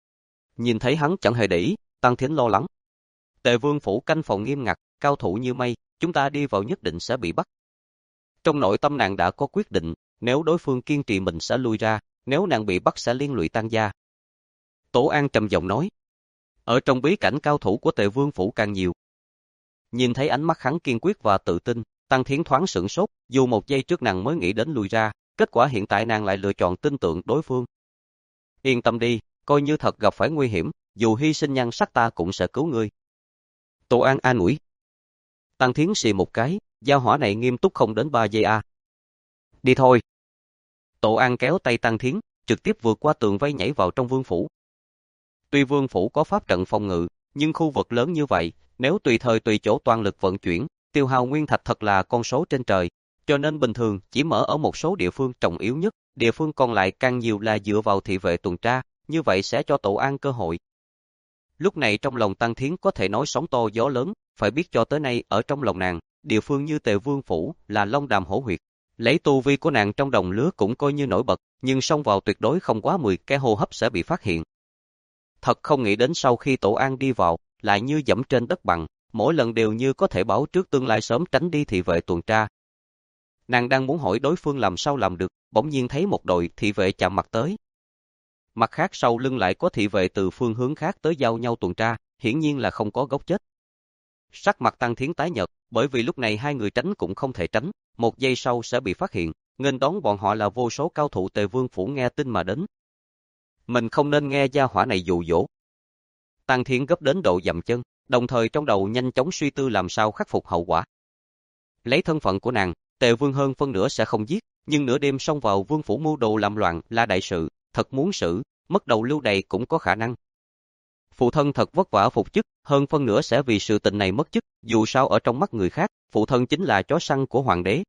Nhìn thấy hắn chẳng hề để ý, Tăng Thiến lo lắng. Tề Vương phủ canh phòng nghiêm ngặt, cao thủ như mây, chúng ta đi vào nhất định sẽ bị bắt. Trong nội tâm nàng đã có quyết định, nếu đối phương kiên trì mình sẽ lui ra, nếu nàng bị bắt sẽ liên lụy Tăng gia. Tổ An trầm giọng nói. Ở trong bí cảnh cao thủ của Tề Vương phủ càng nhiều. Nhìn thấy ánh mắt hắn kiên quyết và tự tin, Tăng Thiến thoáng sửng sốt, dù một giây trước nàng mới nghĩ đến lui ra, kết quả hiện tại nàng lại lựa chọn tin tưởng đối phương. Yên tâm đi, coi như thật gặp phải nguy hiểm, dù hy sinh nhan sắc ta cũng sẽ cứu ngươi. Tổ An an ủi. Tăng Thiến xì một cái, gia hỏa này nghiêm túc không đến ba giây a. Đi thôi. Tổ An kéo tay Tăng Thiến, trực tiếp vượt qua tường vây nhảy vào trong vương phủ. Tuy vương phủ có pháp trận phòng ngự, nhưng khu vực lớn như vậy, nếu tùy thời tùy chỗ toàn lực vận chuyển, tiêu hao nguyên thạch thật là con số trên trời, cho nên bình thường chỉ mở ở một số địa phương trọng yếu nhất, địa phương còn lại càng nhiều là dựa vào thị vệ tuần tra, như vậy sẽ cho Tổ An cơ hội. Lúc này trong lòng Tăng Thiến có thể nói sóng to gió lớn, phải biết cho tới nay ở trong lòng nàng, địa phương như Tề Vương phủ là long đàm hổ huyệt. Lấy tu vi của nàng trong đồng lứa cũng coi như nổi bật, nhưng xông vào tuyệt đối không quá mười cái hô hấp sẽ bị phát hiện. Thật không nghĩ đến sau khi Tổ An đi vào, lại như dẫm trên đất bằng, mỗi lần đều như có thể báo trước tương lai sớm tránh đi thị vệ tuần tra. Nàng đang muốn hỏi đối phương làm sao làm được, bỗng nhiên thấy một đội thị vệ chạm mặt tới. Mặt khác sau lưng lại có thị vệ từ phương hướng khác tới giao nhau tuần tra, hiển nhiên là không có gốc chết. Sắc mặt Tăng Thiến tái nhợt, bởi vì lúc này hai người tránh cũng không thể tránh, một giây sau sẽ bị phát hiện, nghênh đón bọn họ là vô số cao thủ Tề Vương phủ nghe tin mà đến. Mình không nên nghe gia hỏa này dụ dỗ. Tăng Thiến gấp đến độ dậm chân, đồng thời trong đầu nhanh chóng suy tư làm sao khắc phục hậu quả. Lấy thân phận của nàng, Tề Vương hơn phân nửa sẽ không giết, nhưng nửa đêm xông vào vương phủ mưu đồ làm loạn là đại sự, thật muốn xử, mất đầu lưu đày cũng có khả năng. Phụ thân thật vất vả phục chức, hơn phân nửa sẽ vì sự tình này mất chức, dù sao ở trong mắt người khác, phụ thân chính là chó săn của hoàng đế.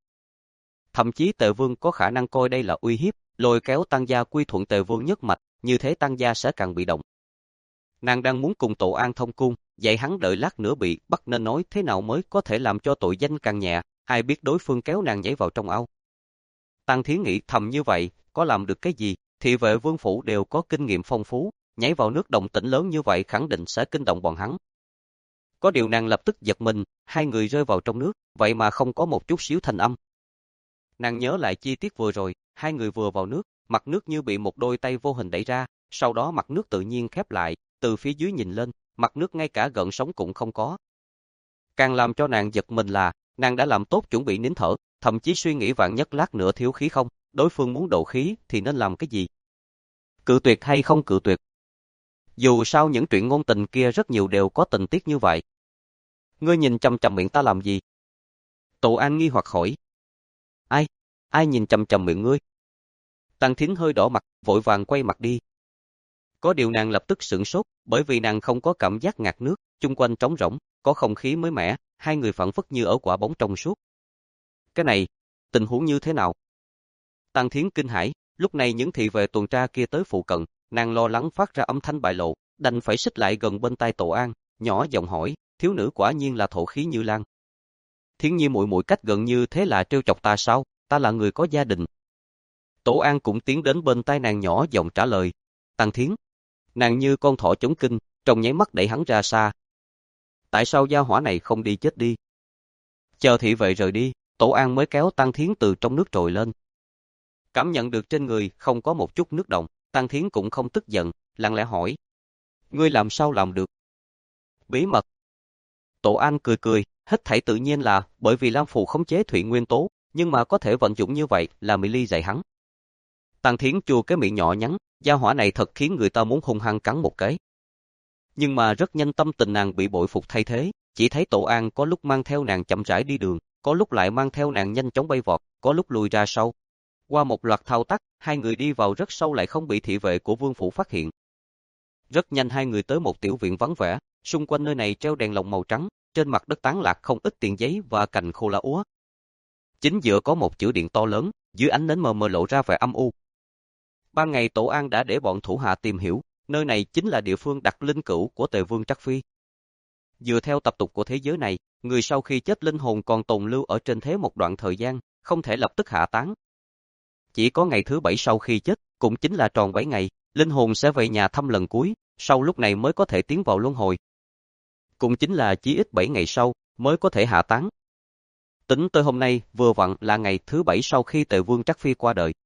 Thậm chí Tề Vương có khả năng coi đây là uy hiếp, lôi kéo Tăng gia quy thuận Tề Vương nhất mạch, như thế Tăng gia sẽ càng bị động. Nàng đang muốn cùng Tổ An thông cung, dạy hắn đợi lát nữa bị bắt nên nói thế nào mới có thể làm cho tội danh càng nhẹ, ai biết đối phương kéo nàng nhảy vào trong ao. Tăng Thiến nghĩ thầm như vậy, có làm được cái gì, thị vệ vương phủ đều có kinh nghiệm phong phú, nhảy vào nước động tĩnh lớn như vậy khẳng định sẽ kinh động bọn hắn. Có điều nàng lập tức giật mình, hai người rơi vào trong nước, vậy mà không có một chút xíu thanh âm. Nàng nhớ lại chi tiết vừa rồi, hai người vừa vào nước, mặt nước như bị một đôi tay vô hình đẩy ra, sau đó mặt nước tự nhiên khép lại, từ phía dưới nhìn lên, mặt nước ngay cả gợn sóng cũng không có. Càng làm cho nàng giật mình là, nàng đã làm tốt chuẩn bị nín thở, thậm chí suy nghĩ vạn nhất lát nữa thiếu khí không, đối phương muốn độ khí thì nên làm cái gì? Cự tuyệt hay không cự tuyệt? Dù sao những chuyện ngôn tình kia rất nhiều đều có tình tiết như vậy. Ngươi nhìn chằm chằm miệng ta làm gì? Tổ An nghi hoặc hỏi. Ai? Ai nhìn chằm chằm miệng ngươi? Tăng Thiến hơi đỏ mặt, vội vàng quay mặt đi. Có điều nàng lập tức sửng sốt, bởi vì nàng không có cảm giác ngạt nước, chung quanh trống rỗng, có không khí mới mẻ, hai người phảng phất như ở quả bóng trong suốt. Cái này, tình huống như thế nào? Tăng Thiến kinh hãi, lúc này những thị vệ tuần tra kia tới phụ cận, nàng lo lắng phát ra âm thanh bại lộ, đành phải xích lại gần bên tai Tổ An, nhỏ giọng hỏi, thiếu nữ quả nhiên là thổ khí như lan. Thiến Nhi muội muội cách gần như thế là trêu chọc ta sao? Ta là người có gia đình. Tổ An cũng tiến đến bên tai nàng nhỏ giọng trả lời. Tăng Thiến, nàng như con thỏ chống kinh, trong nháy mắt đẩy hắn ra xa. Tại sao gia hỏa này không đi chết đi? Chờ thị vệ rời đi, Tổ An mới kéo Tăng Thiến từ trong nước trồi lên. Cảm nhận được trên người không có một chút nước động, Tăng Thiến cũng không tức giận, lặng lẽ hỏi. Ngươi làm sao làm được? Bí mật. Tổ An cười cười, hết thảy tự nhiên là bởi vì Lam Phù khống chế thủy nguyên tố, nhưng mà có thể vận dụng như vậy là Mỹ Ly dạy hắn. Tăng Thiến chua cái miệng nhỏ nhắn, gia hỏa này thật khiến người ta muốn hung hăng cắn một cái. Nhưng mà rất nhanh tâm tình nàng bị bội phục thay thế, chỉ thấy Tổ An có lúc mang theo nàng chậm rãi đi đường, có lúc lại mang theo nàng nhanh chóng bay vọt, có lúc lùi ra sau. Qua một loạt thao tác, hai người đi vào rất sâu lại không bị thị vệ của Vương phủ phát hiện. Rất nhanh hai người tới một tiểu viện vắng vẻ, xung quanh nơi này treo đèn lồng màu trắng, trên mặt đất tán lạc không ít tiền giấy và cành khô lá úa. Chính giữa có một chữ điện to lớn, dưới ánh nến mờ mờ lộ ra vẻ âm u. Ban ngày Tổ An đã để bọn thủ hạ tìm hiểu, nơi này chính là địa phương đặt linh cữu của Tề Vương Trắc Phi. Dựa theo tập tục của thế giới này, người sau khi chết linh hồn còn tồn lưu ở trên thế một đoạn thời gian, không thể lập tức hạ táng. Chỉ có ngày thứ bảy sau khi chết, cũng chính là tròn bảy ngày, linh hồn sẽ về nhà thăm lần cuối, sau lúc này mới có thể tiến vào luân hồi. Cũng chính là chí ít bảy ngày sau, mới có thể hạ táng. Tính tới hôm nay, vừa vặn là ngày thứ bảy sau khi Tề Vương Trắc Phi qua đời.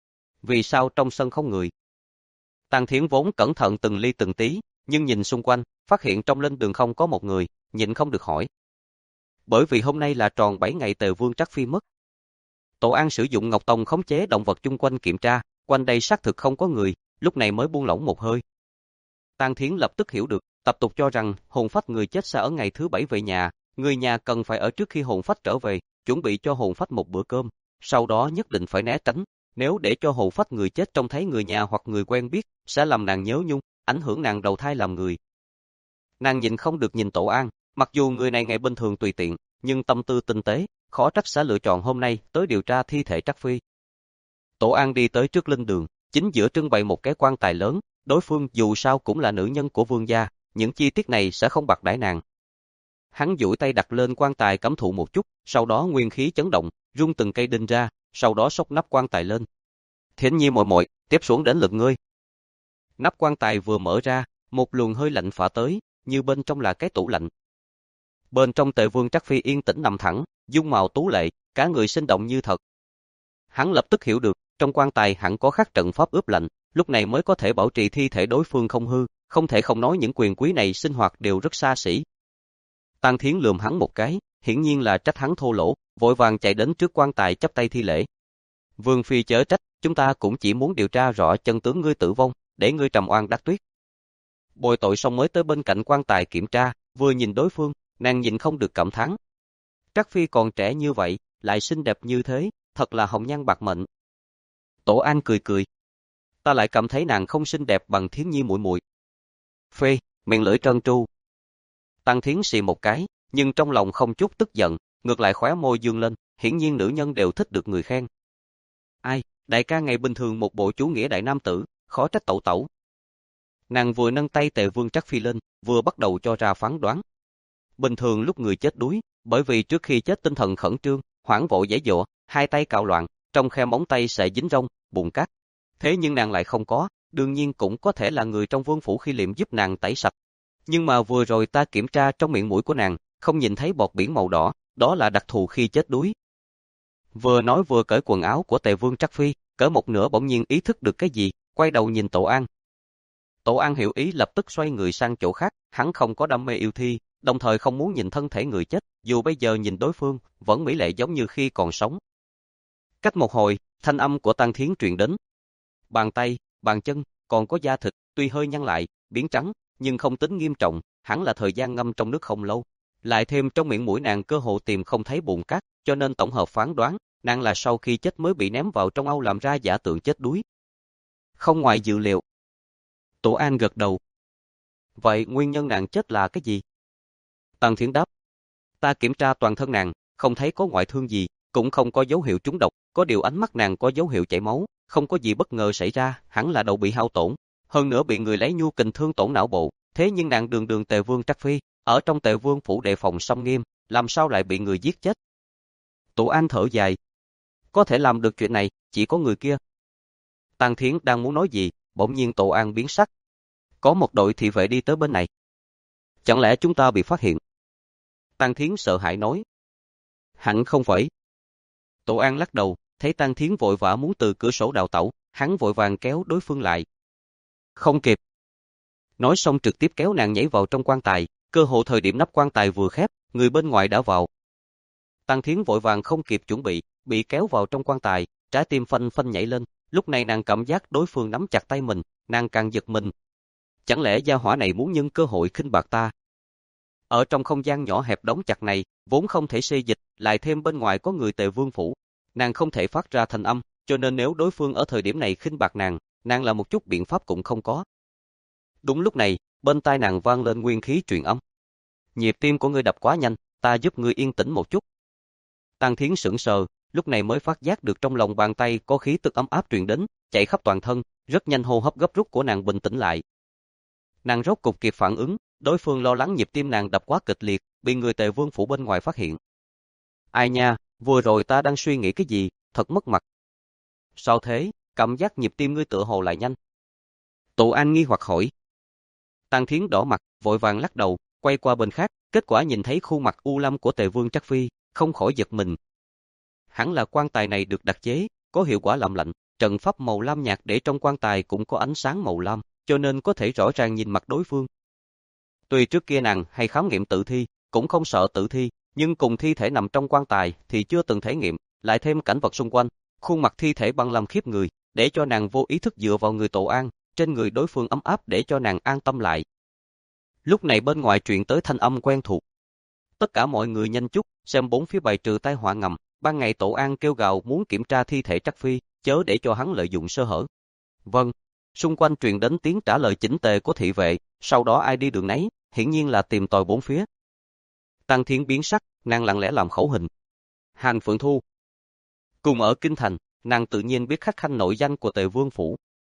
Vì sao trong sân không người? Tăng Thiến vốn cẩn thận từng ly từng tí, nhưng nhìn xung quanh, phát hiện trong linh đường không có một người, nhịn không được hỏi. Bởi vì hôm nay là tròn bảy ngày Tề Vương Trắc Phi mất. Tổ An sử dụng Ngọc Tông khống chế động vật chung quanh kiểm tra, quanh đây xác thực không có người, lúc này mới buông lỏng một hơi. Tăng Thiến lập tức hiểu được, tập tục cho rằng hồn phách người chết sẽ ở ngày thứ bảy về nhà, người nhà cần phải ở trước khi hồn phách trở về, chuẩn bị cho hồn phách một bữa cơm, sau đó nhất định phải né tránh, nếu để cho hồn phách người chết trông thấy người nhà hoặc người quen biết, sẽ làm nàng nhớ nhung, ảnh hưởng nàng đầu thai làm người. Nàng nhìn không được nhìn Tổ An, mặc dù người này ngày bình thường tùy tiện, nhưng tâm tư tinh tế, khó trách sẽ lựa chọn hôm nay tới điều tra thi thể Trắc Phi. Tổ An đi tới trước linh đường, chính giữa trưng bày một cái quan tài lớn, đối phương dù sao cũng là nữ nhân của vương gia, những chi tiết này sẽ không bạc đãi nàng. Hắn duỗi tay đặt lên quan tài cấm thụ một chút, sau đó nguyên khí chấn động, rung từng cây đinh ra, sau đó xốc nắp quan tài lên. Thiến Nhi muội muội, tiếp xuống đến lượt ngươi. Nắp quan tài vừa mở ra, một luồng hơi lạnh phả tới, như bên trong là cái tủ lạnh. Bên trong Tề Vương Trắc Phi yên tĩnh nằm thẳng, dung mạo tú lệ, cả người sinh động như thật. Hắn lập tức hiểu được, trong quan tài hẳn có khắc trận pháp ướp lạnh, lúc này mới có thể bảo trì thi thể đối phương không hư, không thể không nói những quyền quý này sinh hoạt đều rất xa xỉ. Tăng Thiến lườm hắn một cái, hiển nhiên là trách hắn thô lỗ, vội vàng chạy đến trước quan tài chắp tay thi lễ. Vương phi chớ trách, chúng ta cũng chỉ muốn điều tra rõ chân tướng ngươi tử vong, để ngươi trầm oan đắc tuyết. Bồi tội xong mới tới bên cạnh quan tài kiểm tra, vừa nhìn đối phương, nàng nhìn không được cảm thán. Trắc Phi còn trẻ như vậy, lại xinh đẹp như thế, thật là hồng nhan bạc mệnh. Tổ An cười cười. Ta lại cảm thấy nàng không xinh đẹp bằng Thiến Nhi muội muội. Phê, miệng lưỡi trơn tru. Tăng Thiến xì một cái, nhưng trong lòng không chút tức giận, ngược lại khóe môi dương lên, hiển nhiên nữ nhân đều thích được người khen. Ai, đại ca ngày bình thường một bộ chú nghĩa đại nam tử, khó trách tẩu tẩu. Nàng vừa nâng tay Tề Vương Trắc Phi lên, vừa bắt đầu cho ra phán đoán. Bình thường lúc người chết đuối, bởi vì trước khi chết tinh thần khẩn trương, hoảng vội giãy giụa, hai tay cào loạn, trong khe móng tay sẽ dính rong, bùn cát. Thế nhưng nàng lại không có, đương nhiên cũng có thể là người trong vương phủ khi liệm giúp nàng tẩy sạch. Nhưng mà vừa rồi ta kiểm tra trong miệng mũi của nàng, không nhìn thấy bọt biển màu đỏ, đó là đặc thù khi chết đuối. Vừa nói vừa cởi quần áo của Tề Vương Trắc Phi, cởi một nửa bỗng nhiên ý thức được cái gì, quay đầu nhìn Tổ An. Tổ An hiểu ý lập tức xoay người sang chỗ khác, hắn không có đam mê yêu thi, đồng thời không muốn nhìn thân thể người chết, dù bây giờ nhìn đối phương, vẫn mỹ lệ giống như khi còn sống. Cách một hồi, thanh âm của Tăng Thiến truyền đến. Bàn tay, bàn chân, còn có da thịt, tuy hơi nhăn lại, biến trắng, nhưng không tính nghiêm trọng, hẳn là thời gian ngâm trong nước không lâu. Lại thêm trong miệng mũi nàng cơ hồ tìm không thấy bùn cát, cho nên tổng hợp phán đoán, nàng là sau khi chết mới bị ném vào trong ao làm ra giả tượng chết đuối. Không ngoài dự liệu. Tổ An gật đầu. Vậy nguyên nhân nàng chết là cái gì? Tăng Thiến đáp. Ta kiểm tra toàn thân nàng, không thấy có ngoại thương gì, cũng không có dấu hiệu trúng độc, có điều ánh mắt nàng có dấu hiệu chảy máu, không có gì bất ngờ xảy ra, hẳn là đầu bị hao tổn, hơn nữa bị người lấy nhu kình thương tổn não bộ, thế nhưng nàng đường đường Tề Vương Trắc Phi, ở trong Tề Vương phủ đề phòng sông nghiêm, làm sao lại bị người giết chết? Tổ An thở dài. Có thể làm được chuyện này, chỉ có người kia. Tăng Thiến đang muốn nói gì, bỗng nhiên Tổ An biến sắc. Có một đội thị vệ đi tới bên này. Chẳng lẽ chúng ta bị phát hiện? Tăng Thiến sợ hãi nói. Hẳn không phải. Tổ An lắc đầu, thấy Tang Thiến vội vã muốn từ cửa sổ đào tẩu, hắn vội vàng kéo đối phương lại. Không kịp. Nói xong trực tiếp kéo nàng nhảy vào trong quan tài, cơ hồ thời điểm nắp quan tài vừa khép, người bên ngoài đã vào. Tang Thiến vội vàng không kịp chuẩn bị, bị kéo vào trong quan tài, trái tim phanh phanh nhảy lên, lúc này nàng cảm giác đối phương nắm chặt tay mình, nàng càng giật mình. Chẳng lẽ gia hỏa này muốn nhân cơ hội khinh bạc ta? Ở trong không gian nhỏ hẹp đóng chặt này, vốn không thể xê dịch, lại thêm bên ngoài có người Tề Vương phủ, nàng không thể phát ra thanh âm, cho nên nếu đối phương ở thời điểm này khinh bạc nàng, nàng là một chút biện pháp cũng không có. Đúng lúc này, bên tai nàng vang lên nguyên khí truyền âm. Nhịp tim của ngươi đập quá nhanh, ta giúp ngươi yên tĩnh một chút. Tang Thiến sững sờ, lúc này mới phát giác được trong lòng bàn tay có khí tức ấm áp truyền đến, chạy khắp toàn thân, rất nhanh hô hấp gấp rút của nàng bình tĩnh lại. Nàng rốt cục kịp phản ứng, đối phương lo lắng nhịp tim nàng đập quá kịch liệt, bị người Tề Vương phủ bên ngoài phát hiện. Ai nha, vừa rồi ta đang suy nghĩ cái gì, thật mất mặt. Sao thế, cảm giác nhịp tim ngươi tựa hồ lại nhanh. Tổ An nghi hoặc hỏi. Tang Thiến đỏ mặt, vội vàng lắc đầu, quay qua bên khác, kết quả nhìn thấy khuôn mặt u lâm của Tề Vương Trắc Phi, không khỏi giật mình. Hẳn là quan tài này được đặc chế, có hiệu quả làm lạnh, trận pháp màu lam nhạt để trong quan tài cũng có ánh sáng màu lam, cho nên có thể rõ ràng nhìn mặt đối phương. Tuy trước kia nàng hay khám nghiệm tử thi, cũng không sợ tử thi, nhưng cùng thi thể nằm trong quan tài thì chưa từng thể nghiệm, lại thêm cảnh vật xung quanh, khuôn mặt thi thể băng làm khiếp người, để cho nàng vô ý thức dựa vào người Tổ An, trên người đối phương ấm áp để cho nàng an tâm lại. Lúc này bên ngoài truyền tới thanh âm quen thuộc. Tất cả mọi người nhanh chút, xem bốn phía bày trừ tai họa ngầm, ban ngày Tổ An kêu gào muốn kiểm tra thi thể Trắc Phi, chớ để cho hắn lợi dụng sơ hở. Vâng, xung quanh truyền đến tiếng trả lời chỉnh tề của thị vệ, sau đó ai đi đường nấy, hiển nhiên là tìm tòi bốn phía. Tang Thiến biến sắc, nàng lặng lẽ làm khẩu hình. Hàn Phượng Thu. Cùng ở Kinh Thành, nàng tự nhiên biết khách khanh nội danh của Tề Vương phủ.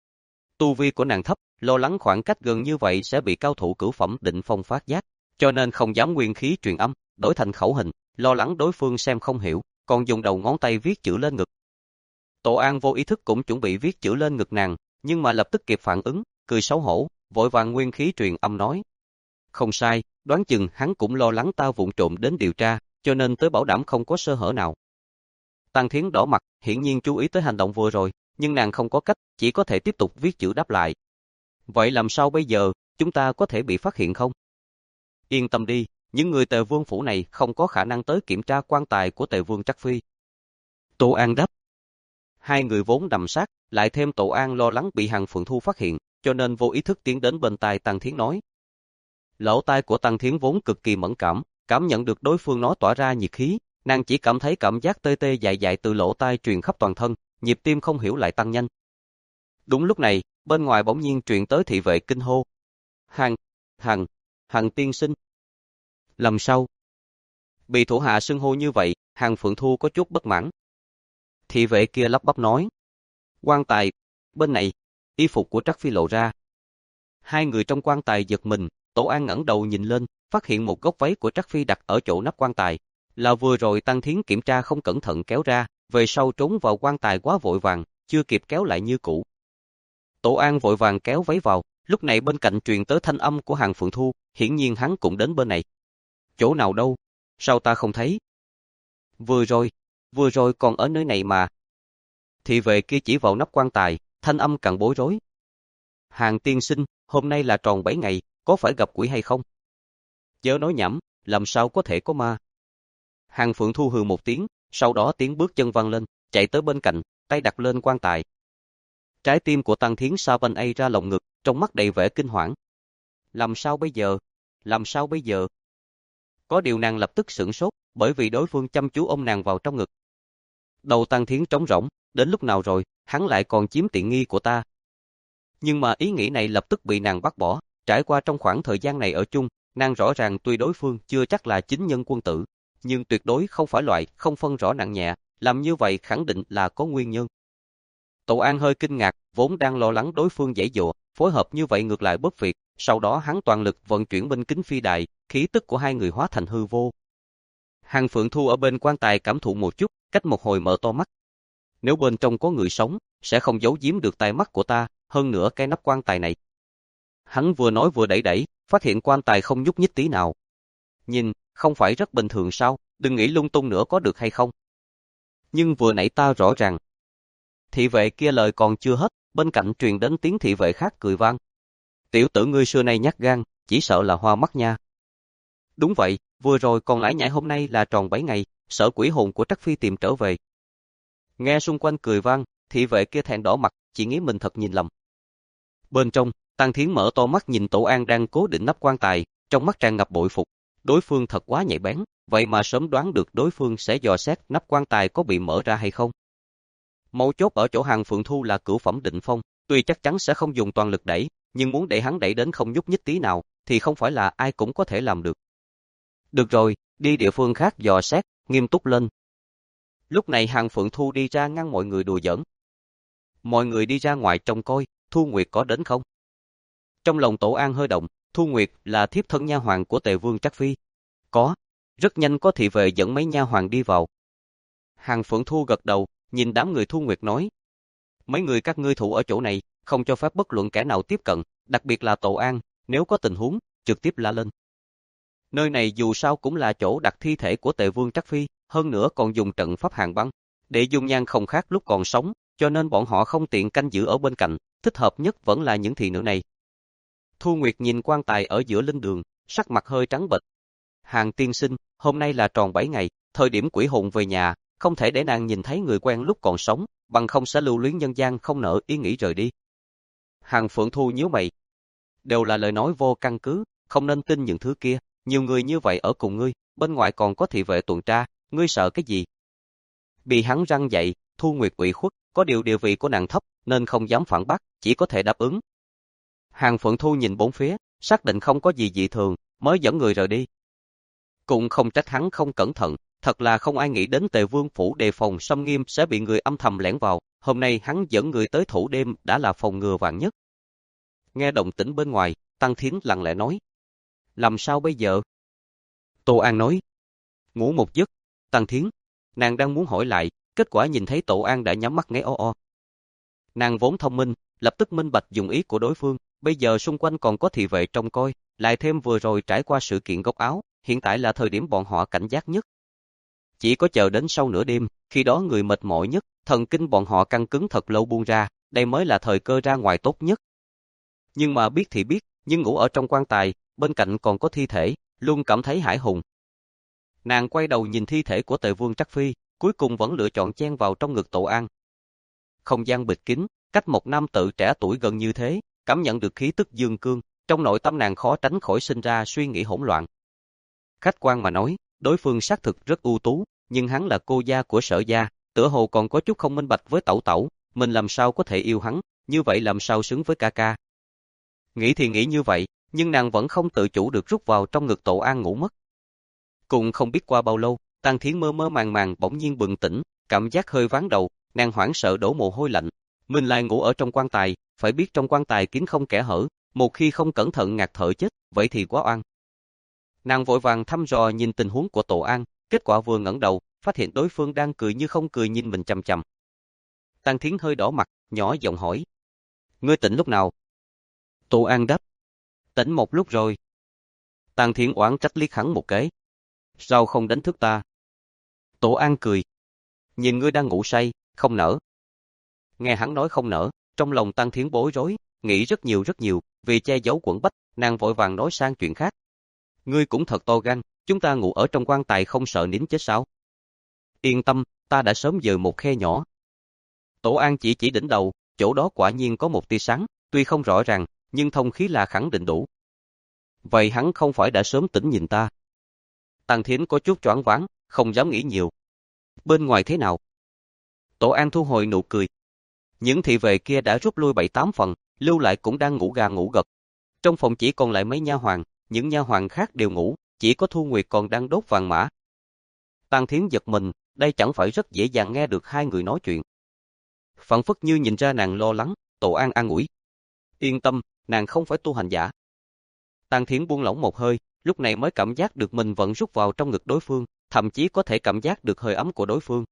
Tu vi của nàng thấp, lo lắng khoảng cách gần như vậy sẽ bị cao thủ cửu phẩm Định Phong phát giác, cho nên không dám nguyên khí truyền âm, đổi thành khẩu hình, lo lắng đối phương xem không hiểu, còn dùng đầu ngón tay viết chữ lên ngực. Tổ An vô ý thức cũng chuẩn bị viết chữ lên ngực nàng, nhưng mà lập tức kịp phản ứng, cười xấu hổ, vội vàng nguyên khí truyền âm nói. Không sai, đoán chừng hắn cũng lo lắng ta vụng trộm đến điều tra, cho nên tới bảo đảm không có sơ hở nào. Tang Thiến đỏ mặt, hiển nhiên chú ý tới hành động vừa rồi, nhưng nàng không có cách, chỉ có thể tiếp tục viết chữ đáp lại. Vậy làm sao bây giờ, chúng ta có thể bị phát hiện không? Yên tâm đi, những người Tề Vương phủ này không có khả năng tới kiểm tra quan tài của Tề Vương Trắc Phi. Tổ An đáp. Hai người vốn nằm sát, lại thêm Tổ An lo lắng bị Hàn Phượng Thu phát hiện, cho nên vô ý thức tiến đến bên tai Tang Thiến nói. Lỗ tai của Tang Thiến vốn cực kỳ mẫn cảm, cảm nhận được đối phương nói tỏa ra nhiệt khí, nàng chỉ cảm thấy cảm giác tê tê dại dại từ lỗ tai truyền khắp toàn thân, nhịp tim không hiểu lại tăng nhanh. Đúng lúc này, bên ngoài bỗng nhiên truyền tới thị vệ kinh hô. Hàn, Hàn, Hàn tiên sinh. Làm sao? Bị thủ hạ xưng hô như vậy, Hàn Phượng Thu có chút bất mãn. Thị vệ kia lắp bắp nói. Quan tài, bên này, y phục của Trắc Phi lộ ra. Hai người trong quan tài giật mình, Tổ An ngẩng đầu nhìn lên, phát hiện một góc váy của Trắc Phi đặt ở chỗ nắp quan tài. Là vừa rồi Tang Thiến kiểm tra không cẩn thận kéo ra, về sau trốn vào quan tài quá vội vàng, chưa kịp kéo lại như cũ. Tổ An vội vàng kéo váy vào, lúc này bên cạnh truyền tới thanh âm của Hàn Phượng Thu, hiển nhiên hắn cũng đến bên này. Chỗ nào đâu? Sao ta không thấy? Vừa rồi, vừa rồi còn ở nơi này mà. Thị vệ kia chỉ vào nắp quan tài, thanh âm càng bối rối. Hàn tiên sinh, hôm nay là tròn bảy ngày, có phải gặp quỷ hay không? Chớ nói nhảm, làm sao có thể có ma? Hàn Phượng Thu hừ một tiếng, sau đó tiếng bước chân vang lên, chạy tới bên cạnh, tay đặt lên quan tài. Trái tim của Tang Thiến sa bên ấy ra lồng ngực, trong mắt đầy vẻ kinh hoảng. Làm sao bây giờ? Làm sao bây giờ? Có điều nàng lập tức sửng sốt, bởi vì đối phương chăm chú ôm nàng vào trong ngực. Đầu Tang Thiến trống rỗng, đến lúc nào rồi, hắn lại còn chiếm tiện nghi của ta. Nhưng mà ý nghĩ này lập tức bị nàng bắt bỏ, trải qua trong khoảng thời gian này ở chung, nàng rõ ràng tuy đối phương chưa chắc là chính nhân quân tử, nhưng tuyệt đối không phải loại không phân rõ nặng nhẹ, làm như vậy khẳng định là có nguyên nhân. Tổ An hơi kinh ngạc, vốn đang lo lắng đối phương giãy giụa, phối hợp như vậy ngược lại bất việc, sau đó hắn toàn lực vận chuyển binh kính phi đài, khí tức của hai người hóa thành hư vô. Hàn Phượng Thu ở bên quan tài cảm thụ một chút, cách một hồi mở to mắt. Nếu bên trong có người sống, sẽ không giấu giếm được tai mắt của ta, hơn nữa cái nắp quan tài này. Hắn vừa nói vừa đẩy đẩy, phát hiện quan tài không nhúc nhích tí nào. Nhìn, không phải rất bình thường sao, đừng nghĩ lung tung nữa có được hay không. Nhưng vừa nãy ta rõ ràng. Thị vệ kia lời còn chưa hết, bên cạnh truyền đến tiếng thị vệ khác cười vang. Tiểu tử ngươi xưa nay nhát gan, chỉ sợ là hoa mắt nha. Đúng vậy, vừa rồi còn lải nhải hôm nay là tròn bảy ngày, sợ quỷ hồn của Trắc Phi tìm trở về. Nghe xung quanh cười vang, thị vệ kia thẹn đỏ mặt, chỉ nghĩ mình thật nhìn lầm. Bên trong, Tang Thiến mở to mắt nhìn Tổ An đang cố định nắp quan tài, trong mắt tràn ngập bội phục. Đối phương thật quá nhạy bén, vậy mà sớm đoán được đối phương sẽ dò xét nắp quan tài có bị mở ra hay không. Mấu chốt ở chỗ Hàng Phượng Thu là cửu phẩm định phong, tuy chắc chắn sẽ không dùng toàn lực đẩy, nhưng muốn để hắn đẩy đến không nhúc nhích tí nào, thì không phải là ai cũng có thể làm được. Được rồi, đi địa phương khác dò xét, nghiêm túc lên. Lúc này Hàng Phượng Thu đi ra ngăn mọi người đùa giỡn. Mọi người đi ra ngoài trông coi, Thu Nguyệt có đến không? Trong lòng Tổ An hơi động, Thu Nguyệt là thiếp thân nha hoàn của Tề Vương Trắc Phi. Có, rất nhanh có thị vệ dẫn mấy nha hoàn đi vào. Hàng Phượng Thu gật đầu, nhìn đám người Thu Nguyệt nói. Mấy người các ngươi thủ ở chỗ này, không cho phép bất luận kẻ nào tiếp cận, đặc biệt là Tổ An, nếu có tình huống, trực tiếp la lên. Nơi này dù sao cũng là chỗ đặt thi thể của Tề Vương Trắc Phi, hơn nữa còn dùng trận pháp hàng băng, để dung nhan không khác lúc còn sống, cho nên bọn họ không tiện canh giữ ở bên cạnh, thích hợp nhất vẫn là những thị nữ này. Thu Nguyệt nhìn quan tài ở giữa linh đường, sắc mặt hơi trắng bệch. Hàng tiên sinh, hôm nay là tròn bảy ngày, thời điểm quỷ hồn về nhà, không thể để nàng nhìn thấy người quen lúc còn sống, bằng không sẽ lưu luyến nhân gian không nỡ ý nghĩ rời đi. Hàng Phượng Thu nhíu mày. Đều là lời nói vô căn cứ, không nên tin những thứ kia, nhiều người như vậy ở cùng ngươi, bên ngoài còn có thị vệ tuần tra, ngươi sợ cái gì? Bị hắn răng dậy, Thu Nguyệt ủy khuất, có điều địa vị của nàng thấp, nên không dám phản bác, chỉ có thể đáp ứng. Hàng Phượng Thu nhìn bốn phía, xác định không có gì dị thường, mới dẫn người rời đi. Cũng không trách hắn không cẩn thận, thật là không ai nghĩ đến Tề Vương phủ đề phòng xâm nghiêm sẽ bị người âm thầm lẻn vào, hôm nay hắn dẫn người tới thủ đêm đã là phòng ngừa vạn nhất. Nghe động tĩnh bên ngoài, Tăng Thiến lặng lẽ nói. Làm sao bây giờ? Tô An nói. Ngủ một giấc. Tăng Thiến, nàng đang muốn hỏi lại, kết quả nhìn thấy Tổ An đã nhắm mắt ngáy o o. Nàng vốn thông minh, lập tức minh bạch dùng ý của đối phương, bây giờ xung quanh còn có thị vệ trông coi, lại thêm vừa rồi trải qua sự kiện gốc áo, hiện tại là thời điểm bọn họ cảnh giác nhất. Chỉ có chờ đến sau nửa đêm, khi đó người mệt mỏi nhất, thần kinh bọn họ căng cứng thật lâu buông ra, đây mới là thời cơ ra ngoài tốt nhất. Nhưng mà biết thì biết, nhưng ngủ ở trong quan tài, bên cạnh còn có thi thể, luôn cảm thấy hãi hùng. Nàng quay đầu nhìn thi thể của Tề Vương Trắc Phi, cuối cùng vẫn lựa chọn chen vào trong ngực Tổ An. Không gian bịt kín, cách một nam tử trẻ tuổi gần như thế, cảm nhận được khí tức dương cương, trong nội tâm nàng khó tránh khỏi sinh ra suy nghĩ hỗn loạn. Khách quan mà nói, đối phương xác thực rất ưu tú, nhưng hắn là cô gia của Sở gia, tựa hồ còn có chút không minh bạch với Tẩu Tẩu, mình làm sao có thể yêu hắn, như vậy làm sao xứng với ca ca. Nghĩ thì nghĩ như vậy, nhưng nàng vẫn không tự chủ được rút vào trong ngực Tổ An ngủ mất. Cũng không biết qua bao lâu, Tăng Thiến mơ mơ màng màng bỗng nhiên bừng tỉnh, cảm giác hơi ván đầu, nàng hoảng sợ đổ mồ hôi lạnh. Mình lại ngủ ở trong quan tài, phải biết trong quan tài kín không kẽ hở, một khi không cẩn thận ngạt thở chết, vậy thì quá oan. Nàng vội vàng thăm dò nhìn tình huống của Tổ An, kết quả vừa ngẩng đầu, phát hiện đối phương đang cười như không cười nhìn mình chằm chằm. Tăng Thiến hơi đỏ mặt, nhỏ giọng hỏi. Ngươi tỉnh lúc nào? Tổ An đáp. Tỉnh một lúc rồi. Tăng Thiến oán trách liếc hắn một cái. Sao không đánh thức ta? Tổ An cười. Nhìn ngươi đang ngủ say, không nỡ. Nghe hắn nói không nỡ, trong lòng Tăng Thiến bối rối, nghĩ rất nhiều rất nhiều, vì che giấu quẫn bách, nàng vội vàng nói sang chuyện khác. Ngươi cũng thật to gan, chúng ta ngủ ở trong quan tài không sợ nín chết sao? Yên tâm, ta đã sớm dời một khe nhỏ. Tổ An chỉ chỉ đỉnh đầu, chỗ đó quả nhiên có một tia sáng, tuy không rõ ràng, nhưng thông khí là khẳng định đủ. Vậy hắn không phải đã sớm tỉnh nhìn ta? Tăng Thiến có chút choáng váng, không dám nghĩ nhiều. Bên ngoài thế nào? Tổ An thu hồi nụ cười. Những thị vệ kia đã rút lui bảy tám phần, lưu lại cũng đang ngủ gà ngủ gật. Trong phòng chỉ còn lại mấy nha hoàn, những nha hoàn khác đều ngủ, chỉ có Thu Nguyệt còn đang đốt vàng mã. Tăng Thiến giật mình, đây chẳng phải rất dễ dàng nghe được hai người nói chuyện. Phảng phất như nhìn ra nàng lo lắng, Tổ An an ủi. Yên tâm, nàng không phải tu hành giả. Tăng Thiến buông lỏng một hơi, lúc này mới cảm giác được mình vẫn rút vào trong ngực đối phương, thậm chí có thể cảm giác được hơi ấm của đối phương.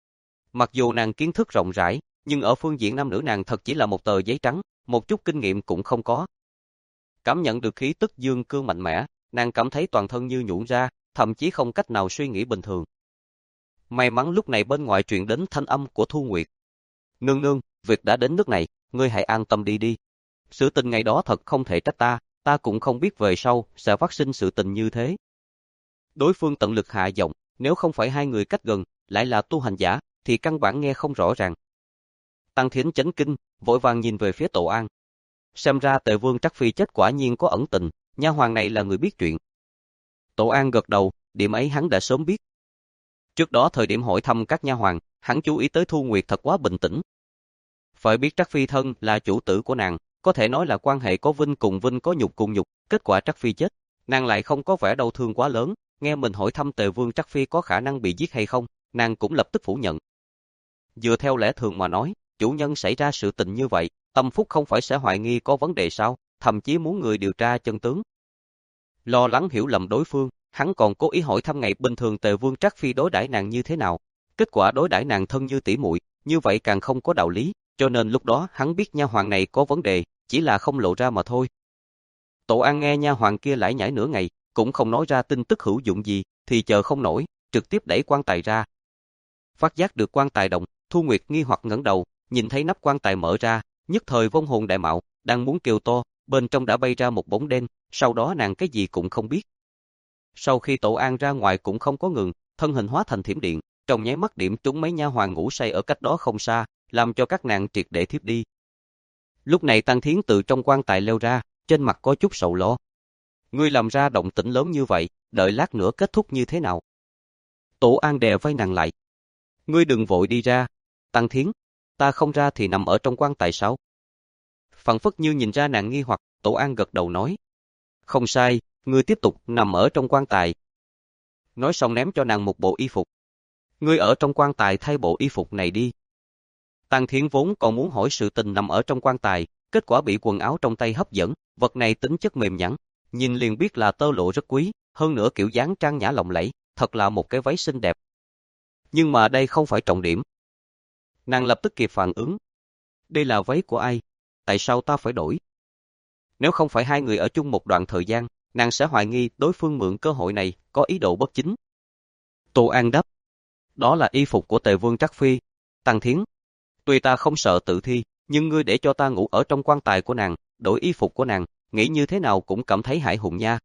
Mặc dù nàng kiến thức rộng rãi, nhưng ở phương diện nam nữ nàng thật chỉ là một tờ giấy trắng, một chút kinh nghiệm cũng không có. Cảm nhận được khí tức dương cương mạnh mẽ, nàng cảm thấy toàn thân như nhũn ra, thậm chí không cách nào suy nghĩ bình thường. May mắn lúc này bên ngoài truyền đến thanh âm của Thu Nguyệt. Nương nương, việc đã đến nước này, ngươi hãy an tâm đi đi. Sự tình ngày đó thật không thể trách ta, ta cũng không biết về sau sẽ phát sinh sự tình như thế. Đối phương tận lực hạ giọng, nếu không phải hai người cách gần, lại là tu hành giả, thì căn bản nghe không rõ ràng. Tăng Thiến chấn kinh, vội vàng nhìn về phía Tổ An. Xem ra Tề Vương Trắc Phi chết quả nhiên có ẩn tình, nha hoàn này là người biết chuyện. Tổ An gật đầu, điểm ấy hắn đã sớm biết. Trước đó thời điểm hỏi thăm các nha hoàn, hắn chú ý tới Thu Nguyệt thật quá bình tĩnh. Phải biết Trắc Phi thân là chủ tử của nàng, có thể nói là quan hệ có vinh cùng vinh có nhục cùng nhục, kết quả Trắc Phi chết, nàng lại không có vẻ đau thương quá lớn, nghe mình hỏi thăm Tề Vương Trắc Phi có khả năng bị giết hay không, nàng cũng lập tức phủ nhận. Dựa theo lẽ thường mà nói, chủ nhân xảy ra sự tình như vậy, tâm phúc không phải sẽ hoài nghi có vấn đề sao, thậm chí muốn người điều tra chân tướng. Lo lắng hiểu lầm đối phương, hắn còn cố ý hỏi thăm ngày bình thường Tề Vương Trắc Phi đối đãi nàng như thế nào. Kết quả đối đãi nàng thân như tỷ muội, như vậy càng không có đạo lý, cho nên lúc đó hắn biết nha hoàn này có vấn đề, chỉ là không lộ ra mà thôi. Tổ An nghe nha hoàn kia lải nhải nửa ngày, cũng không nói ra tin tức hữu dụng gì, thì chờ không nổi, trực tiếp đẩy quan tài ra. Phát giác được quan tài động, Thu Nguyệt nghi hoặc ngẩng đầu, nhìn thấy nắp quan tài mở ra, nhất thời vong hồn đại mạo, đang muốn kêu to, bên trong đã bay ra một bóng đen, sau đó nàng cái gì cũng không biết. Sau khi Tổ An ra ngoài cũng không có ngừng, thân hình hóa thành thiểm điện, trong nháy mắt điểm trúng mấy nha hoàn ngủ say ở cách đó không xa, làm cho các nàng triệt để thiếp đi. Lúc này Tăng Thiến từ trong quan tài leo ra, trên mặt có chút sầu lo. Ngươi làm ra động tĩnh lớn như vậy, đợi lát nữa kết thúc như thế nào? Tổ An đè vai nàng lại. Ngươi đừng vội đi ra. Tăng Thiến, ta không ra thì nằm ở trong quan tài sao? Phảng phất như nhìn ra nàng nghi hoặc, Tổ An gật đầu nói. Không sai, ngươi tiếp tục nằm ở trong quan tài. Nói xong ném cho nàng một bộ y phục. Ngươi ở trong quan tài thay bộ y phục này đi. Tăng Thiến vốn còn muốn hỏi sự tình nằm ở trong quan tài, kết quả bị quần áo trong tay hấp dẫn, vật này tính chất mềm nhẵn, nhìn liền biết là tơ lụa rất quý, hơn nữa kiểu dáng trang nhã lộng lẫy, thật là một cái váy xinh đẹp. Nhưng mà đây không phải trọng điểm. Nàng lập tức kịp phản ứng. Đây là váy của ai? Tại sao ta phải đổi? Nếu không phải hai người ở chung một đoạn thời gian, nàng sẽ hoài nghi đối phương mượn cơ hội này, có ý đồ bất chính. Tô An đáp. Đó là y phục của Tề Vương Trắc Phi. Tăng Thiến. Tuy ta không sợ tự thi, nhưng ngươi để cho ta ngủ ở trong quan tài của nàng, đổi y phục của nàng, nghĩ như thế nào cũng cảm thấy hãi hùng nha.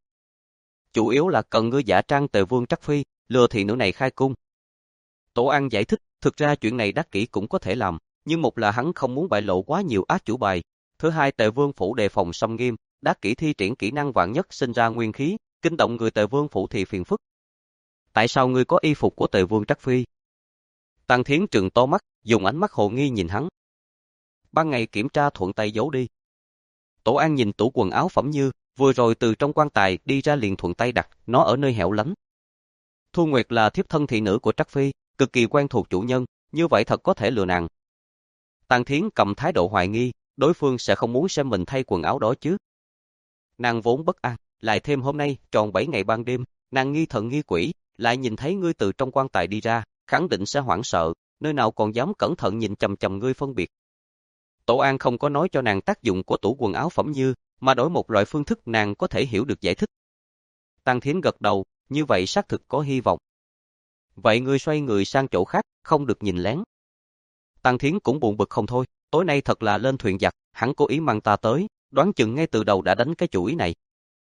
Chủ yếu là cần ngươi giả trang Tề Vương Trắc Phi, lừa thị nữ này khai cung. Tổ An giải thích, thực ra chuyện này Đắc Kỷ cũng có thể làm, nhưng một là hắn không muốn bại lộ quá nhiều ác chủ bài, thứ hai Tề Vương phủ đề phòng xâm nghiêm, Đắc Kỷ thi triển kỹ năng vạn nhất sinh ra nguyên khí, kinh động người Tề Vương phủ thì phiền phức. Tại sao ngươi có y phục của Tề Vương Trắc Phi? Tăng Thiến trừng to mắt, dùng ánh mắt hồ nghi nhìn hắn. Ban ngày kiểm tra thuận tay giấu đi. Tổ An nhìn tủ quần áo Phẩm Như, vừa rồi từ trong quan tài đi ra liền thuận tay đặt, nó ở nơi hẻo lánh. Thu Nguyệt là thiếp thân thị nữ của Trắc Phi, cực kỳ quen thuộc chủ nhân, như vậy thật có thể lừa nàng. Tăng Thiến cầm thái độ hoài nghi, đối phương sẽ không muốn xem mình thay quần áo đó chứ. Nàng vốn bất an, lại thêm hôm nay tròn bảy ngày ban đêm, nàng nghi thần nghi quỷ, lại nhìn thấy ngươi từ trong quan tài đi ra, khẳng định sẽ hoảng sợ, nơi nào còn dám cẩn thận nhìn chằm chằm ngươi phân biệt. Tổ An không có nói cho nàng tác dụng của tủ quần áo Phẩm Như, mà đổi một loại phương thức nàng có thể hiểu được giải thích. Tăng Thiến gật đầu, như vậy xác thực có hy vọng. Vậy ngươi xoay người sang chỗ khác, không được nhìn lén. Tăng Thiến cũng buồn bực không thôi, tối nay thật là lên thuyền giặc, hắn cố ý mang ta tới, đoán chừng ngay từ đầu đã đánh cái chủ ý này.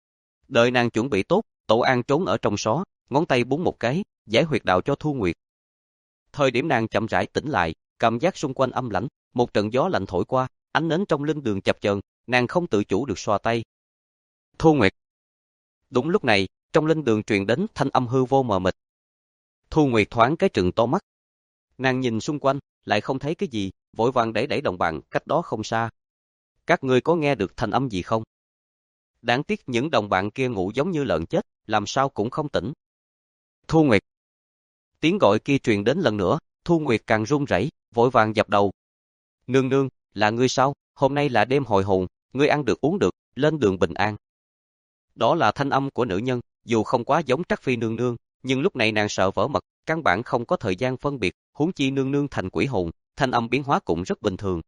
Đợi nàng chuẩn bị tốt, Tổ An trốn ở trong xó, ngón tay búng một cái, giải huyệt đạo cho Thu Nguyệt. Thời điểm nàng chậm rãi tỉnh lại, cảm giác xung quanh âm lãnh, một trận gió lạnh thổi qua, ánh nến trong linh đường chập chờn, nàng không tự chủ được xoa tay. Thu Nguyệt. Đúng lúc này, trong linh đường truyền đến thanh âm hư vô mờ mịt. Thu Nguyệt thoáng cái trừng to mắt. Nàng nhìn xung quanh, lại không thấy cái gì, vội vàng đẩy đẩy đồng bạn, cách đó không xa. Các ngươi có nghe được thanh âm gì không? Đáng tiếc những đồng bạn kia ngủ giống như lợn chết, làm sao cũng không tỉnh. Thu Nguyệt. Tiếng gọi kia truyền đến lần nữa, Thu Nguyệt càng run rẩy, vội vàng dập đầu. Nương nương, là ngươi sao? Hôm nay là đêm hồi hồn, ngươi ăn được uống được, lên đường bình an. Đó là thanh âm của nữ nhân, dù không quá giống Trắc Phi nương nương, nhưng lúc này nàng sợ vỡ mật, căn bản không có thời gian phân biệt, huống chi nương nương thành quỷ hồn, thanh âm biến hóa cũng rất bình thường.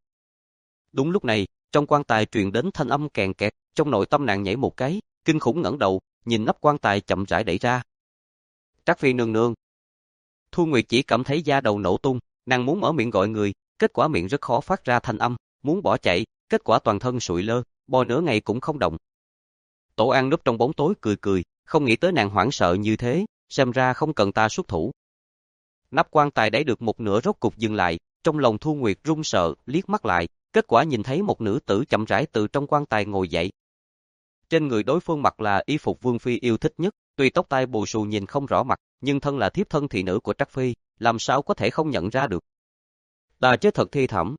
Đúng lúc này, trong quan tài truyền đến thanh âm kèn kẹt, trong nội tâm nàng nhảy một cái, kinh khủng ngẩng đầu, nhìn nắp quan tài chậm rãi đẩy ra. Trắc Phi nương nương. Thu Nguyệt chỉ cảm thấy da đầu nổ tung, nàng muốn mở miệng gọi người, kết quả miệng rất khó phát ra thanh âm, muốn bỏ chạy, kết quả toàn thân sụi lơ, bò nửa ngày cũng không động. Tổ An núp trong bóng tối cười cười, không nghĩ tới nàng hoảng sợ như thế, xem ra không cần ta xuất thủ. Nắp quan tài đẩy được một nửa rốt cục dừng lại, trong lòng Thu Nguyệt run sợ, liếc mắt lại, kết quả nhìn thấy một nữ tử chậm rãi từ trong quan tài ngồi dậy. Trên người đối phương mặc là y phục Vương Phi yêu thích nhất, tuy tóc tai bù xù nhìn không rõ mặt, nhưng thân là thiếp thân thị nữ của Trắc Phi, làm sao có thể không nhận ra được. Ta chết thật thi thảm.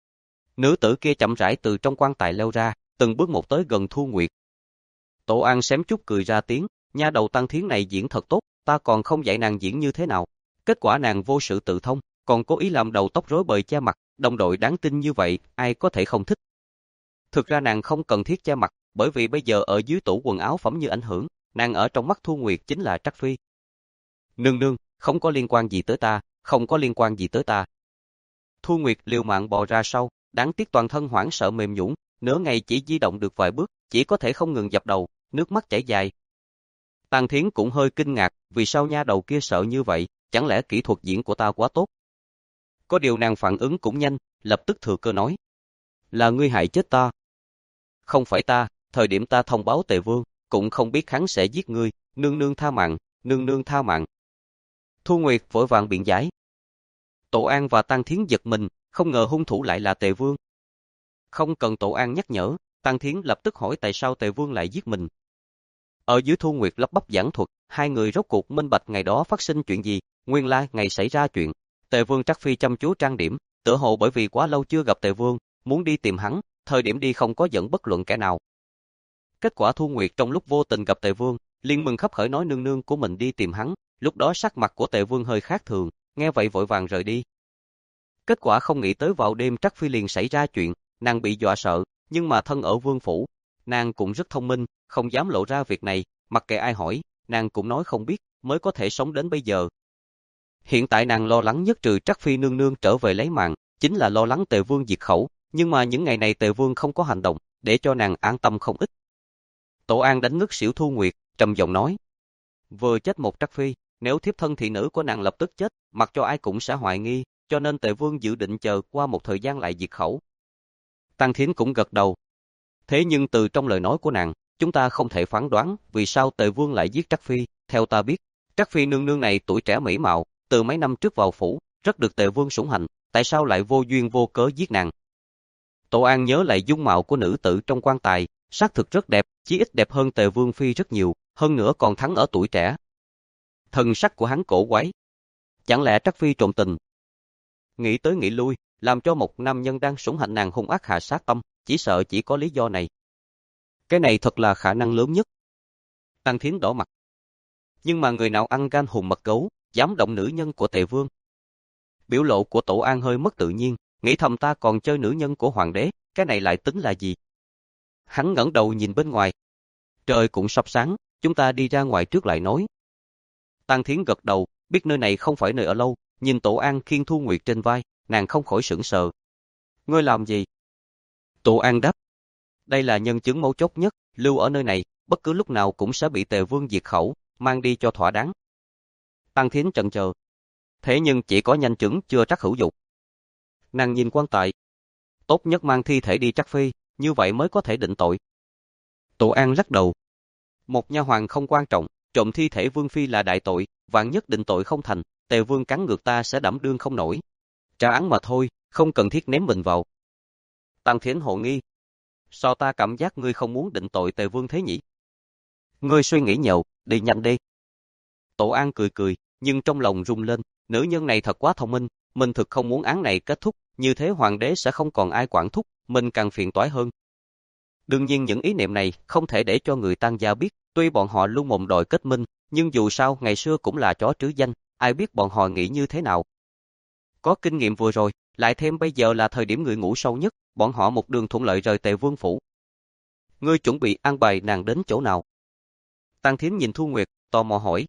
Nữ tử kia chậm rãi từ trong quan tài leo ra, từng bước một tới gần Thu Nguyệt. Tổ An xém chút cười ra tiếng, nha đầu Tăng Thiến này diễn thật tốt, ta còn không dạy nàng diễn như thế nào. Kết quả nàng vô sự tự thông, còn cố ý làm đầu tóc rối bời che mặt, đồng đội đáng tin như vậy, ai có thể không thích. Thực ra nàng không cần thiết che mặt, bởi vì bây giờ ở dưới tủ quần áo phẩm như ảnh hưởng, nàng ở trong mắt Thu Nguyệt chính là Trắc Phi. Nương nương, không có liên quan gì tới ta, không có liên quan gì tới ta. Thu Nguyệt liều mạng bò ra sau, đáng tiếc toàn thân hoảng sợ mềm nhũn, nửa ngày chỉ di động được vài bước, chỉ có thể không ngừng dập đầu, nước mắt chảy dài. Tang Thiến cũng hơi kinh ngạc, vì sao nha đầu kia sợ như vậy, chẳng lẽ kỹ thuật diễn của ta quá tốt? Có điều nàng phản ứng cũng nhanh, lập tức thừa cơ nói. Là ngươi hại chết ta. Không phải ta, thời điểm ta thông báo Tề Vương, cũng không biết hắn sẽ giết ngươi, nương nương tha mạng, nương nương tha mạng. Thu Nguyệt vội vàng biện giải. Tổ An và Tang Thiến giật mình, không ngờ hung thủ lại là Tề Vương. Không cần Tổ An nhắc nhở, Tang Thiến lập tức hỏi tại sao Tề Vương lại giết mình. Ở dưới Thu Nguyệt lắp bắp giảng thuật, hai người rốt cuộc minh bạch ngày đó phát sinh chuyện gì, nguyên lai ngày xảy ra chuyện. Tề Vương Trắc Phi chăm chú trang điểm, tựa hồ bởi vì quá lâu chưa gặp Tề Vương, muốn đi tìm hắn, thời điểm đi không có dẫn bất luận kẻ nào. Kết quả Thu Nguyệt trong lúc vô tình gặp Tề Vương, liền mừng khấp khởi nói nương nương của mình đi tìm hắn, lúc đó sắc mặt của Tề Vương hơi khác thường, nghe vậy vội vàng rời đi. Kết quả không nghĩ tới vào đêm Trắc Phi liền xảy ra chuyện, nàng bị dọa sợ, nhưng mà thân ở vương phủ, nàng cũng rất thông minh, không dám lộ ra việc này, mặc kệ ai hỏi, nàng cũng nói không biết, mới có thể sống đến bây giờ. Hiện tại nàng lo lắng nhất trừ Trắc Phi nương nương trở về lấy mạng, chính là lo lắng Tề Vương diệt khẩu, nhưng mà những ngày này Tề Vương không có hành động, để cho nàng an tâm không ít. Tổ An đánh ngất xỉu Thu Nguyệt, trầm giọng nói. Vừa chết một Trắc Phi, nếu thiếp thân thị nữ của nàng lập tức chết, mặc cho ai cũng sẽ hoài nghi, cho nên Tề Vương dự định chờ qua một thời gian lại diệt khẩu. Tang Thiến cũng gật đầu. Thế nhưng từ trong lời nói của nàng, chúng ta không thể phán đoán vì sao Tề Vương lại giết Trắc Phi. Theo ta biết, Trắc Phi nương nương này tuổi trẻ mỹ mạo, từ mấy năm trước vào phủ, rất được Tề Vương sủng hạnh, tại sao lại vô duyên vô cớ giết nàng? Tổ An nhớ lại dung mạo của nữ tử trong quan tài, xác thực rất đẹp, chí ít đẹp hơn Tề Vương Phi rất nhiều, hơn nữa còn thắng ở tuổi trẻ. Thần sắc của hắn cổ quái. Chẳng lẽ Trắc Phi trộm tình? Nghĩ tới nghĩ lui, làm cho một nam nhân đang sủng hạnh nàng hung ác hạ sát tâm, chỉ sợ chỉ có lý do này. Cái này thật là khả năng lớn nhất. Tang Thiến đỏ mặt. Nhưng mà người nào ăn gan hùm mật gấu, dám động nữ nhân của Tề Vương? Biểu lộ của Tổ An hơi mất tự nhiên, nghĩ thầm ta còn chơi nữ nhân của hoàng đế, cái này lại tính là gì? Hắn ngẩng đầu nhìn bên ngoài. Trời cũng sắp sáng, chúng ta đi ra ngoài trước lại nói. Tang Thiến gật đầu, biết nơi này không phải nơi ở lâu, nhìn Tổ An khiêng Thu Nguyệt trên vai, nàng không khỏi sững sờ. Ngươi làm gì? Tổ An đáp. Đây là nhân chứng mấu chốt nhất, lưu ở nơi này, bất cứ lúc nào cũng sẽ bị Tề Vương diệt khẩu, mang đi cho thỏa đáng. Tang Thiến chần chờ. Thế nhưng chỉ có nhanh chứng chưa chắc hữu dụng. Nàng nhìn quan tài. Tốt nhất mang thi thể đi Trắc Phi, như vậy mới có thể định tội. Tổ An lắc đầu. Một nha hoàn không quan trọng, trộm thi thể Vương Phi là đại tội, vạn nhất định tội không thành, Tề Vương cắn ngược ta sẽ đảm đương không nổi. Trả án mà thôi, không cần thiết ném mình vào. Tang Thiến hồ nghi. Sao ta cảm giác ngươi không muốn định tội Tề Vương thế nhỉ? Ngươi suy nghĩ nhiều, đi nhanh đi. Tổ An cười cười, nhưng trong lòng rung lên, nữ nhân này thật quá thông minh, mình thực không muốn án này kết thúc, như thế hoàng đế sẽ không còn ai quản thúc, mình càng phiền toái hơn. Đương nhiên những ý niệm này không thể để cho người Tang gia biết, tuy bọn họ luôn mồm đòi kết minh, nhưng dù sao ngày xưa cũng là chó trứ danh, ai biết bọn họ nghĩ như thế nào. Có kinh nghiệm vừa rồi, lại thêm bây giờ là thời điểm người ngủ sâu nhất, bọn họ một đường thuận lợi rời Tề Vương phủ. Ngươi chuẩn bị an bài nàng đến chỗ nào? Tang Thiến nhìn Thu Nguyệt, tò mò hỏi.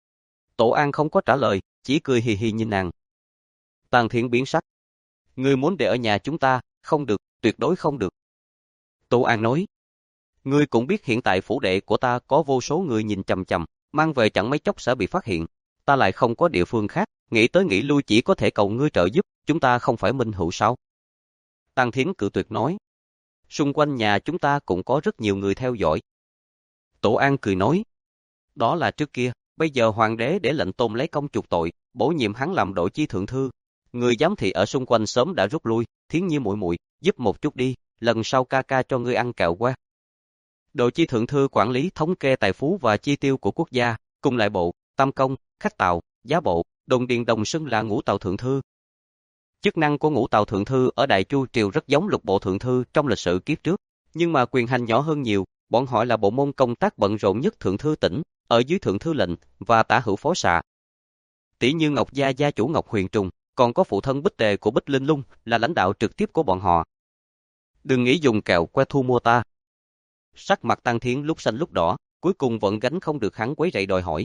Tổ An không có trả lời, chỉ cười hì hì nhìn nàng. Tang Thiến biến sắc. Ngươi muốn để ở nhà chúng ta, không được, tuyệt đối không được. Tổ An nói. Ngươi cũng biết hiện tại phủ đệ của ta có vô số người nhìn chằm chằm, mang về chẳng mấy chốc sẽ bị phát hiện. Ta lại không có địa phương khác, nghĩ tới nghĩ lui chỉ có thể cầu ngươi trợ giúp, chúng ta không phải minh hữu sao? Tang Thiến cự tuyệt nói. Xung quanh nhà chúng ta cũng có rất nhiều người theo dõi. Tổ An cười nói. Đó là trước kia, bây giờ hoàng đế để lệnh Tôn lấy công chuộc tội, bổ nhiệm hắn làm đội chi thượng thư. Người giám thị ở xung quanh sớm đã rút lui, Thiến Nhi muội muội, giúp một chút đi, lần sau ca ca cho ngươi ăn kẹo qua. Đội chi thượng thư quản lý thống kê tài phú và chi tiêu của quốc gia, cùng lại bộ, tam công, khách tàu, giá bộ, đồn điền đồng xưng là ngũ tàu thượng thư. Chức năng của ngũ tàu thượng thư ở Đại Chu triều rất giống lục bộ thượng thư trong lịch sử kiếp trước, nhưng mà quyền hành nhỏ hơn nhiều, bọn họ là bộ môn công tác bận rộn nhất thượng thư tỉnh, ở dưới thượng thư lệnh và tả hữu phó xạ. Tỷ như Ngọc Gia gia chủ Ngọc Huyền Trùng, còn có phụ thân Bích Tề của Bích Linh Lung là lãnh đạo trực tiếp của bọn họ. Đừng nghĩ dùng kẹo que thu mua ta. Sắc mặt Tang Thiến lúc xanh lúc đỏ, cuối cùng vẫn gánh không được hắn quấy rầy đòi hỏi.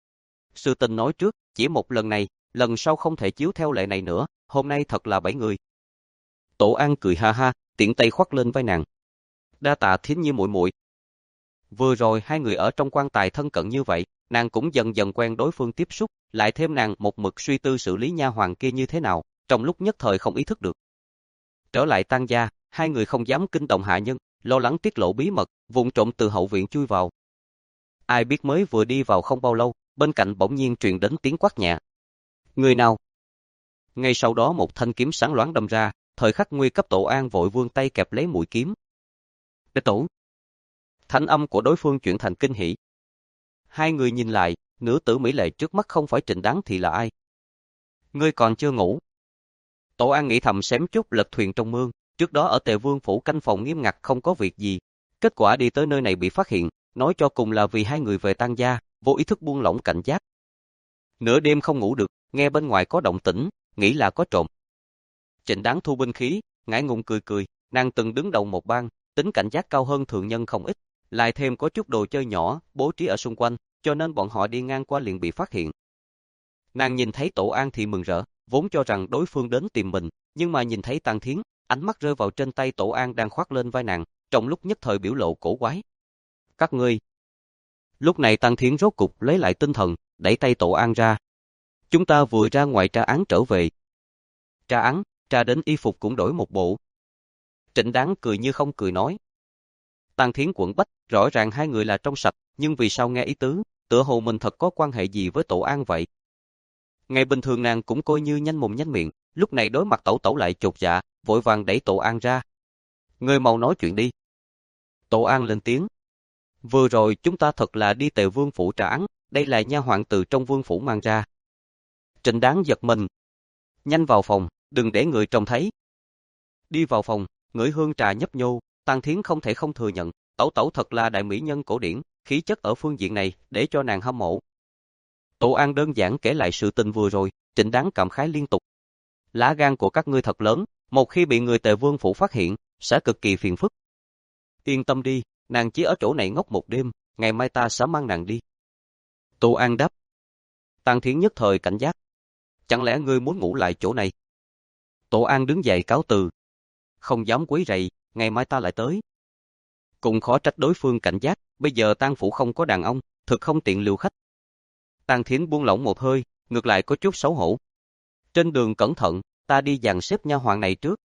Sư Tinh nói trước, chỉ một lần này, lần sau không thể chiếu theo lệ này nữa, hôm nay thật là bảy người. Tổ An cười ha ha, tiện tay khoác lên vai nàng. Đa tạ Thiến Nhi muội muội. Vừa rồi hai người ở trong quan tài thân cận như vậy, nàng cũng dần dần quen đối phương tiếp xúc, lại thêm nàng một mực suy tư xử lý nha hoàng kia như thế nào, trong lúc nhất thời không ý thức được. Trở lại Tang gia, hai người không dám kinh động hạ nhân, lo lắng tiết lộ bí mật, vụng trộm từ hậu viện chui vào. Ai biết mới vừa đi vào không bao lâu, bên cạnh bỗng nhiên truyền đến tiếng quát nhẹ. Người nào? Ngay sau đó một thanh kiếm sáng loáng đâm ra, thời khắc nguy cấp Tổ An vội vươn tay kẹp lấy mũi kiếm. Đế tổ. Thanh âm của đối phương chuyển thành kinh hỉ. Hai người nhìn lại, nữ tử mỹ lệ trước mắt không phải Trịnh Đáng thì là ai? Ngươi còn chưa ngủ. Tổ An nghĩ thầm xém chút lật thuyền trong mương, trước đó ở Tề Vương phủ canh phòng nghiêm ngặt không có việc gì, kết quả đi tới nơi này bị phát hiện, nói cho cùng là vì hai người về Tang gia, vô ý thức buông lỏng cảnh giác. Nửa đêm không ngủ được, nghe bên ngoài có động tĩnh, nghĩ là có trộm. Trịnh Đáng thu binh khí, ngại ngùng cười cười, nàng từng đứng đầu một bang, tính cảnh giác cao hơn thường nhân không ít, lại thêm có chút đồ chơi nhỏ bố trí ở xung quanh, cho nên bọn họ đi ngang qua liền bị phát hiện. Nàng nhìn thấy Tổ An thì mừng rỡ, vốn cho rằng đối phương đến tìm mình, nhưng mà nhìn thấy Tang Thiến, ánh mắt rơi vào trên tay Tổ An đang khoác lên vai nàng, trong lúc nhất thời biểu lộ cổ quái. Các ngươi. Lúc này Tang Thiến rốt cục lấy lại tinh thần, đẩy tay Tổ An ra. Chúng ta vừa ra ngoài tra án trở về. Tra án, tra đến y phục cũng đổi một bộ. Trịnh Đáng cười như không cười nói. Tang Thiến quẫn bách, rõ ràng hai người là trong sạch, nhưng vì sao nghe ý tứ, tựa hồ mình thật có quan hệ gì với Tổ An vậy? Ngày bình thường nàng cũng coi như nhanh mồm nhanh miệng, lúc này đối mặt tẩu tẩu lại chột dạ, vội vàng đẩy Tổ An ra. Ngươi mau nói chuyện đi. Tổ An lên tiếng. Vừa rồi chúng ta thật là đi Tề Vương phủ tra án, đây là nha hoàn từ trong vương phủ mang ra. Trịnh Đáng giật mình. Nhanh vào phòng, đừng để người trông thấy. Đi vào phòng, ngửi hương trà nhấp nhô, Tang Thiến không thể không thừa nhận, tẩu tẩu thật là đại mỹ nhân cổ điển, khí chất ở phương diện này để cho nàng hâm mộ. Tổ An đơn giản kể lại sự tình vừa rồi, Trịnh Đáng cảm khái liên tục. Lá gan của các ngươi thật lớn, một khi bị người Tề Vương phủ phát hiện, sẽ cực kỳ phiền phức. Yên tâm đi, nàng chỉ ở chỗ này ngốc một đêm, ngày mai ta sẽ mang nàng đi. Tổ An đáp. Tang Thiến nhất thời cảnh giác. Chẳng lẽ ngươi muốn ngủ lại chỗ này? Tổ An đứng dậy cáo từ. Không dám quấy rầy, ngày mai ta lại tới. Cũng khó trách đối phương cảnh giác, bây giờ Tang phủ không có đàn ông, thực không tiện lưu khách. Tang Thiến buông lỏng một hơi, ngược lại có chút xấu hổ. Trên đường cẩn thận, ta đi dàn xếp nha hoàn này trước.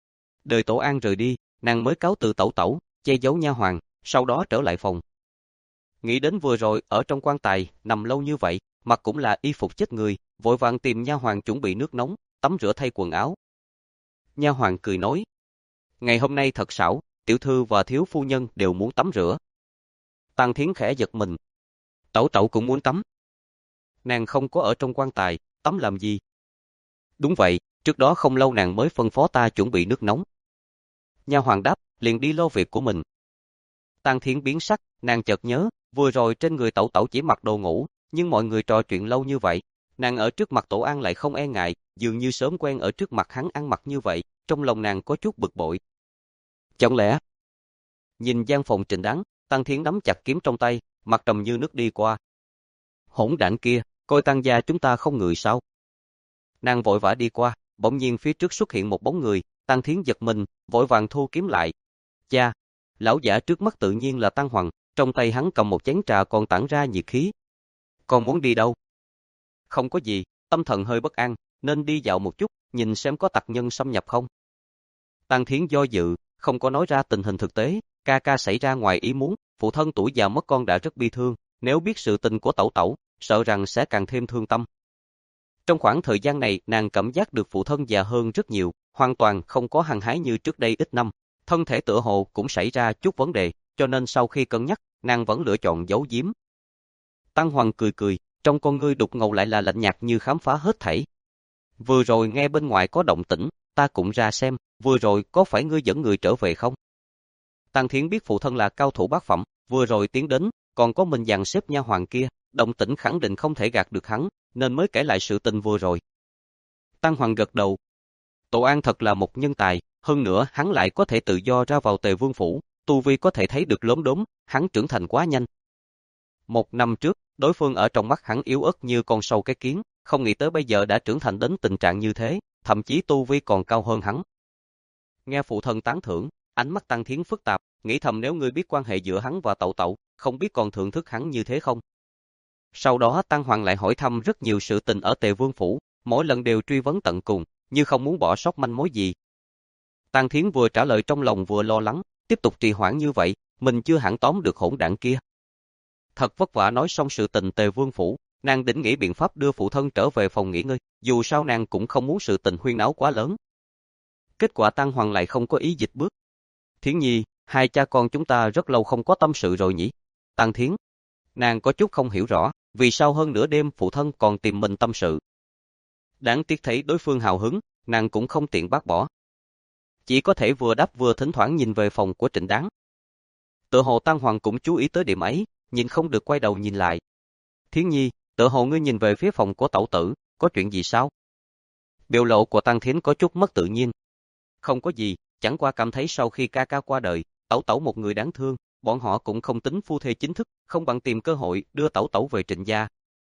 Đợi Tổ An rời đi, nàng mới cáo từ tẩu tẩu, che giấu nha hoàn, sau đó trở lại phòng. Nghĩ đến vừa rồi ở trong quan tài nằm lâu như vậy, mặc cũng là y phục chết người, vội vàng tìm nha hoàn chuẩn bị nước nóng, tắm rửa thay quần áo. Nha hoàn cười nói, ngày hôm nay thật xảo, tiểu thư và thiếu phu nhân đều muốn tắm rửa. Tang Thiến khẽ giật mình. Tẩu tẩu cũng muốn tắm. Nàng không có ở trong quan tài, tắm làm gì? Đúng vậy, trước đó không lâu nàng mới phân phó ta chuẩn bị nước nóng. Nha hoàn đáp, liền đi lo việc của mình. Tang Thiến biến sắc, nàng chợt nhớ, vừa rồi trên người tẩu tẩu chỉ mặc đồ ngủ, nhưng mọi người trò chuyện lâu như vậy, nàng ở trước mặt Tổ An lại không e ngại, dường như sớm quen ở trước mặt hắn ăn mặc như vậy, trong lòng nàng có chút bực bội. Chẳng lẽ? Nhìn gian phòng Trịnh Đáng, Tang Thiến nắm chặt kiếm trong tay, mặt trầm như nước đi qua. Hỗn đản kia, coi Tang gia chúng ta không người sao? Nàng vội vã đi qua, bỗng nhiên phía trước xuất hiện một bóng người, Tang Thiến giật mình, vội vàng thu kiếm lại. Cha, lão giả trước mắt tự nhiên là Tang Hoàng, trong tay hắn cầm một chén trà còn tản ra nhiệt khí. Còn muốn đi đâu? Không có gì, tâm thần hơi bất an, nên đi dạo một chút, nhìn xem có tặc nhân xâm nhập không. Tăng Thiến do dự, không có nói ra tình hình thực tế, ca ca xảy ra ngoài ý muốn, phụ thân tuổi già mất con đã rất bi thương, nếu biết sự tình của tẩu tẩu, sợ rằng sẽ càng thêm thương tâm. Trong khoảng thời gian này, nàng cảm giác được phụ thân già hơn rất nhiều, hoàn toàn không có hăng hái như trước đây ít năm, thân thể tựa hồ cũng xảy ra chút vấn đề, cho nên sau khi cân nhắc, nàng vẫn lựa chọn giấu giếm. Tăng Hoàng cười cười, trong con ngươi đục ngầu lại là lạnh nhạt như khám phá hết thảy. Vừa rồi nghe bên ngoài có động tĩnh, ta cũng ra xem, vừa rồi có phải ngươi dẫn người trở về không? Tăng Thiến biết phụ thân là cao thủ bát phẩm, vừa rồi tiến đến, còn có mình dàn xếp nha hoàng kia, động tĩnh khẳng định không thể gạt được hắn, nên mới kể lại sự tình vừa rồi. Tăng Hoàng gật đầu. Tổ An thật là một nhân tài, hơn nữa hắn lại có thể tự do ra vào Tề Vương phủ, tu vi có thể thấy được lốm đốm, hắn trưởng thành quá nhanh. Một năm trước, đối phương ở trong mắt hắn yếu ớt như con sâu cái kiến, không nghĩ tới bây giờ đã trưởng thành đến tình trạng như thế, thậm chí tu vi còn cao hơn hắn. Nghe phụ thân tán thưởng, ánh mắt Tăng Thiến phức tạp, nghĩ thầm nếu ngươi biết quan hệ giữa hắn và Tẩu Tẩu, không biết còn thưởng thức hắn như thế không? Sau đó Tăng Hoàng lại hỏi thăm rất nhiều sự tình ở Tề Vương phủ, mỗi lần đều truy vấn tận cùng, như không muốn bỏ sót manh mối gì. Tăng Thiến vừa trả lời trong lòng vừa lo lắng, tiếp tục trì hoãn như vậy, mình chưa hẳn tóm được hỗn đảng kia. Thật vất vả nói xong sự tình Tề Vương phủ, nàng định nghĩ biện pháp đưa phụ thân trở về phòng nghỉ ngơi, dù sao nàng cũng không muốn sự tình huyên náo quá lớn. Kết quả Tăng Hoàng lại không có ý dịch bước. Thiến Nhi, hai cha con chúng ta rất lâu không có tâm sự rồi nhỉ? Tăng Thiến, nàng có chút không hiểu rõ, vì sao hơn nửa đêm phụ thân còn tìm mình tâm sự. Đáng tiếc thấy đối phương hào hứng, nàng cũng không tiện bác bỏ. Chỉ có thể vừa đáp vừa thỉnh thoảng nhìn về phòng của Trịnh Đáng. Tựa hồ Tăng Hoàng cũng chú ý tới điểm ấy, nhìn không được quay đầu nhìn lại. Thiến Nhi, tựa hồ ngươi nhìn về phía phòng của tẩu tử, có chuyện gì sao? Biểu lộ của Tăng Thiến có chút mất tự nhiên. Không có gì, chẳng qua cảm thấy sau khi ca ca qua đời, tẩu tẩu một người đáng thương, bọn họ cũng không tính phu thê chính thức, không bằng tìm cơ hội đưa tẩu tẩu về Trịnh gia.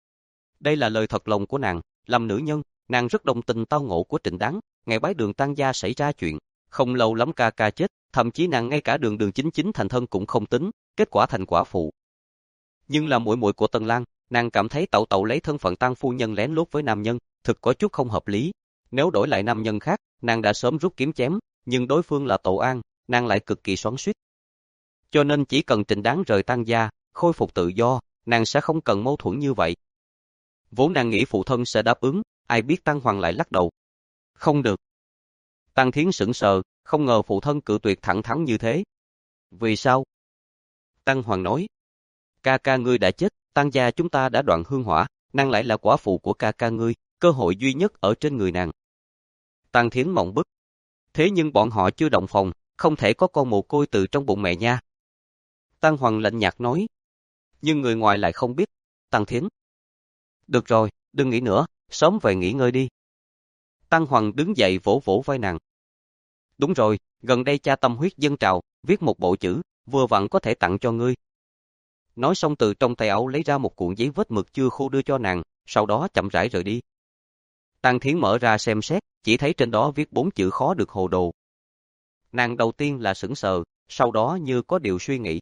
Đây là lời thật lòng của nàng, làm nữ nhân, nàng rất đồng tình tao ngộ của Trịnh Đáng, ngày bái đường Tăng gia xảy ra chuyện, không lâu lắm ca ca chết, thậm chí nàng ngay cả đường đường chính chính thành thân cũng không tính, kết quả thành quả phụ. Nhưng là muội muội của Tần Lan, nàng cảm thấy tẩu tẩu lấy thân phận Tăng phu nhân lén lút với nam nhân, thực có chút không hợp lý. Nếu đổi lại nam nhân khác, nàng đã sớm rút kiếm chém, nhưng đối phương là Tổ An, nàng lại cực kỳ xoắn xuýt. Cho nên chỉ cần Trịnh Đáng rời Tăng gia, khôi phục tự do, nàng sẽ không cần mâu thuẫn như vậy. Vốn nàng nghĩ phụ thân sẽ đáp ứng, ai biết Tăng Hoàng lại lắc đầu. Không được. Tăng Thiến sững sờ, không ngờ phụ thân cự tuyệt thẳng thắn như thế. Vì sao? Tăng Hoàng nói. Ca ca ngươi đã chết, Tăng gia chúng ta đã đoạn hương hỏa, nàng lại là quả phụ của ca ca ngươi, cơ hội duy nhất ở trên người nàng. Tăng Thiến mộng bức. Thế nhưng bọn họ chưa động phòng, không thể có con mồ côi từ trong bụng mẹ nha. Tăng Hoàng lạnh nhạt nói. Nhưng người ngoài lại không biết. Tăng Thiến. Được rồi, đừng nghĩ nữa, sớm về nghỉ ngơi đi. Tăng Hoàng đứng dậy vỗ vỗ vai nàng. Đúng rồi, gần đây cha tâm huyết dâng trào, viết một bộ chữ, vừa vặn có thể tặng cho ngươi. Nói xong từ trong tay áo lấy ra một cuộn giấy vết mực chưa khô đưa cho nàng, sau đó chậm rãi rời đi. Tăng Thiến mở ra xem xét, chỉ thấy trên đó viết bốn chữ khó được hồ đồ. Nàng đầu tiên là sững sờ, sau đó như có điều suy nghĩ.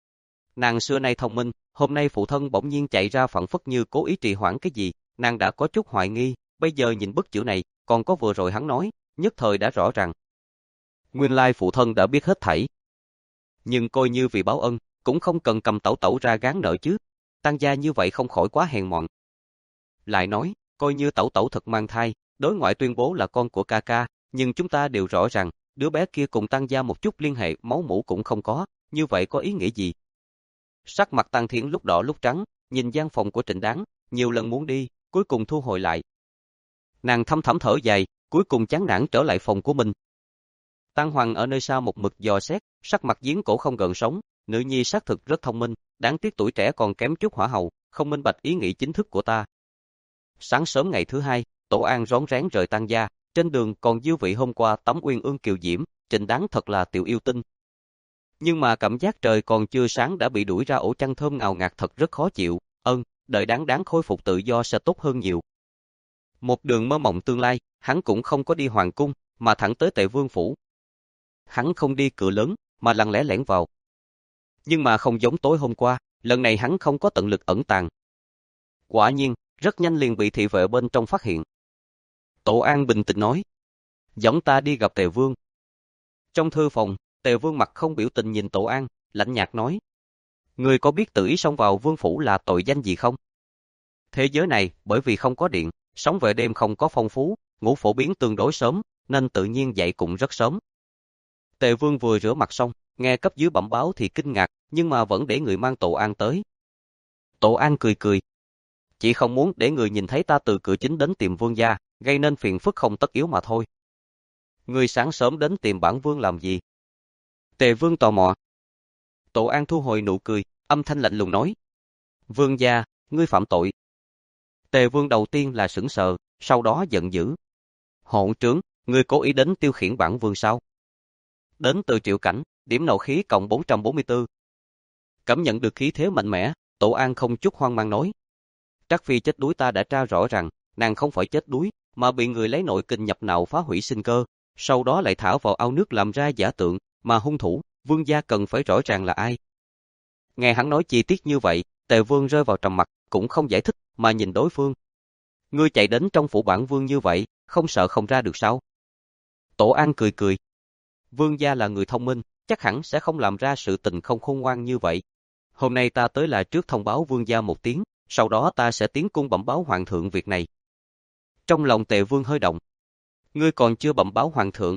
Nàng xưa nay thông minh, hôm nay phụ thân bỗng nhiên chạy ra phảng phất như cố ý trì hoãn cái gì, nàng đã có chút hoài nghi, bây giờ nhìn bức chữ này, còn có vừa rồi hắn nói, nhất thời đã rõ ràng. Nguyên lai phụ thân đã biết hết thảy. Nhưng coi như vì báo ân, cũng không cần cầm tẩu tẩu ra gán nợ chứ, Tăng gia như vậy không khỏi quá hèn mọn. Lại nói, coi như tẩu tẩu thật mang thai, đối ngoại tuyên bố là con của ca ca, nhưng chúng ta đều rõ ràng, đứa bé kia cùng Tăng gia một chút liên hệ máu mủ cũng không có, như vậy có ý nghĩa gì? Sắc mặt Tăng Thiến lúc đỏ lúc trắng, nhìn gian phòng của Trịnh Đáng, nhiều lần muốn đi, cuối cùng thu hồi lại. Nàng thâm thẳm thở dài, cuối cùng chán nản trở lại phòng của mình. Tăng Hoàng ở nơi xa một mực dò xét, sắc mặt giếng cổ không gợn sóng, nữ nhi xác thực rất thông minh, đáng tiếc tuổi trẻ còn kém chút hỏa hầu, không minh bạch ý nghĩ chính thức của ta. Sáng sớm ngày thứ hai, Tổ An rón rén rời Tăng gia, trên đường còn dư vị hôm qua tắm uyên ương kiều diễm, Trịnh Đáng thật là tiểu yêu tinh. Nhưng mà cảm giác trời còn chưa sáng đã bị đuổi ra ổ chăn thơm ngào ngạt thật rất khó chịu, ơn, đợi Đáng Đáng khôi phục tự do sẽ tốt hơn nhiều. Một đường mơ mộng tương lai, hắn cũng không có đi hoàng cung, mà thẳng tới Tề Vương phủ. Hắn không đi cửa lớn, mà lặng lẽ lẻn vào. Nhưng mà không giống tối hôm qua, lần này hắn không có tận lực ẩn tàng. Quả nhiên, rất nhanh liền bị thị vệ bên trong phát hiện. Tổ An bình tĩnh nói, dẫn ta đi gặp Tề Vương. Trong thư phòng, Tề Vương mặt không biểu tình nhìn Tổ An, lạnh nhạt nói, ngươi có biết tự ý xông vào vương phủ là tội danh gì không? Thế giới này, bởi vì không có điện, sống về đêm không có phong phú, ngủ phổ biến tương đối sớm, nên tự nhiên dậy cũng rất sớm. Tề Vương vừa rửa mặt xong, nghe cấp dưới bẩm báo thì kinh ngạc, nhưng mà vẫn để người mang Tổ An tới. Tổ An cười cười, chỉ không muốn để người nhìn thấy ta từ cửa chính đến tìm vương gia, gây nên phiền phức không tất yếu mà thôi. Ngươi sáng sớm đến tìm bản vương làm gì? Tề Vương tò mò. Tổ An thu hồi nụ cười, âm thanh lạnh lùng nói, vương gia, ngươi phạm tội. Tề Vương đầu tiên là sững sờ, sau đó giận dữ. Hỗn trướng, ngươi cố ý đến tiêu khiển bản vương sao? Đến từ Triệu Cảnh, điểm nộ khí cộng bốn trăm bốn mươi tư. Cảm nhận được khí thế mạnh mẽ, Tổ An không chút hoang mang nói, Trắc Phi chết đuối ta đã tra rõ ràng, nàng không phải chết đuối, mà bị người lấy nội kình nhập não phá hủy sinh cơ, sau đó lại thả vào ao nước làm ra giả tượng, mà hung thủ, vương gia cần phải rõ ràng là ai. Nghe hắn nói chi tiết như vậy, Tề Vương rơi vào trầm mặc, cũng không giải thích, mà nhìn đối phương. Ngươi chạy đến trong phủ bản vương như vậy, không sợ không ra được sao? Tổ An cười cười. Vương gia là người thông minh, chắc hẳn sẽ không làm ra sự tình không khôn ngoan như vậy. Hôm nay ta tới là trước thông báo vương gia một tiếng, sau đó ta sẽ tiến cung bẩm báo hoàng thượng việc này. Trong lòng Tề Vương hơi động. Ngươi còn chưa bẩm báo hoàng thượng.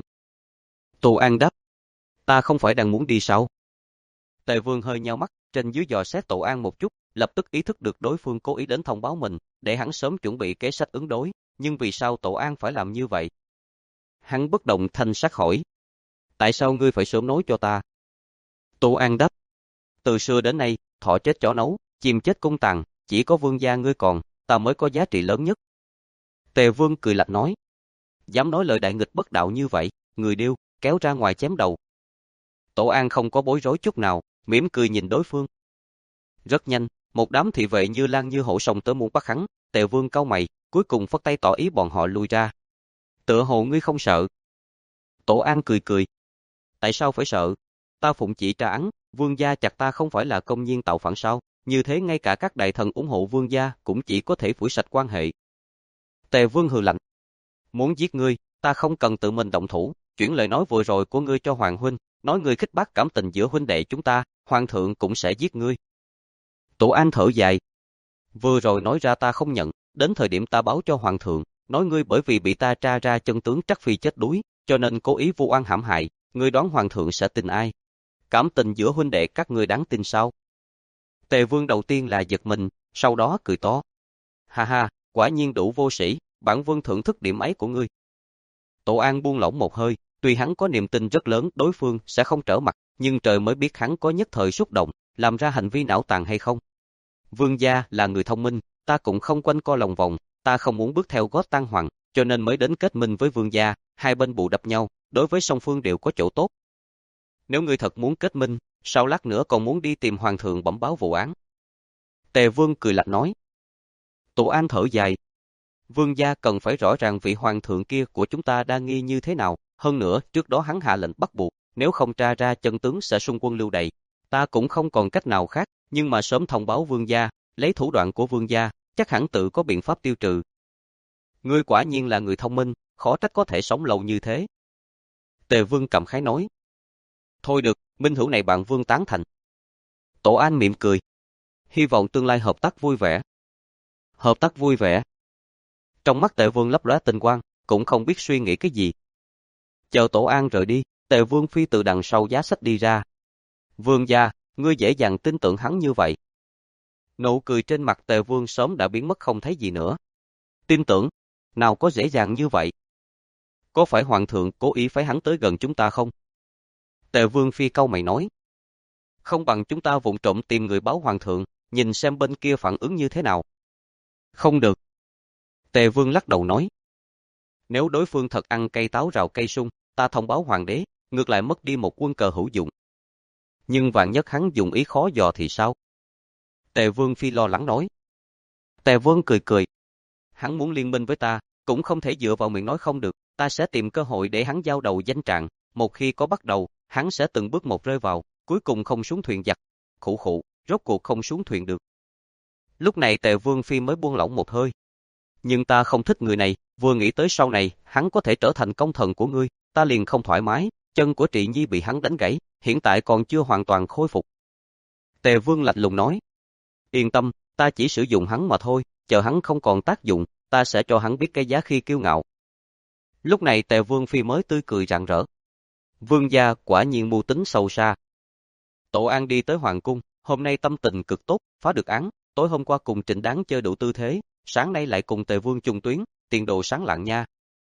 Tổ An đáp. Ta không phải đang muốn đi sao? Tề Vương hơi nheo mắt, trên dưới dò xét Tổ An một chút, lập tức ý thức được đối phương cố ý đến thông báo mình, để hắn sớm chuẩn bị kế sách ứng đối, nhưng vì sao Tổ An phải làm như vậy? Hắn bất động thanh sắc hỏi. Tại sao ngươi phải sớm nói cho ta? Tổ An đáp. Từ xưa đến nay, thọ chết chó nấu, chim chết cung tàn, chỉ có vương gia ngươi còn, ta mới có giá trị lớn nhất. Tề Vương cười lạnh nói. Dám nói lời đại nghịch bất đạo như vậy, người điêu, kéo ra ngoài chém đầu. Tổ An không có bối rối chút nào, mỉm cười nhìn đối phương. Rất nhanh, một đám thị vệ như lan như hổ xông tới muốn bắt hắn, Tề Vương cau mày, cuối cùng phất tay tỏ ý bọn họ lui ra. Tựa hồ ngươi không sợ. Tổ An cười cười. Tại sao phải sợ? Ta phụng chỉ tra án, vương gia chặt ta không phải là công nhiên tạo phản sao? Như thế ngay cả các đại thần ủng hộ vương gia cũng chỉ có thể phủi sạch quan hệ. Tề Vương hừ lạnh. Muốn giết ngươi, ta không cần tự mình động thủ, chuyển lời nói vừa rồi của ngươi cho Hoàng huynh, nói ngươi khích bác cảm tình giữa huynh đệ chúng ta, Hoàng thượng cũng sẽ giết ngươi. Tổ An thở dài. Vừa rồi nói ra ta không nhận, đến thời điểm ta báo cho Hoàng thượng, nói ngươi bởi vì bị ta tra ra chân tướng Trắc Phi chết đuối, cho nên cố ý vu oan hãm hại, ngươi đoán Hoàng thượng sẽ tin ai? Cảm tình giữa huynh đệ các ngươi đáng tin sao? Tề Vương đầu tiên là giật mình, sau đó cười to. Ha ha, quả nhiên đủ vô sĩ, bản vương thưởng thức điểm ấy của ngươi. Tổ An buông lỏng một hơi, tuy hắn có niềm tin rất lớn đối phương sẽ không trở mặt, nhưng trời mới biết hắn có nhất thời xúc động, làm ra hành vi não tàn hay không. Vương gia là người thông minh, ta cũng không quanh co lòng vòng, ta không muốn bước theo gót Tang Hoàng, cho nên mới đến kết minh với vương gia, hai bên bù đắp nhau, đối với song phương đều có chỗ tốt. Nếu ngươi thật muốn kết minh, sao lát nữa còn muốn đi tìm Hoàng thượng bẩm báo vụ án? Tề Vương cười lạnh nói. Tổ An thở dài. Vương gia cần phải rõ ràng vị Hoàng thượng kia của chúng ta đa nghi như thế nào, hơn nữa trước đó hắn hạ lệnh bắt buộc, nếu không tra ra chân tướng sẽ xung quân lưu đày. Ta cũng không còn cách nào khác, nhưng mà sớm thông báo vương gia, lấy thủ đoạn của vương gia, chắc hẳn tự có biện pháp tiêu trừ. Ngươi quả nhiên là người thông minh, khó trách có thể sống lâu như thế. Tề Vương cảm khái nói. Thôi được, minh hữu này bạn vương tán thành. Tổ An mỉm cười. Hy vọng tương lai hợp tác vui vẻ. Hợp tác vui vẻ. Trong mắt Tề Vương lấp lóe tinh quang, cũng không biết suy nghĩ cái gì. Chờ Tổ An rời đi, Tề Vương phi từ đằng sau giá sách đi ra. Vương gia, ngươi dễ dàng tin tưởng hắn như vậy. Nụ cười trên mặt Tề Vương sớm đã biến mất không thấy gì nữa. Tin tưởng? Nào có dễ dàng như vậy? Có phải Hoàng thượng cố ý phái hắn tới gần chúng ta không? Tề Vương phi cau mày nói. Không bằng chúng ta vụng trộm tìm người báo Hoàng thượng, nhìn xem bên kia phản ứng như thế nào. Không được. Tề Vương lắc đầu nói. Nếu đối phương thật ăn cây táo rào cây sung, ta thông báo Hoàng đế, ngược lại mất đi một quân cờ hữu dụng. Nhưng vạn nhất hắn dùng ý khó dò thì sao? Tề Vương phi lo lắng nói. Tề Vương cười cười. Hắn muốn liên minh với ta, cũng không thể dựa vào miệng nói không được, ta sẽ tìm cơ hội để hắn giao đầu danh trạng, một khi có bắt đầu, hắn sẽ từng bước một rơi vào, cuối cùng không xuống thuyền giặc. Khụ khụ, rốt cuộc không xuống thuyền được. Lúc này Tề Vương Phi mới buông lỏng một hơi. Nhưng ta không thích người này, vừa nghĩ tới sau này, hắn có thể trở thành công thần của ngươi, ta liền không thoải mái, chân của Trị Nhi bị hắn đánh gãy, hiện tại còn chưa hoàn toàn khôi phục. Tề Vương lạnh lùng nói, yên tâm, ta chỉ sử dụng hắn mà thôi, chờ hắn không còn tác dụng, ta sẽ cho hắn biết cái giá khi kiêu ngạo. Lúc này Tề Vương Phi mới tươi cười rạng rỡ. Vương gia quả nhiên mưu tính sâu xa. Tổ An đi tới Hoàng cung, hôm nay tâm tình cực tốt, phá được án, tối hôm qua cùng Trịnh Đáng chơi đủ tư thế, sáng nay lại cùng Tề Vương chung tuyến, tiền đồ sáng lạng nha.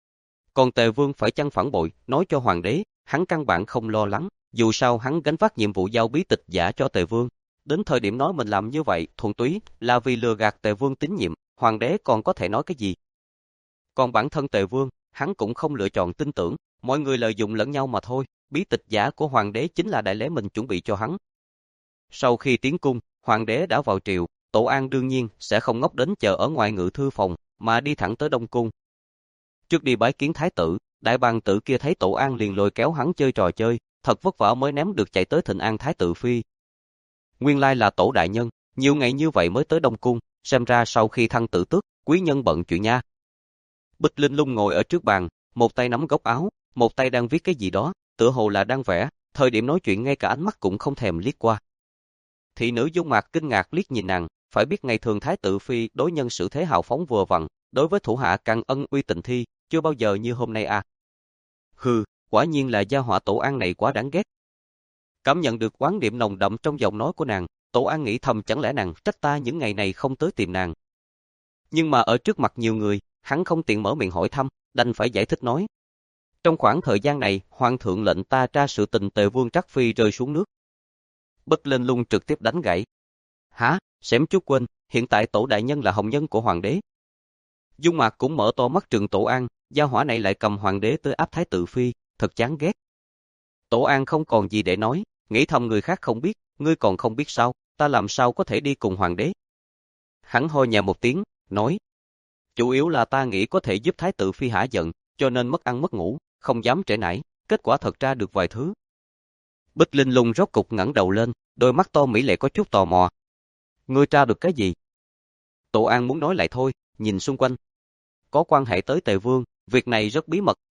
Còn Tề Vương phải chăng phản bội, nói cho Hoàng đế, hắn căn bản không lo lắng, dù sao hắn gánh vác nhiệm vụ giao bí tịch giả cho Tề Vương. Đến thời điểm nói mình làm như vậy, thuần túy, là vì lừa gạt Tề Vương tín nhiệm, Hoàng đế còn có thể nói cái gì. Còn bản thân Tề Vương, hắn cũng không lựa chọn tin tưởng, mọi người lợi dụng lẫn nhau mà thôi, bí tịch giả của Hoàng đế chính là đại lễ mình chuẩn bị cho hắn. Sau khi tiến cung, Hoàng đế đã vào triều, Tổ An đương nhiên sẽ không ngốc đến chờ ở ngoài ngự thư phòng, mà đi thẳng tới Đông Cung. Trước đi bái kiến thái tử, đại bàng tử kia thấy Tổ An liền lôi kéo hắn chơi trò chơi, thật vất vả mới ném được chạy tới thịnh an thái tử phi. Nguyên lai là Tổ đại nhân, nhiều ngày như vậy mới tới Đông Cung, xem ra sau khi thăng tử tước, quý nhân bận chuyện nha. Bích Linh Lung ngồi ở trước bàn, một tay nắm góc áo, một tay đang viết cái gì đó, tựa hồ là đang vẽ, thời điểm nói chuyện ngay cả ánh mắt cũng không thèm liếc qua. Thị nữ Dung Mạc kinh ngạc liếc nhìn nàng, phải biết ngày thường thái tử phi đối nhân xử thế hào phóng vừa vặn, đối với thủ hạ càng ân uy tình thi, chưa bao giờ như hôm nay à. Hừ, quả nhiên là gia họa Tổ An này quá đáng ghét. Cảm nhận được oán niệm nồng đậm trong giọng nói của nàng, Tổ An nghĩ thầm chẳng lẽ nàng trách ta những ngày này không tới tìm nàng. Nhưng mà ở trước mặt nhiều người, hắn không tiện mở miệng hỏi thăm, đành phải giải thích nói. Trong khoảng thời gian này, Hoàng thượng lệnh ta tra sự tình Tề Vương Trắc Phi rơi xuống nước. Bích Linh Lung trực tiếp đánh gãy. Hả, xém chút quên, hiện tại Tổ đại nhân là hồng nhân của Hoàng đế. Dung Mạc cũng mở to mắt trừng Tổ An, gia hỏa này lại cầm Hoàng đế tới áp thái tử phi, thật chán ghét. Tổ An không còn gì để nói, nghĩ thầm người khác không biết, ngươi còn không biết sao, ta làm sao có thể đi cùng Hoàng đế. Hắn ho nhẹ một tiếng, nói. Chủ yếu là ta nghĩ có thể giúp thái tử phi hả giận, cho nên mất ăn mất ngủ, không dám trễ nải, kết quả thật ra được vài thứ. Bích Linh Lung rốt cục ngẩng đầu lên, đôi mắt to mỹ lệ có chút tò mò. Ngươi tra được cái gì? Tổ An muốn nói lại thôi, nhìn xung quanh. Có quan hệ tới Tề Vương, việc này rất bí mật.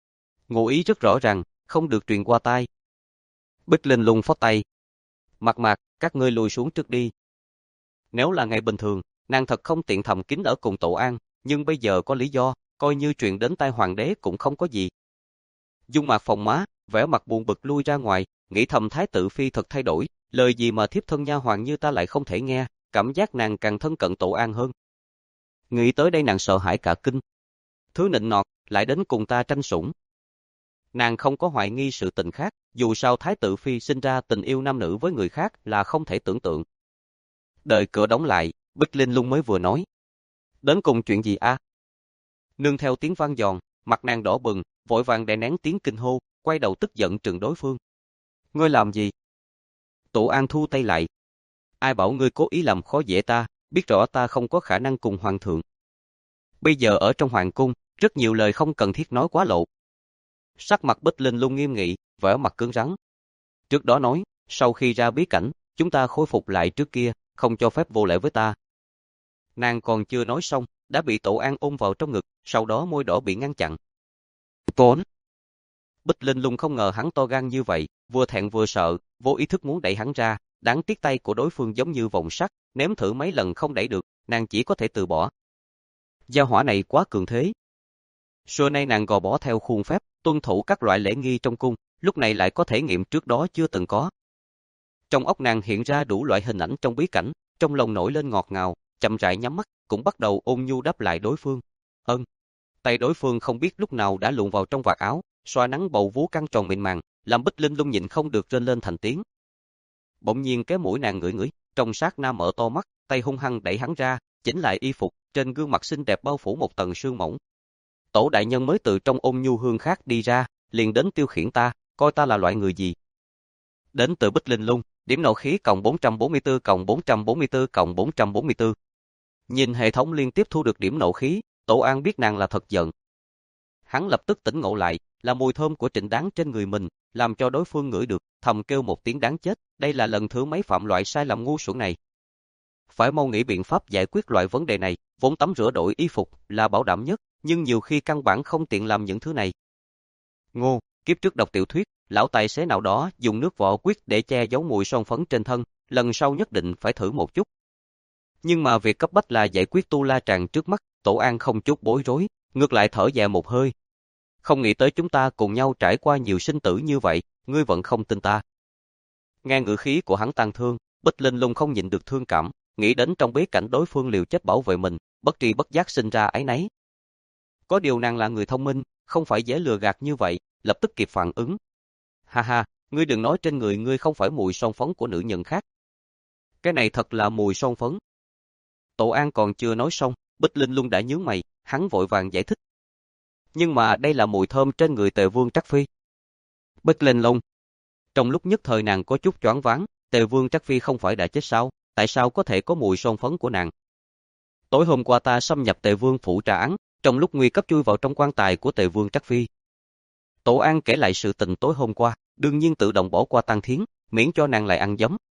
Ngụ ý rất rõ ràng, không được truyền qua tai. Bích Linh Lung phất tay. Mạc Mạc, các ngươi lùi xuống trước đi. Nếu là ngày bình thường, nàng thật không tiện thầm kín ở cùng Tổ An, nhưng bây giờ có lý do, coi như chuyện đến tai Hoàng đế cũng không có gì. Dung Mạc phòng má, vẻ mặt buồn bực lui ra ngoài, nghĩ thầm thái tử phi thật thay đổi, lời gì mà thiếp thân nha hoàng như ta lại không thể nghe, cảm giác nàng càng thân cận Tổ An hơn. Nghĩ tới đây nàng sợ hãi cả kinh. Thứ nịnh nọt, lại đến cùng ta tranh sủng. Nàng không có hoài nghi sự tình khác, dù sao thái tử phi sinh ra tình yêu nam nữ với người khác là không thể tưởng tượng. Đợi cửa đóng lại, Bích Linh Lung mới vừa nói. Đến cùng chuyện gì a? Nương theo tiếng vang giòn, mặt nàng đỏ bừng, vội vàng đè nén tiếng kinh hô, quay đầu tức giận trừng đối phương. Ngươi làm gì? Tổ An thu tay lại. Ai bảo ngươi cố ý làm khó dễ ta, biết rõ ta không có khả năng cùng hoàng thượng. Bây giờ ở trong hoàng cung, rất nhiều lời không cần thiết nói quá lộ. Sắc mặt Bích Linh Lung nghiêm nghị, vẻ mặt cứng rắn. Trước đó nói, sau khi ra bí cảnh, chúng ta khôi phục lại trước kia, không cho phép vô lễ với ta. Nàng còn chưa nói xong, đã bị Tổ An ôm vào trong ngực, sau đó môi đỏ bị ngăn chặn. Vốn. Bích Linh Lung không ngờ hắn to gan như vậy, vừa thẹn vừa sợ, vô ý thức muốn đẩy hắn ra, đáng tiếc tay của đối phương giống như vòng sắt, ném thử mấy lần không đẩy được, nàng chỉ có thể từ bỏ. Gia hỏa này quá cường thế. Xưa nay nàng gò bó theo khuôn phép, tuân thủ các loại lễ nghi trong cung, lúc này lại có thể nghiệm trước đó chưa từng có. Trong óc nàng hiện ra đủ loại hình ảnh trong bí cảnh, trong lòng nổi lên ngọt ngào, chậm rãi nhắm mắt, cũng bắt đầu ôn nhu đáp lại đối phương. Ân. Tay đối phương không biết lúc nào đã luồn vào trong vạt áo, xoa nắng bầu vú căng tròn mịn màng, làm Bích Linh Lung nhịn không được rên lên thành tiếng. Bỗng nhiên cái mũi nàng ngửi ngửi, trong sát na mở to mắt, tay hung hăng đẩy hắn ra, chỉnh lại y phục, trên gương mặt xinh đẹp bao phủ một tầng sương mỏng. Tổ đại nhân mới từ trong ôn nhu hương khác đi ra, liền đến tiêu khiển ta, coi ta là loại người gì. Đến từ Bích Linh Lung, điểm nộ khí cộng bốn trăm bốn mươi tư cộng bốn trăm bốn mươi tư cộng bốn trăm bốn mươi tư. Nhìn hệ thống liên tiếp thu được điểm nộ khí, Tổ An biết nàng là thật giận. Hắn lập tức tỉnh ngộ lại, là mùi thơm của Trịnh Đáng trên người mình, làm cho đối phương ngửi được, thầm kêu một tiếng đáng chết, đây là lần thứ mấy phạm loại sai lầm ngu xuẩn này. phải mau nghĩ biện pháp giải quyết loại vấn đề này, vốn tắm rửa đổi y phục là bảo đảm nhất, nhưng nhiều khi căn bản không tiện làm những thứ này. Ngô, kiếp trước đọc tiểu thuyết, lão tài xế nào đó dùng nước vỏ quýt để che giấu mùi son phấn trên thân, lần sau nhất định phải thử một chút. Nhưng mà việc cấp bách là giải quyết tu la tràng trước mắt, Tổ An không chút bối rối, ngược lại thở dài một hơi. Không nghĩ tới chúng ta cùng nhau trải qua nhiều sinh tử như vậy, ngươi vẫn không tin ta. Nghe ngữ khí của hắn tang thương, Bích Linh Lung không nhịn được thương cảm, nghĩ đến trong bế cảnh đối phương liều chết bảo vệ mình, bất tri bất giác sinh ra áy náy. Có điều nàng là người thông minh, không phải dễ lừa gạt như vậy, lập tức kịp phản ứng. Ha ha, ngươi đừng nói trên người ngươi không phải mùi son phấn của nữ nhân khác. Cái này thật là mùi son phấn. Tổ An còn chưa nói xong, Bích Linh Lung đã nhướng mày, hắn vội vàng giải thích. Nhưng mà đây là mùi thơm trên người Tề Vương Trắc Phi. Bích Linh Lung. Trong lúc nhất thời nàng có chút choáng váng, Tề Vương Trắc Phi không phải đã chết sao, tại sao có thể có mùi son phấn của nàng? Tối hôm qua ta xâm nhập Tề Vương phủ tra án, trong lúc nguy cấp chui vào trong quan tài của Tề Vương Trắc Phi. Tổ An kể lại sự tình tối hôm qua, đương nhiên tự động bỏ qua Tăng Thiến, miễn cho nàng lại ăn giấm.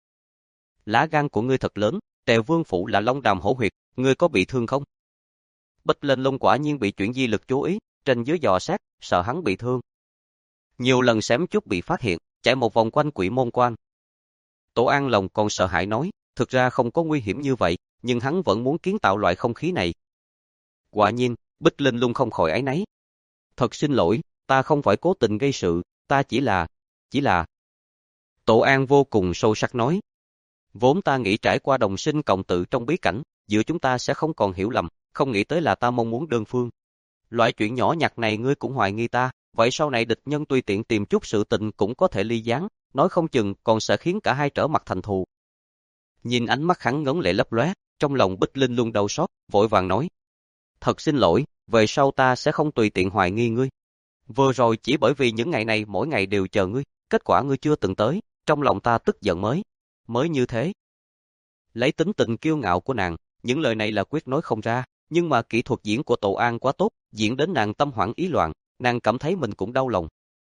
Lá gan của ngươi thật lớn, Tề Vương phủ là long đàm hổ huyệt, ngươi có bị thương không? Bích Linh Lung quả nhiên bị chuyển di lực chú ý, trên dưới dò xét, sợ hắn bị thương. Nhiều lần xém chút bị phát hiện, chạy một vòng quanh Quỷ Môn Quan. Tổ An lòng còn sợ hãi nói, thực ra không có nguy hiểm như vậy, nhưng hắn vẫn muốn kiến tạo loại không khí này. Quả nhiên, Bích Linh Lung không khỏi áy náy. Thật xin lỗi, ta không phải cố tình gây sự, ta chỉ là, chỉ là... Tổ An vô cùng sâu sắc nói. Vốn ta nghĩ trải qua đồng sinh cộng tử trong bí cảnh, giữa chúng ta sẽ không còn hiểu lầm, không nghĩ tới là ta mong muốn đơn phương. Loại chuyện nhỏ nhặt này ngươi cũng hoài nghi ta, vậy sau này địch nhân tùy tiện tìm chút sự tình cũng có thể ly gián, nói không chừng còn sẽ khiến cả hai trở mặt thành thù. Nhìn ánh mắt hắn ngấn lệ lấp lóe, trong lòng Bích Linh Lung đau xót, vội vàng nói. Thật xin lỗi, về sau ta sẽ không tùy tiện hoài nghi ngươi. Vừa rồi chỉ bởi vì những ngày này mỗi ngày đều chờ ngươi, kết quả ngươi chưa từng tới, trong lòng ta tức giận mới, mới như thế. Lấy tính tình kiêu ngạo của nàng, những lời này là quyết nói không ra, nhưng mà kỹ thuật diễn của Tổ An quá tốt, diễn đến nàng tâm hoảng ý loạn, nàng cảm thấy mình cũng đau lòng.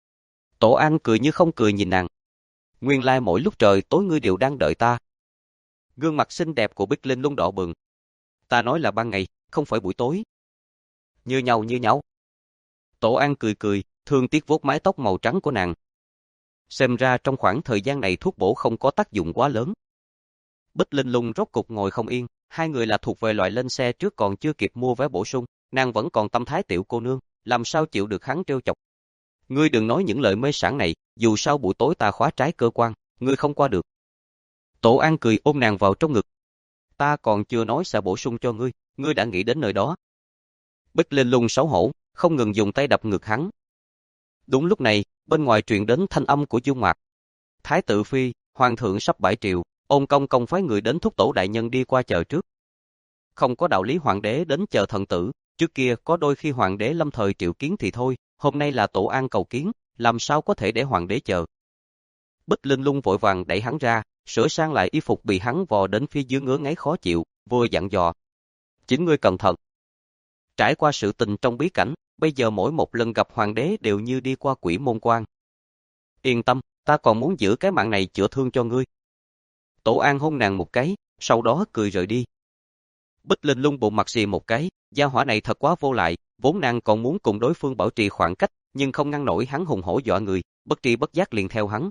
Tổ An cười như không cười nhìn nàng. Nguyên lai mỗi lúc trời tối ngươi đều đang đợi ta. Gương mặt xinh đẹp của Bích Linh Lung đỏ bừng. Ta nói là ban ngày, không phải buổi tối. Như nhau như nhau. Tổ An cười cười, thương tiếc vuốt mái tóc màu trắng của nàng. Xem ra trong khoảng thời gian này thuốc bổ không có tác dụng quá lớn. Bích Linh Lung rốt cục ngồi không yên, hai người là thuộc về loại lên xe trước còn chưa kịp mua vé bổ sung, nàng vẫn còn tâm thái tiểu cô nương, làm sao chịu được hắn trêu chọc. Ngươi đừng nói những lời mê sảng này, dù sao buổi tối ta khóa trái cơ quan, ngươi không qua được. Tổ An cười ôm nàng vào trong ngực. Ta còn chưa nói sẽ bổ sung cho ngươi, ngươi đã nghĩ đến nơi đó. Bích Linh Lung xấu hổ, không ngừng dùng tay đập ngực hắn. Đúng lúc này, bên ngoài truyền đến thanh âm của Dung Mạc. Thái tử phi, hoàng thượng sắp bãi triều, Ôn công công phái người đến thúc tổ đại nhân đi qua chờ trước. Không có đạo lý hoàng đế đến chờ thần tử, trước kia có đôi khi hoàng đế lâm thời triệu kiến thì thôi, hôm nay là Tổ An cầu kiến, làm sao có thể để hoàng đế chờ. Bích Linh Lung vội vàng đẩy hắn ra, sửa sang lại y phục bị hắn vò đến phía dưới ngứa ngáy khó chịu, vừa dặn dò. Chính ngươi cẩn thận. Trải qua sự tình trong bí cảnh, bây giờ mỗi một lần gặp hoàng đế đều như đi qua Quỷ Môn Quan. Yên tâm, ta còn muốn giữ cái mạng này chữa thương cho ngươi. Tổ An hôn nàng một cái, sau đó cười rời đi. Bích Linh Lung bụng mặt xì một cái, gia hỏa này thật quá vô lại, vốn nàng còn muốn cùng đối phương bảo trì khoảng cách, nhưng không ngăn nổi hắn hùng hổ dọa người, bất tri bất giác liền theo hắn.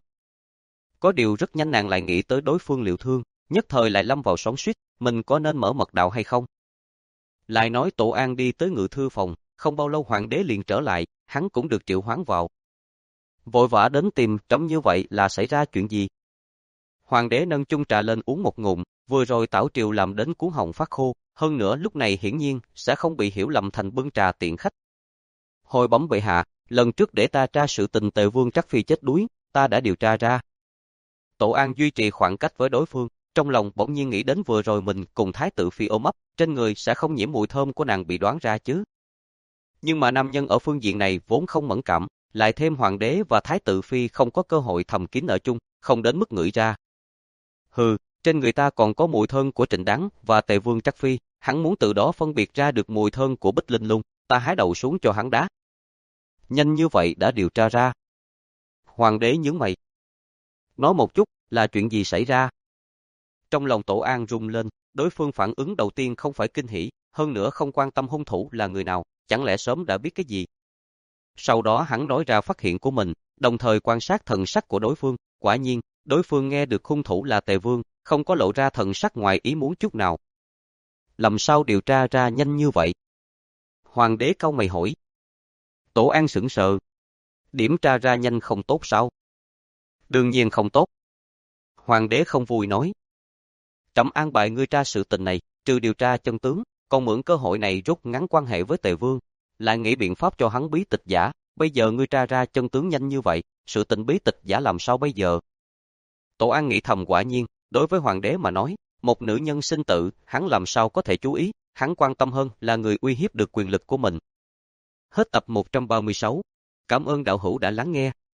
Có điều rất nhanh nàng lại nghĩ tới đối phương liệu thương, nhất thời lại lâm vào sóng suýt, mình có nên mở mật đạo hay không? Lại nói Tổ An đi tới ngự thư phòng, không bao lâu hoàng đế liền trở lại, hắn cũng được triệu hoán vào. Vội vã đến tìm trẫm như vậy là xảy ra chuyện gì? Hoàng đế nâng chung trà lên uống một ngụm, vừa rồi tảo triều làm đến cuốn họng phát khô, hơn nữa lúc này hiển nhiên sẽ không bị hiểu lầm thành bưng trà tiện khách. Hồi bẩm bệ hạ, lần trước để ta tra sự tình Tề Vương Trắc Phi chết đuối, ta đã điều tra ra. Tổ An duy trì khoảng cách với đối phương, trong lòng bỗng nhiên nghĩ đến vừa rồi mình cùng Thái tử Phi ôm ấp, trên người sẽ không nhiễm mùi thơm của nàng bị đoán ra chứ. Nhưng mà nam nhân ở phương diện này vốn không mẫn cảm, lại thêm hoàng đế và Thái tử Phi không có cơ hội thầm kín ở chung, không đến mức ngửi ra. Hừ, trên người ta còn có mùi thơm của Trịnh Đán và Tề Vương Trắc Phi, hắn muốn từ đó phân biệt ra được mùi thơm của Bích Linh Lung, ta hái đầu xuống cho hắn đá. Nhanh như vậy đã điều tra ra. Hoàng đế nhướng mày. Nói một chút, là chuyện gì xảy ra? Trong lòng Tổ An rung lên, đối phương phản ứng đầu tiên không phải kinh hỉ, hơn nữa không quan tâm hung thủ là người nào, chẳng lẽ sớm đã biết cái gì. Sau đó hắn nói ra phát hiện của mình, đồng thời quan sát thần sắc của đối phương, quả nhiên, đối phương nghe được hung thủ là Tề Vương, không có lộ ra thần sắc ngoài ý muốn chút nào. Làm sao điều tra ra nhanh như vậy? Hoàng đế cau mày hỏi. Tổ An sững sờ. Điểm tra ra nhanh không tốt sao? Đương nhiên không tốt. Hoàng đế không vui nói. Trẫm an bài ngươi tra sự tình này, trừ điều tra chân tướng, còn mượn cơ hội này rút ngắn quan hệ với Tề Vương, lại nghĩ biện pháp cho hắn bí tịch giả. Bây giờ ngươi tra ra chân tướng nhanh như vậy, sự tình bí tịch giả làm sao bây giờ? Tổ An nghĩ thầm, quả nhiên, đối với hoàng đế mà nói, một nữ nhân sinh tử, hắn làm sao có thể chú ý, hắn quan tâm hơn là người uy hiếp được quyền lực của mình. Hết tập một trăm ba mươi sáu. Cảm ơn đạo hữu đã lắng nghe.